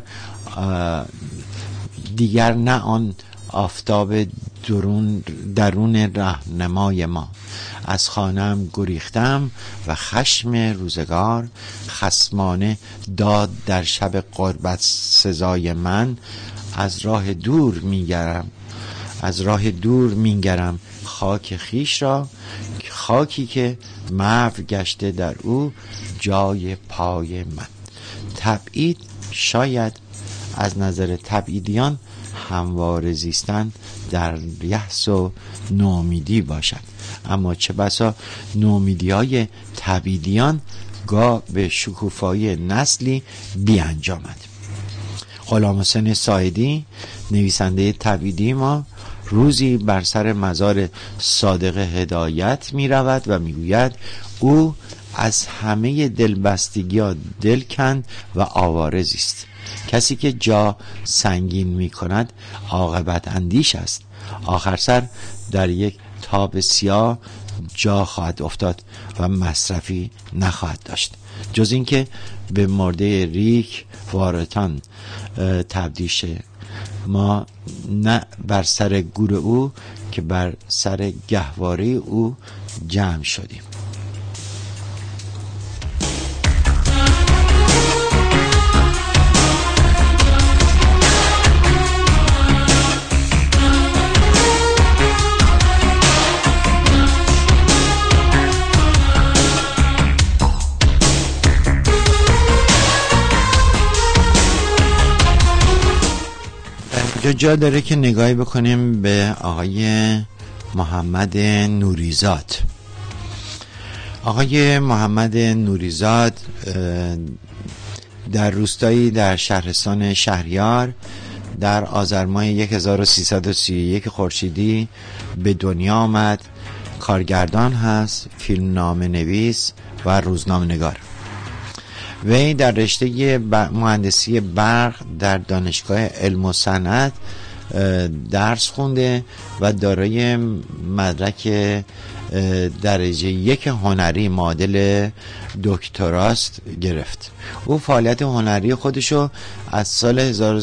دیگر نه آن آفتاب درون راهنمای ما. از خانه‌ام گریختم و خشم روزگار خصمانه داد در شب غربت سزای من. از راه دور می‌گرم خاک خیش را، خاکی که محو گشته در او جای پای من. تبعید شاید از نظر تبعیدیان همواره زیستن در یأس و نومیدی باشد، اما چه بسا نومیدی‌های تبعیدیان گاه به شکوفایی نسلی بیانجامد. غلام حسین ساعدی، نویسنده تبعیدی ما، روزی بر سر مزار صادق هدایت می رود و می گوید او از همه دلبستگی‌ها دل کند و آوارزی است. کسی که جا سنگین می کند عاقبت اندیش است، آخر سر در یک تاب سیاه جا خواهد افتاد و مصرفی نخواهد داشت، جز اینکه به مرده ریک وارتان تبدیل شه. ما نه بر سر گور او که بر سر گهواره او جمع شدیم. اینجا جا داره که نگاهی بکنیم به آقای محمد نوریزاد. آقای محمد نوریزاد در روستایی در شهرستان شهریار در آذر ماه 1331 خورشیدی به دنیا آمد. کارگردان هست، فیلمنامه نویس و روزنامه نگار. وی در رشته مهندسی برق در دانشگاه علم و صنعت درس خونده و دارای مدرک درجه 1 هنری معادل دکتراست گرفت. او فعالیت هنری خودشو از سال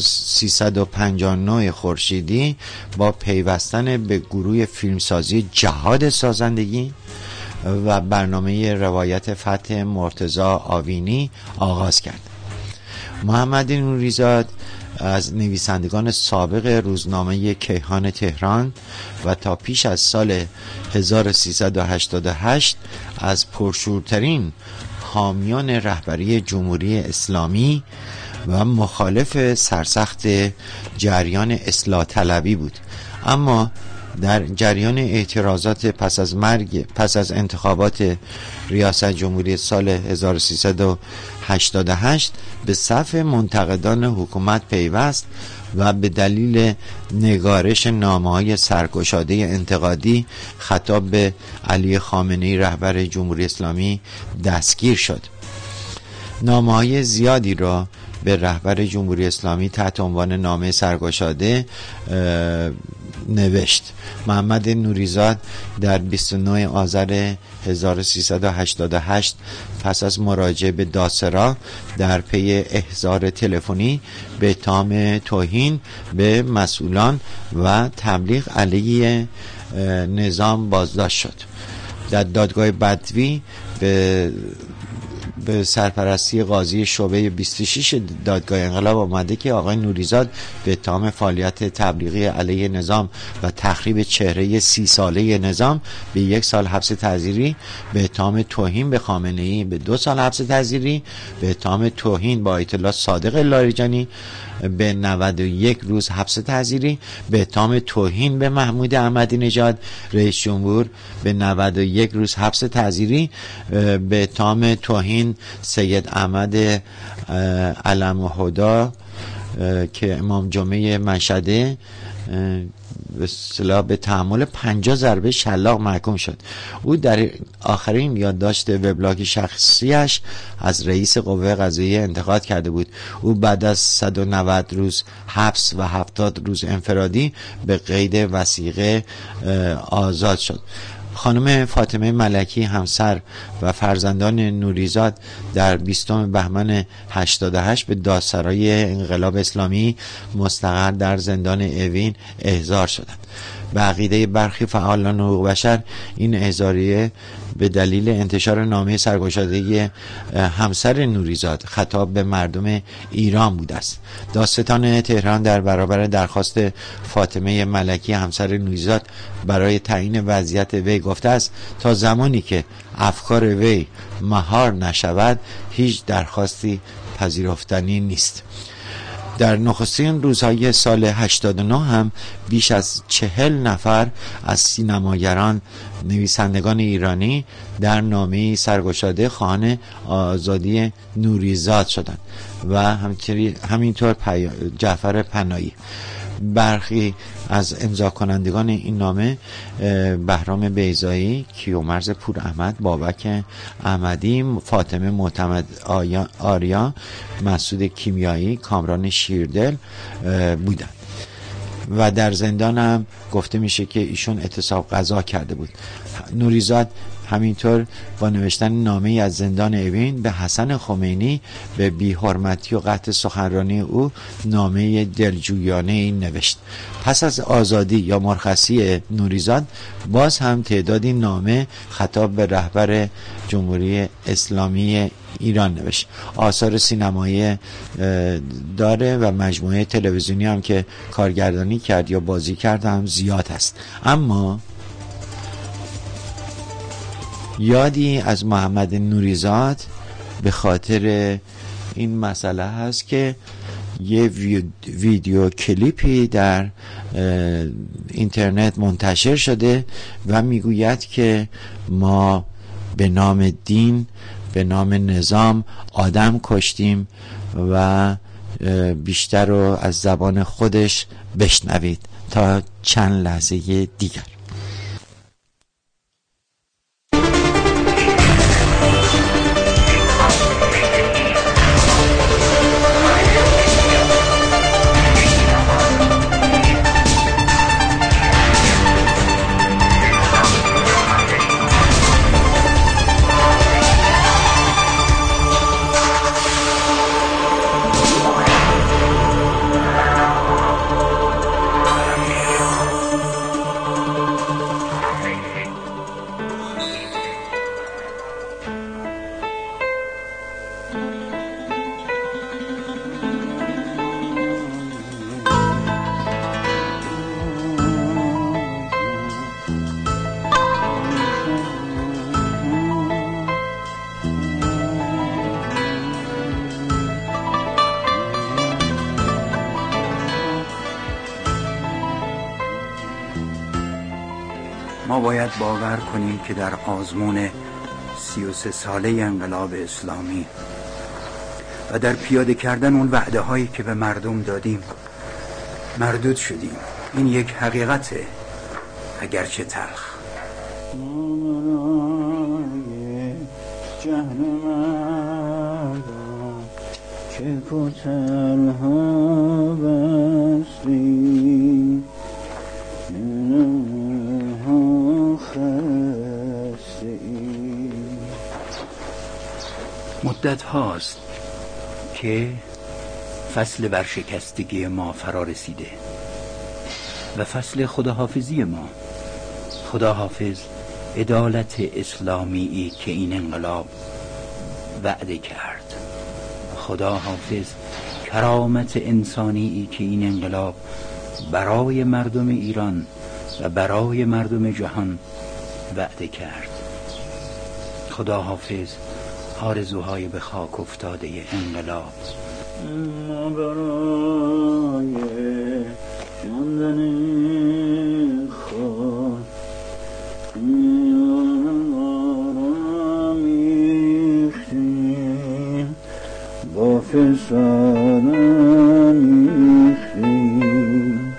1359 خورشیدی با پیوستن به گروه فیلمسازی جهاد سازندگی و برنامه روایت فتح مرتضی آوینی آغاز کرد. محمد نوریزاد از نویسندگان سابق روزنامه کیهان تهران و تا پیش از سال 1388 از پرشورترین حامیان رهبری جمهوری اسلامی و مخالف سرسخت جریان اصلاح طلبی بود. اما در جریان اعتراضات پس از انتخابات ریاست جمهوری سال 1388 به صف منتقدان حکومت پیوست و به دلیل نگارش نامه‌های سرگشاده انتقادی خطاب به علی خامنه‌ای رهبر جمهوری اسلامی دستگیر شد. نامه‌های زیادی را به رهبر جمهوری اسلامی تحت عنوان نامه سرگشاده نوشت. محمد نوریزاد در 29 آذر 1388 پس از مراجعه به دادسرا در پی احضار تلفنی به اتهام توهین به مسئولان و تبلیغ علیه نظام بازداشت شد. در دادگاه بدوی به سرپرستی قاضی شعبه 26 دادگاه انقلاب آمده که آقای نوریزاد به اتهام فعالیت تبلیغی علیه نظام و تخریب چهره 30 ساله نظام به 1 سال حبس تعزیری، به اتهام توهین به خامنه‌ای به 2 سال حبس تعزیری، به اتهام توهین با آیت الله صادق لاریجانی به 91 روز حبس تعزیری، به اتهام توهین به محمود احمدی نژاد رئیس جمهور به 91 روز حبس تعزیری، به اتهام توهین سید احمد علم و هدا که امام جمعه مشهده به اصطلاح به تحمل 50 ضربه شلاق محکوم شد. او در آخرین یادداشت وبلاگ شخصیش از رئیس قوه قضاییه انتقاد کرده بود. او بعد از 190 روز حبس و 70 روز انفرادی به قید وثیقه آزاد شد. خانم فاطمه ملکی همسر و فرزندان نوریزاد در 20 بهمن 88 به دادسرای انقلاب اسلامی مستقر در زندان اوین احضار شدند. به عقیده برخی فعالان حقوق بشر این احضاریه به دلیل انتشار نامه سرگشادگی همسر نوریزاد خطاب به مردم ایران بوده است. دادستان تهران در برابر درخواست فاطمه ملکی همسر نوریزاد برای تعیین وضعیت وی گفته است تا زمانی که افکار وی مهار نشود هیچ درخواستی پذیرفتنی نیست. در نخستین روزهای سال 89 هم بیش از 40 نفر از سینماگران نویسندگان ایرانی در نامه سرگشاده خواهان آزادی نوریزاد شدند و همینطور جعفر پناهی. برخی از امضا کنندگان این نامه بهرام بیضایی، کیومرث پور احمد، بابک احمدی، فاطمه معتمد آریا، مسعود کیمیایی، کامران شیردل بودند و در زندان هم گفته میشه که ایشون اعتصاب غذا کرده بود. نوریزاد همینطور با نوشتن نامه‌ای از زندان اوین به حسن خمینی به بی‌حرمتی و قطع سخنرانی او نامه دلجویانه‌ای نوشت. پس از آزادی یا مرخصی نوریزاد باز هم تعدادی نامه خطاب به رهبر جمهوری اسلامی ایران نوشت. آثار سینمایی داره و مجموعه تلویزیونی هم که کارگردانی کرد یا بازی کرد هم زیاد است. اما یادی از محمد نوریزاد به خاطر این مسئله هست که یه ویدیو کلیپی در اینترنت منتشر شده و میگوید که ما به نام دین، به نام نظام آدم کشتیم و بیشتر رو از زبان خودش بشنوید تا چند لحظه دیگر. ما باید باور کنیم که در آزمون 33 ساله انقلاب اسلامی و در پیاده کردن اون وعده هایی که به مردم دادیم مردود شدیم. این یک حقیقته، اگرچه تلخ. که تنها بستی مدت هاست که فصل ورشکستگی ما فرا رسیده و فصل خداحافظی ما. خداحافظ عدالت اسلامی که این انقلاب وعده کرد، خداحافظ کرامت انسانی که این انقلاب برای مردم ایران و برای مردم جهان وعده کرد. خداحافظ آرزوهای به خاک افتاده انقلاب. ما برای جاندن خود آمیختیم، با فساد آمیختیم.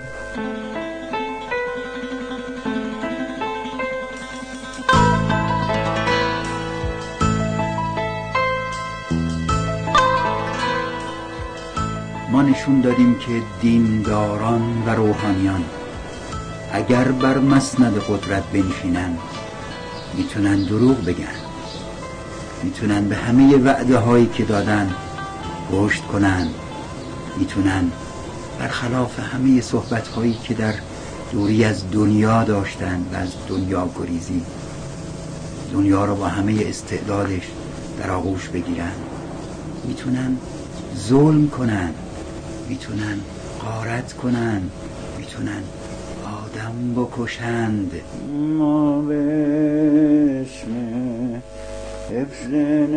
ما نشون دادیم که دینداران و روحانیان اگر بر مسند قدرت بنشینن میتونن دروغ بگن، میتونن به همه وعده هایی که دادن پشت کنن، میتونن برخلاف همه صحبت هایی که در دوری از دنیا داشتن و از دنیا گریزی، دنیا رو با همه استعدادش در آغوش بگیرن، میتونن ظلم کنن، میتونن غارت کنن، میتونن آدم بکشند. ما به اسم حفظ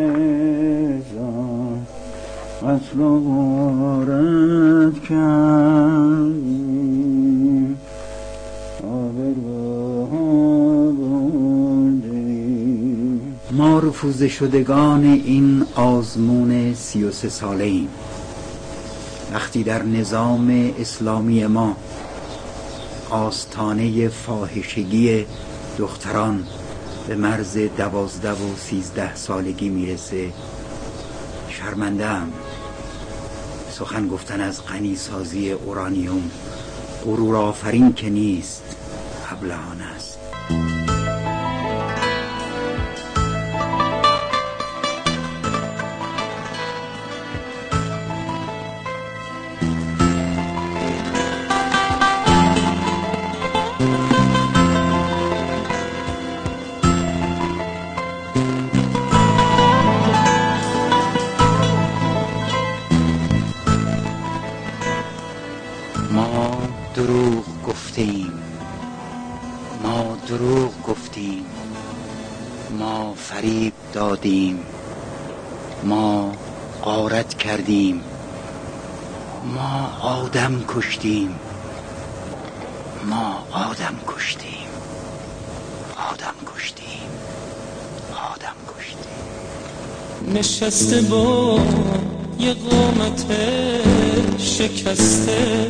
نظام قتل و غارت کردیم، آبروها بردیم. ما رفوزه شدگان این آزمون 33 ساله ایم. وقتی در نظام اسلامی ما آستانه فاحشگی دختران به مرز 12 و 13 سالگی میرسه، شرمنده‌ام. سخن گفتن از غنی سازی اورانیوم غرور آفرین که نیست، ابلهانه است. دروغ گفتیم، ما فریب دادیم، ما غارت کردیم، ما آدم کشتیم، ما آدم کشتیم، آدم کشتیم، آدم کشتیم. نشسته با یه قامت شکسته،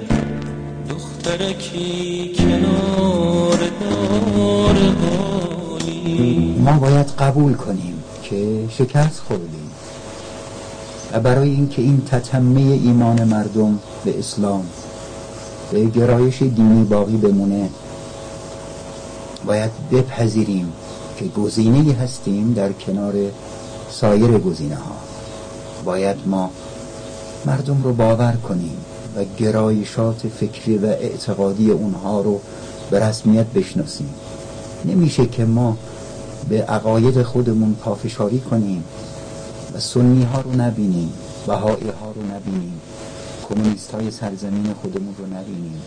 دخترکی کنار دار حالی. ما باید قبول کنیم که شکست خوردیم و برای اینکه این تتمه ایمان مردم به اسلام، به گرایش دینی باقی بمونه، باید بپذیریم که گزینه‌ای هستیم در کنار سایر گزینه ها. باید ما مردم رو باور کنیم و گرایشات فکری و اعتقادی اونها رو به رسمیت بشناسیم. نمیشه که ما به عقاید خودمون پافشاری کنیم و سنی ها رو نبینیم، بهایی ها رو نبینیم، کمونیست های سرزمین خودمون رو نبینیم.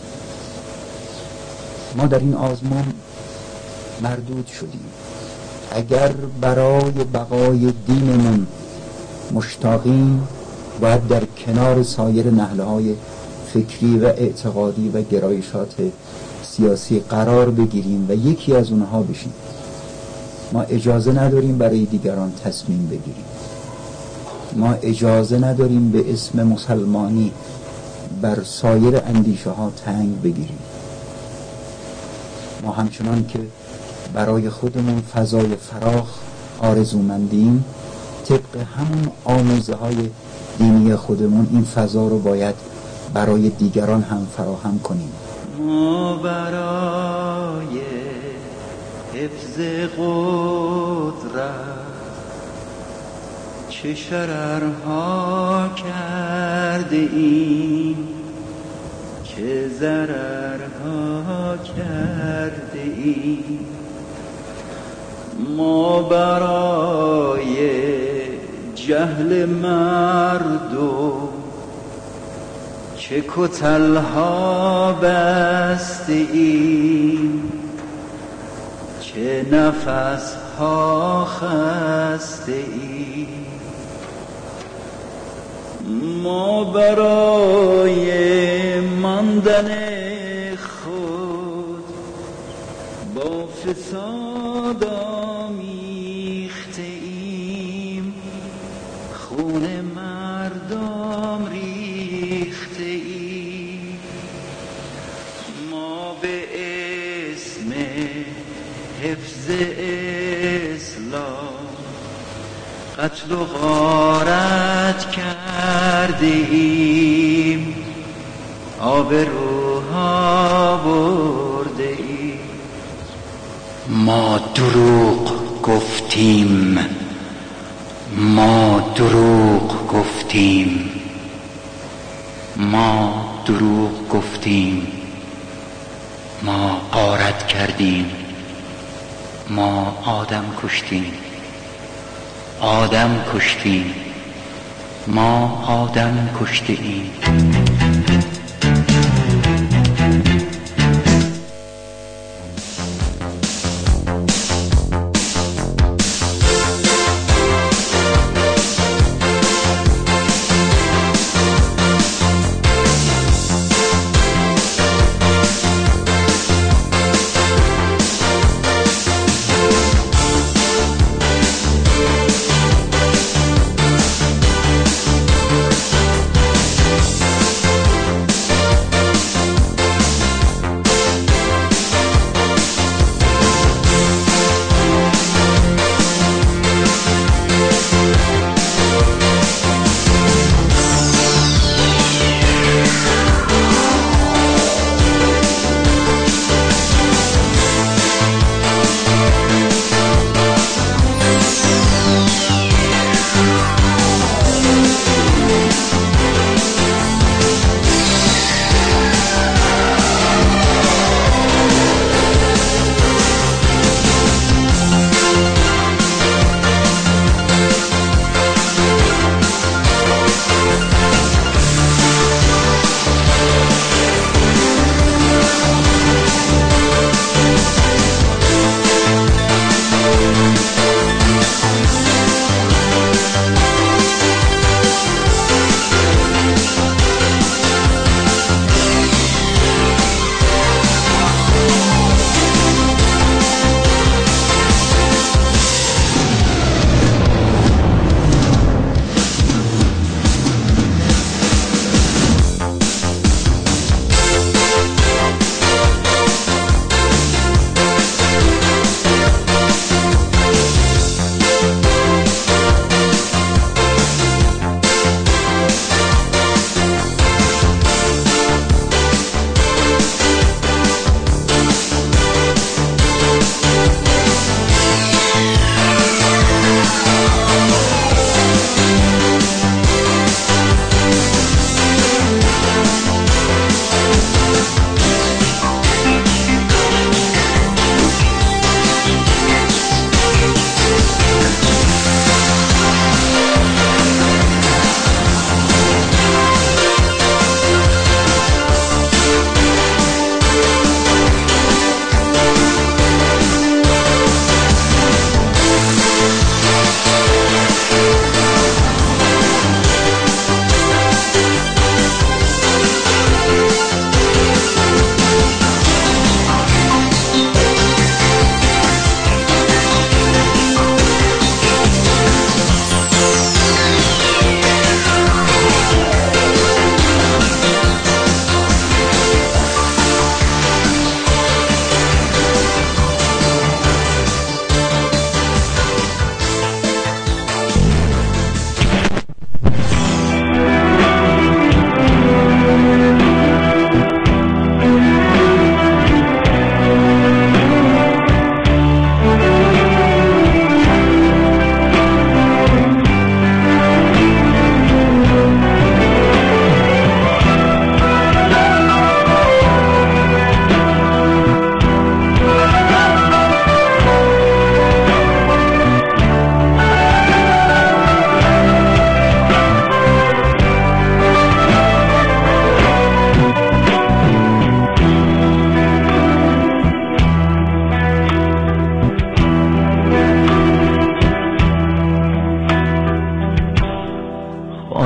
ما در این آزمون مردود شدیم. اگر برای بقای دینمون مشتاقیم، باید در کنار سایر نهله‌های فکری و اعتقادی و گرایشات سیاسی قرار بگیریم و یکی از اونها بشیم. ما اجازه نداریم برای دیگران تصمیم بگیریم. ما اجازه نداریم به اسم مسلمانی بر سایر اندیشه ها تنگ بگیریم. ما همچنان که برای خودمون فضای فراخ آرزومندیم، طبق همون آموزه های دینی خودمون این فضا رو باید برای دیگران هم فراهم کنیم. ما برای حفظ قدرت چه شررها کرده ایم، چه ضررها کرده ایم. ما برای جهل مردم چه کتلها بسته ایم، چه نفسها خسته ایم. ما برای ماندن خود با فساد آمیخته ایم، خون مردم ریخته ایم. ما به اسم حفظ اسلام قتل و غارت کرده ایم، آبروها برده ایم. ما دروغ گفتیم، ما دروغ گفتیم، ما دروغ گفتیم، ما غارت کردیم، ما آدم کشتیم، آدم کشتیم، ما آدم کشته ایم.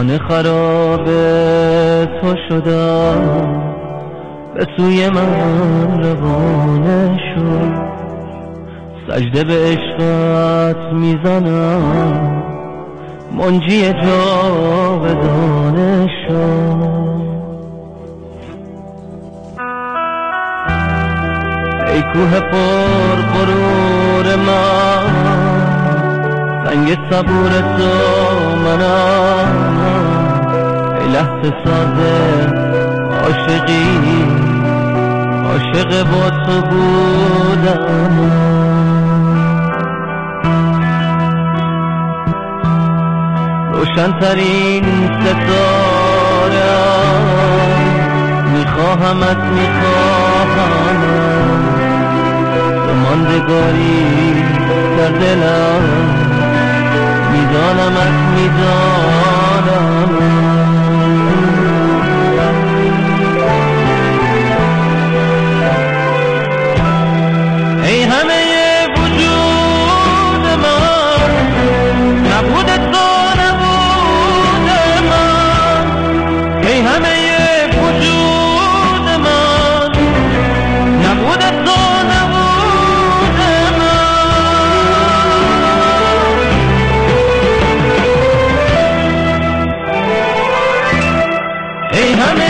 خانه خراب تو شدم، به سوی من روانه شد، سجده به عشقت میزنم، منجی جاودانه شد. ای کوه پر غرور من، سنگ صبور تو منم، ای لحظه ساز عاشقی، عاشق با تو بودم. روشن‌ترین ستاره‌ام، میخواهمت میخواهمت، تو ماندگاری در دلم، میدانمت میدانم. ای همه وجود من، نبود تو نبود من، ای همه وجود من، نبود تو نبود من. ای همه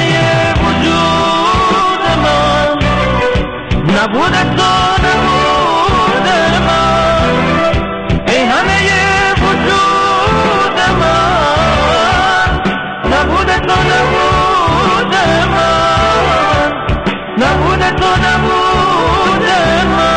وجود من، نبود تو نبود من، ای همه وجود من، نبود تو نبود من، نبود تو نبود من.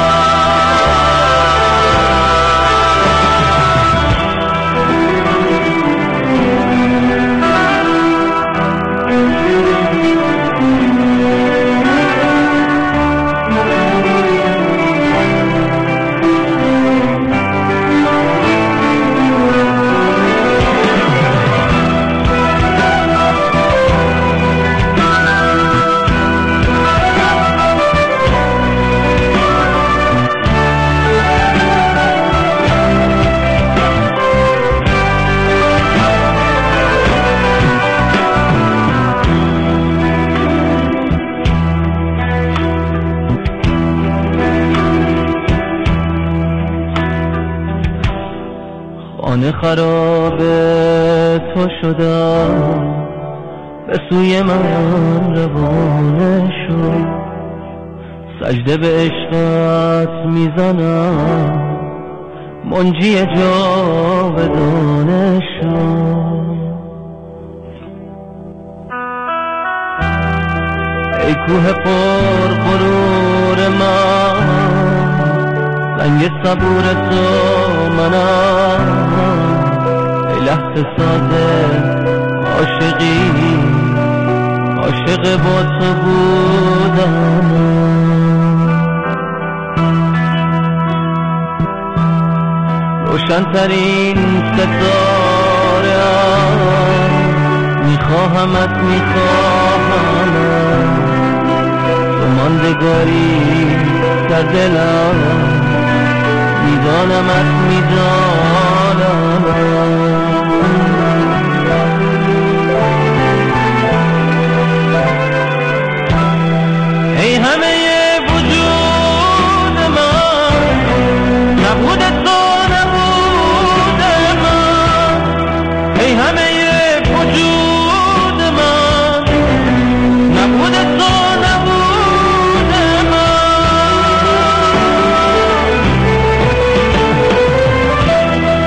خانه خراب تو شدم، به سوی من روانه شد، سجده به عشقت میزنم، منجی جاودانه شد. ای کوه پر غرور من، سنگ صبور تو منم، ای لحظه ساز عاشقی، عاشق با تو بودم. روشن‌ترین ستاره‌ام، میخواهمت میخواهمت، تو ماندگاری در دلم، میدانمت میدانم. ای همه وجود من، نبود تو نبود من، ای همه وجود من، نبود تو نبود من.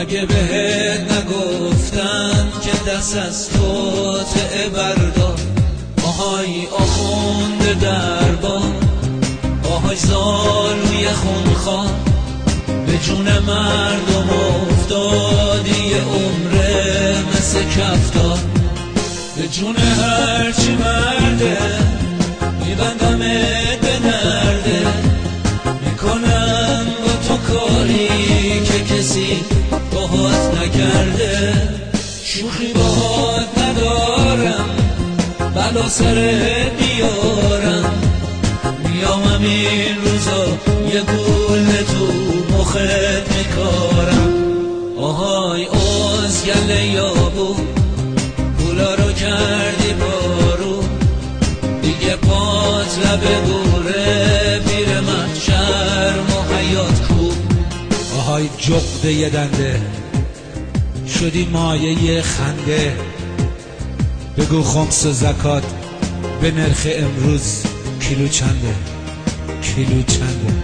مگه بهت نگفتن که دست از توطئه بردار؟ آهای آخونده دربار، آهای زالوی خونخوار، به جون مردم افتادی یه عمره مثل کفتار. به جون هرچی مرده میبندمت به نرده، میکنم با تو کاری که کسی باهات نکرده. شوخی باهات ندارم، بلا سرت بیارم، میام این روزا یه گل تو مخت میکارم. آهای ازگل یابو، پولا رو کردی بارو، دیگه پات لبه گوره، پیر محشر و حیات کو. آهای جغده یه دنده، شدی مایه خنده، بگو خمس و زکات به نرخ امروز کیلو چنده؟ کیلو چنده؟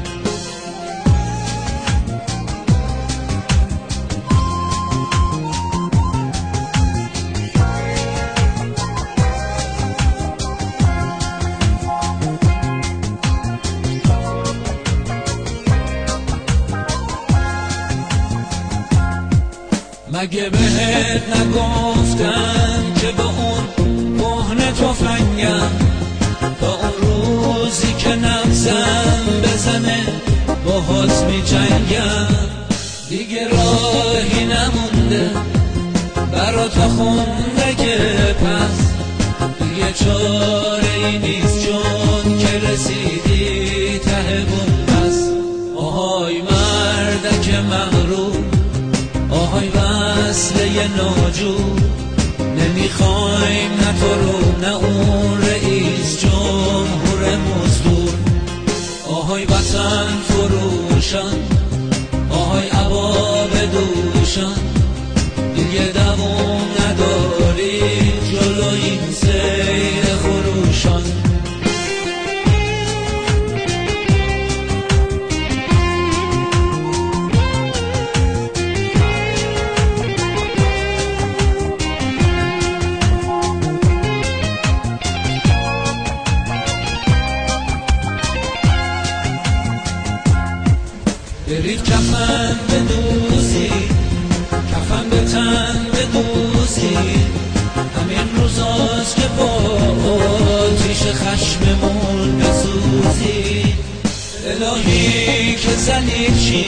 مگه بهت نگفتن که با اون کهنه تفنگم، با اون روزی که نبزم بزنه باهات می جنگم. دیگه راهی نمونده برا تا خونده که پس، دیگه چاره ای نیست چون که رسیدی ته بومبس. آهای مردک مغرور، آهای وصله ناجور، نمیخوایم نه تو رو نه اون رئیس جمهور مزدور. آهای وطن فروشان، آهای عبا بدوشان، دیگه دوام نداری جلو این سیر خروشان. برید کفن بدوزی، کفن به تن بدوزی، همین روزاست که با آتیش خشممون بسوزی. الهی که ذلیل چی،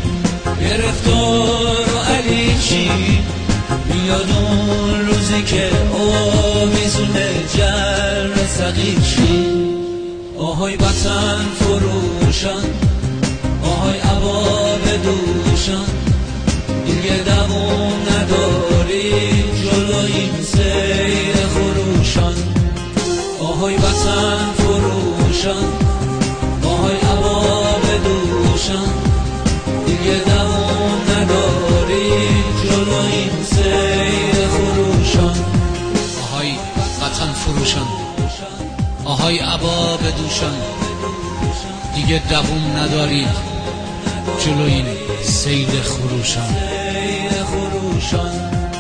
گرفتار و علیل چی، میاد اون روزی که آویزون جر ثقیل چی. آهای وطن فروشان، آهای عبا بدوشان، دیگه دوام نداری جلو این سیر خروشان. آهای وطن فروشان، آهای عبا بدوشان، دیگه دوام نداری جلو این سیر خروشان. آهای وطن فروشان، آهای عبا بدوشان، دیگه دوام ندارید جلو این سیل خروشان.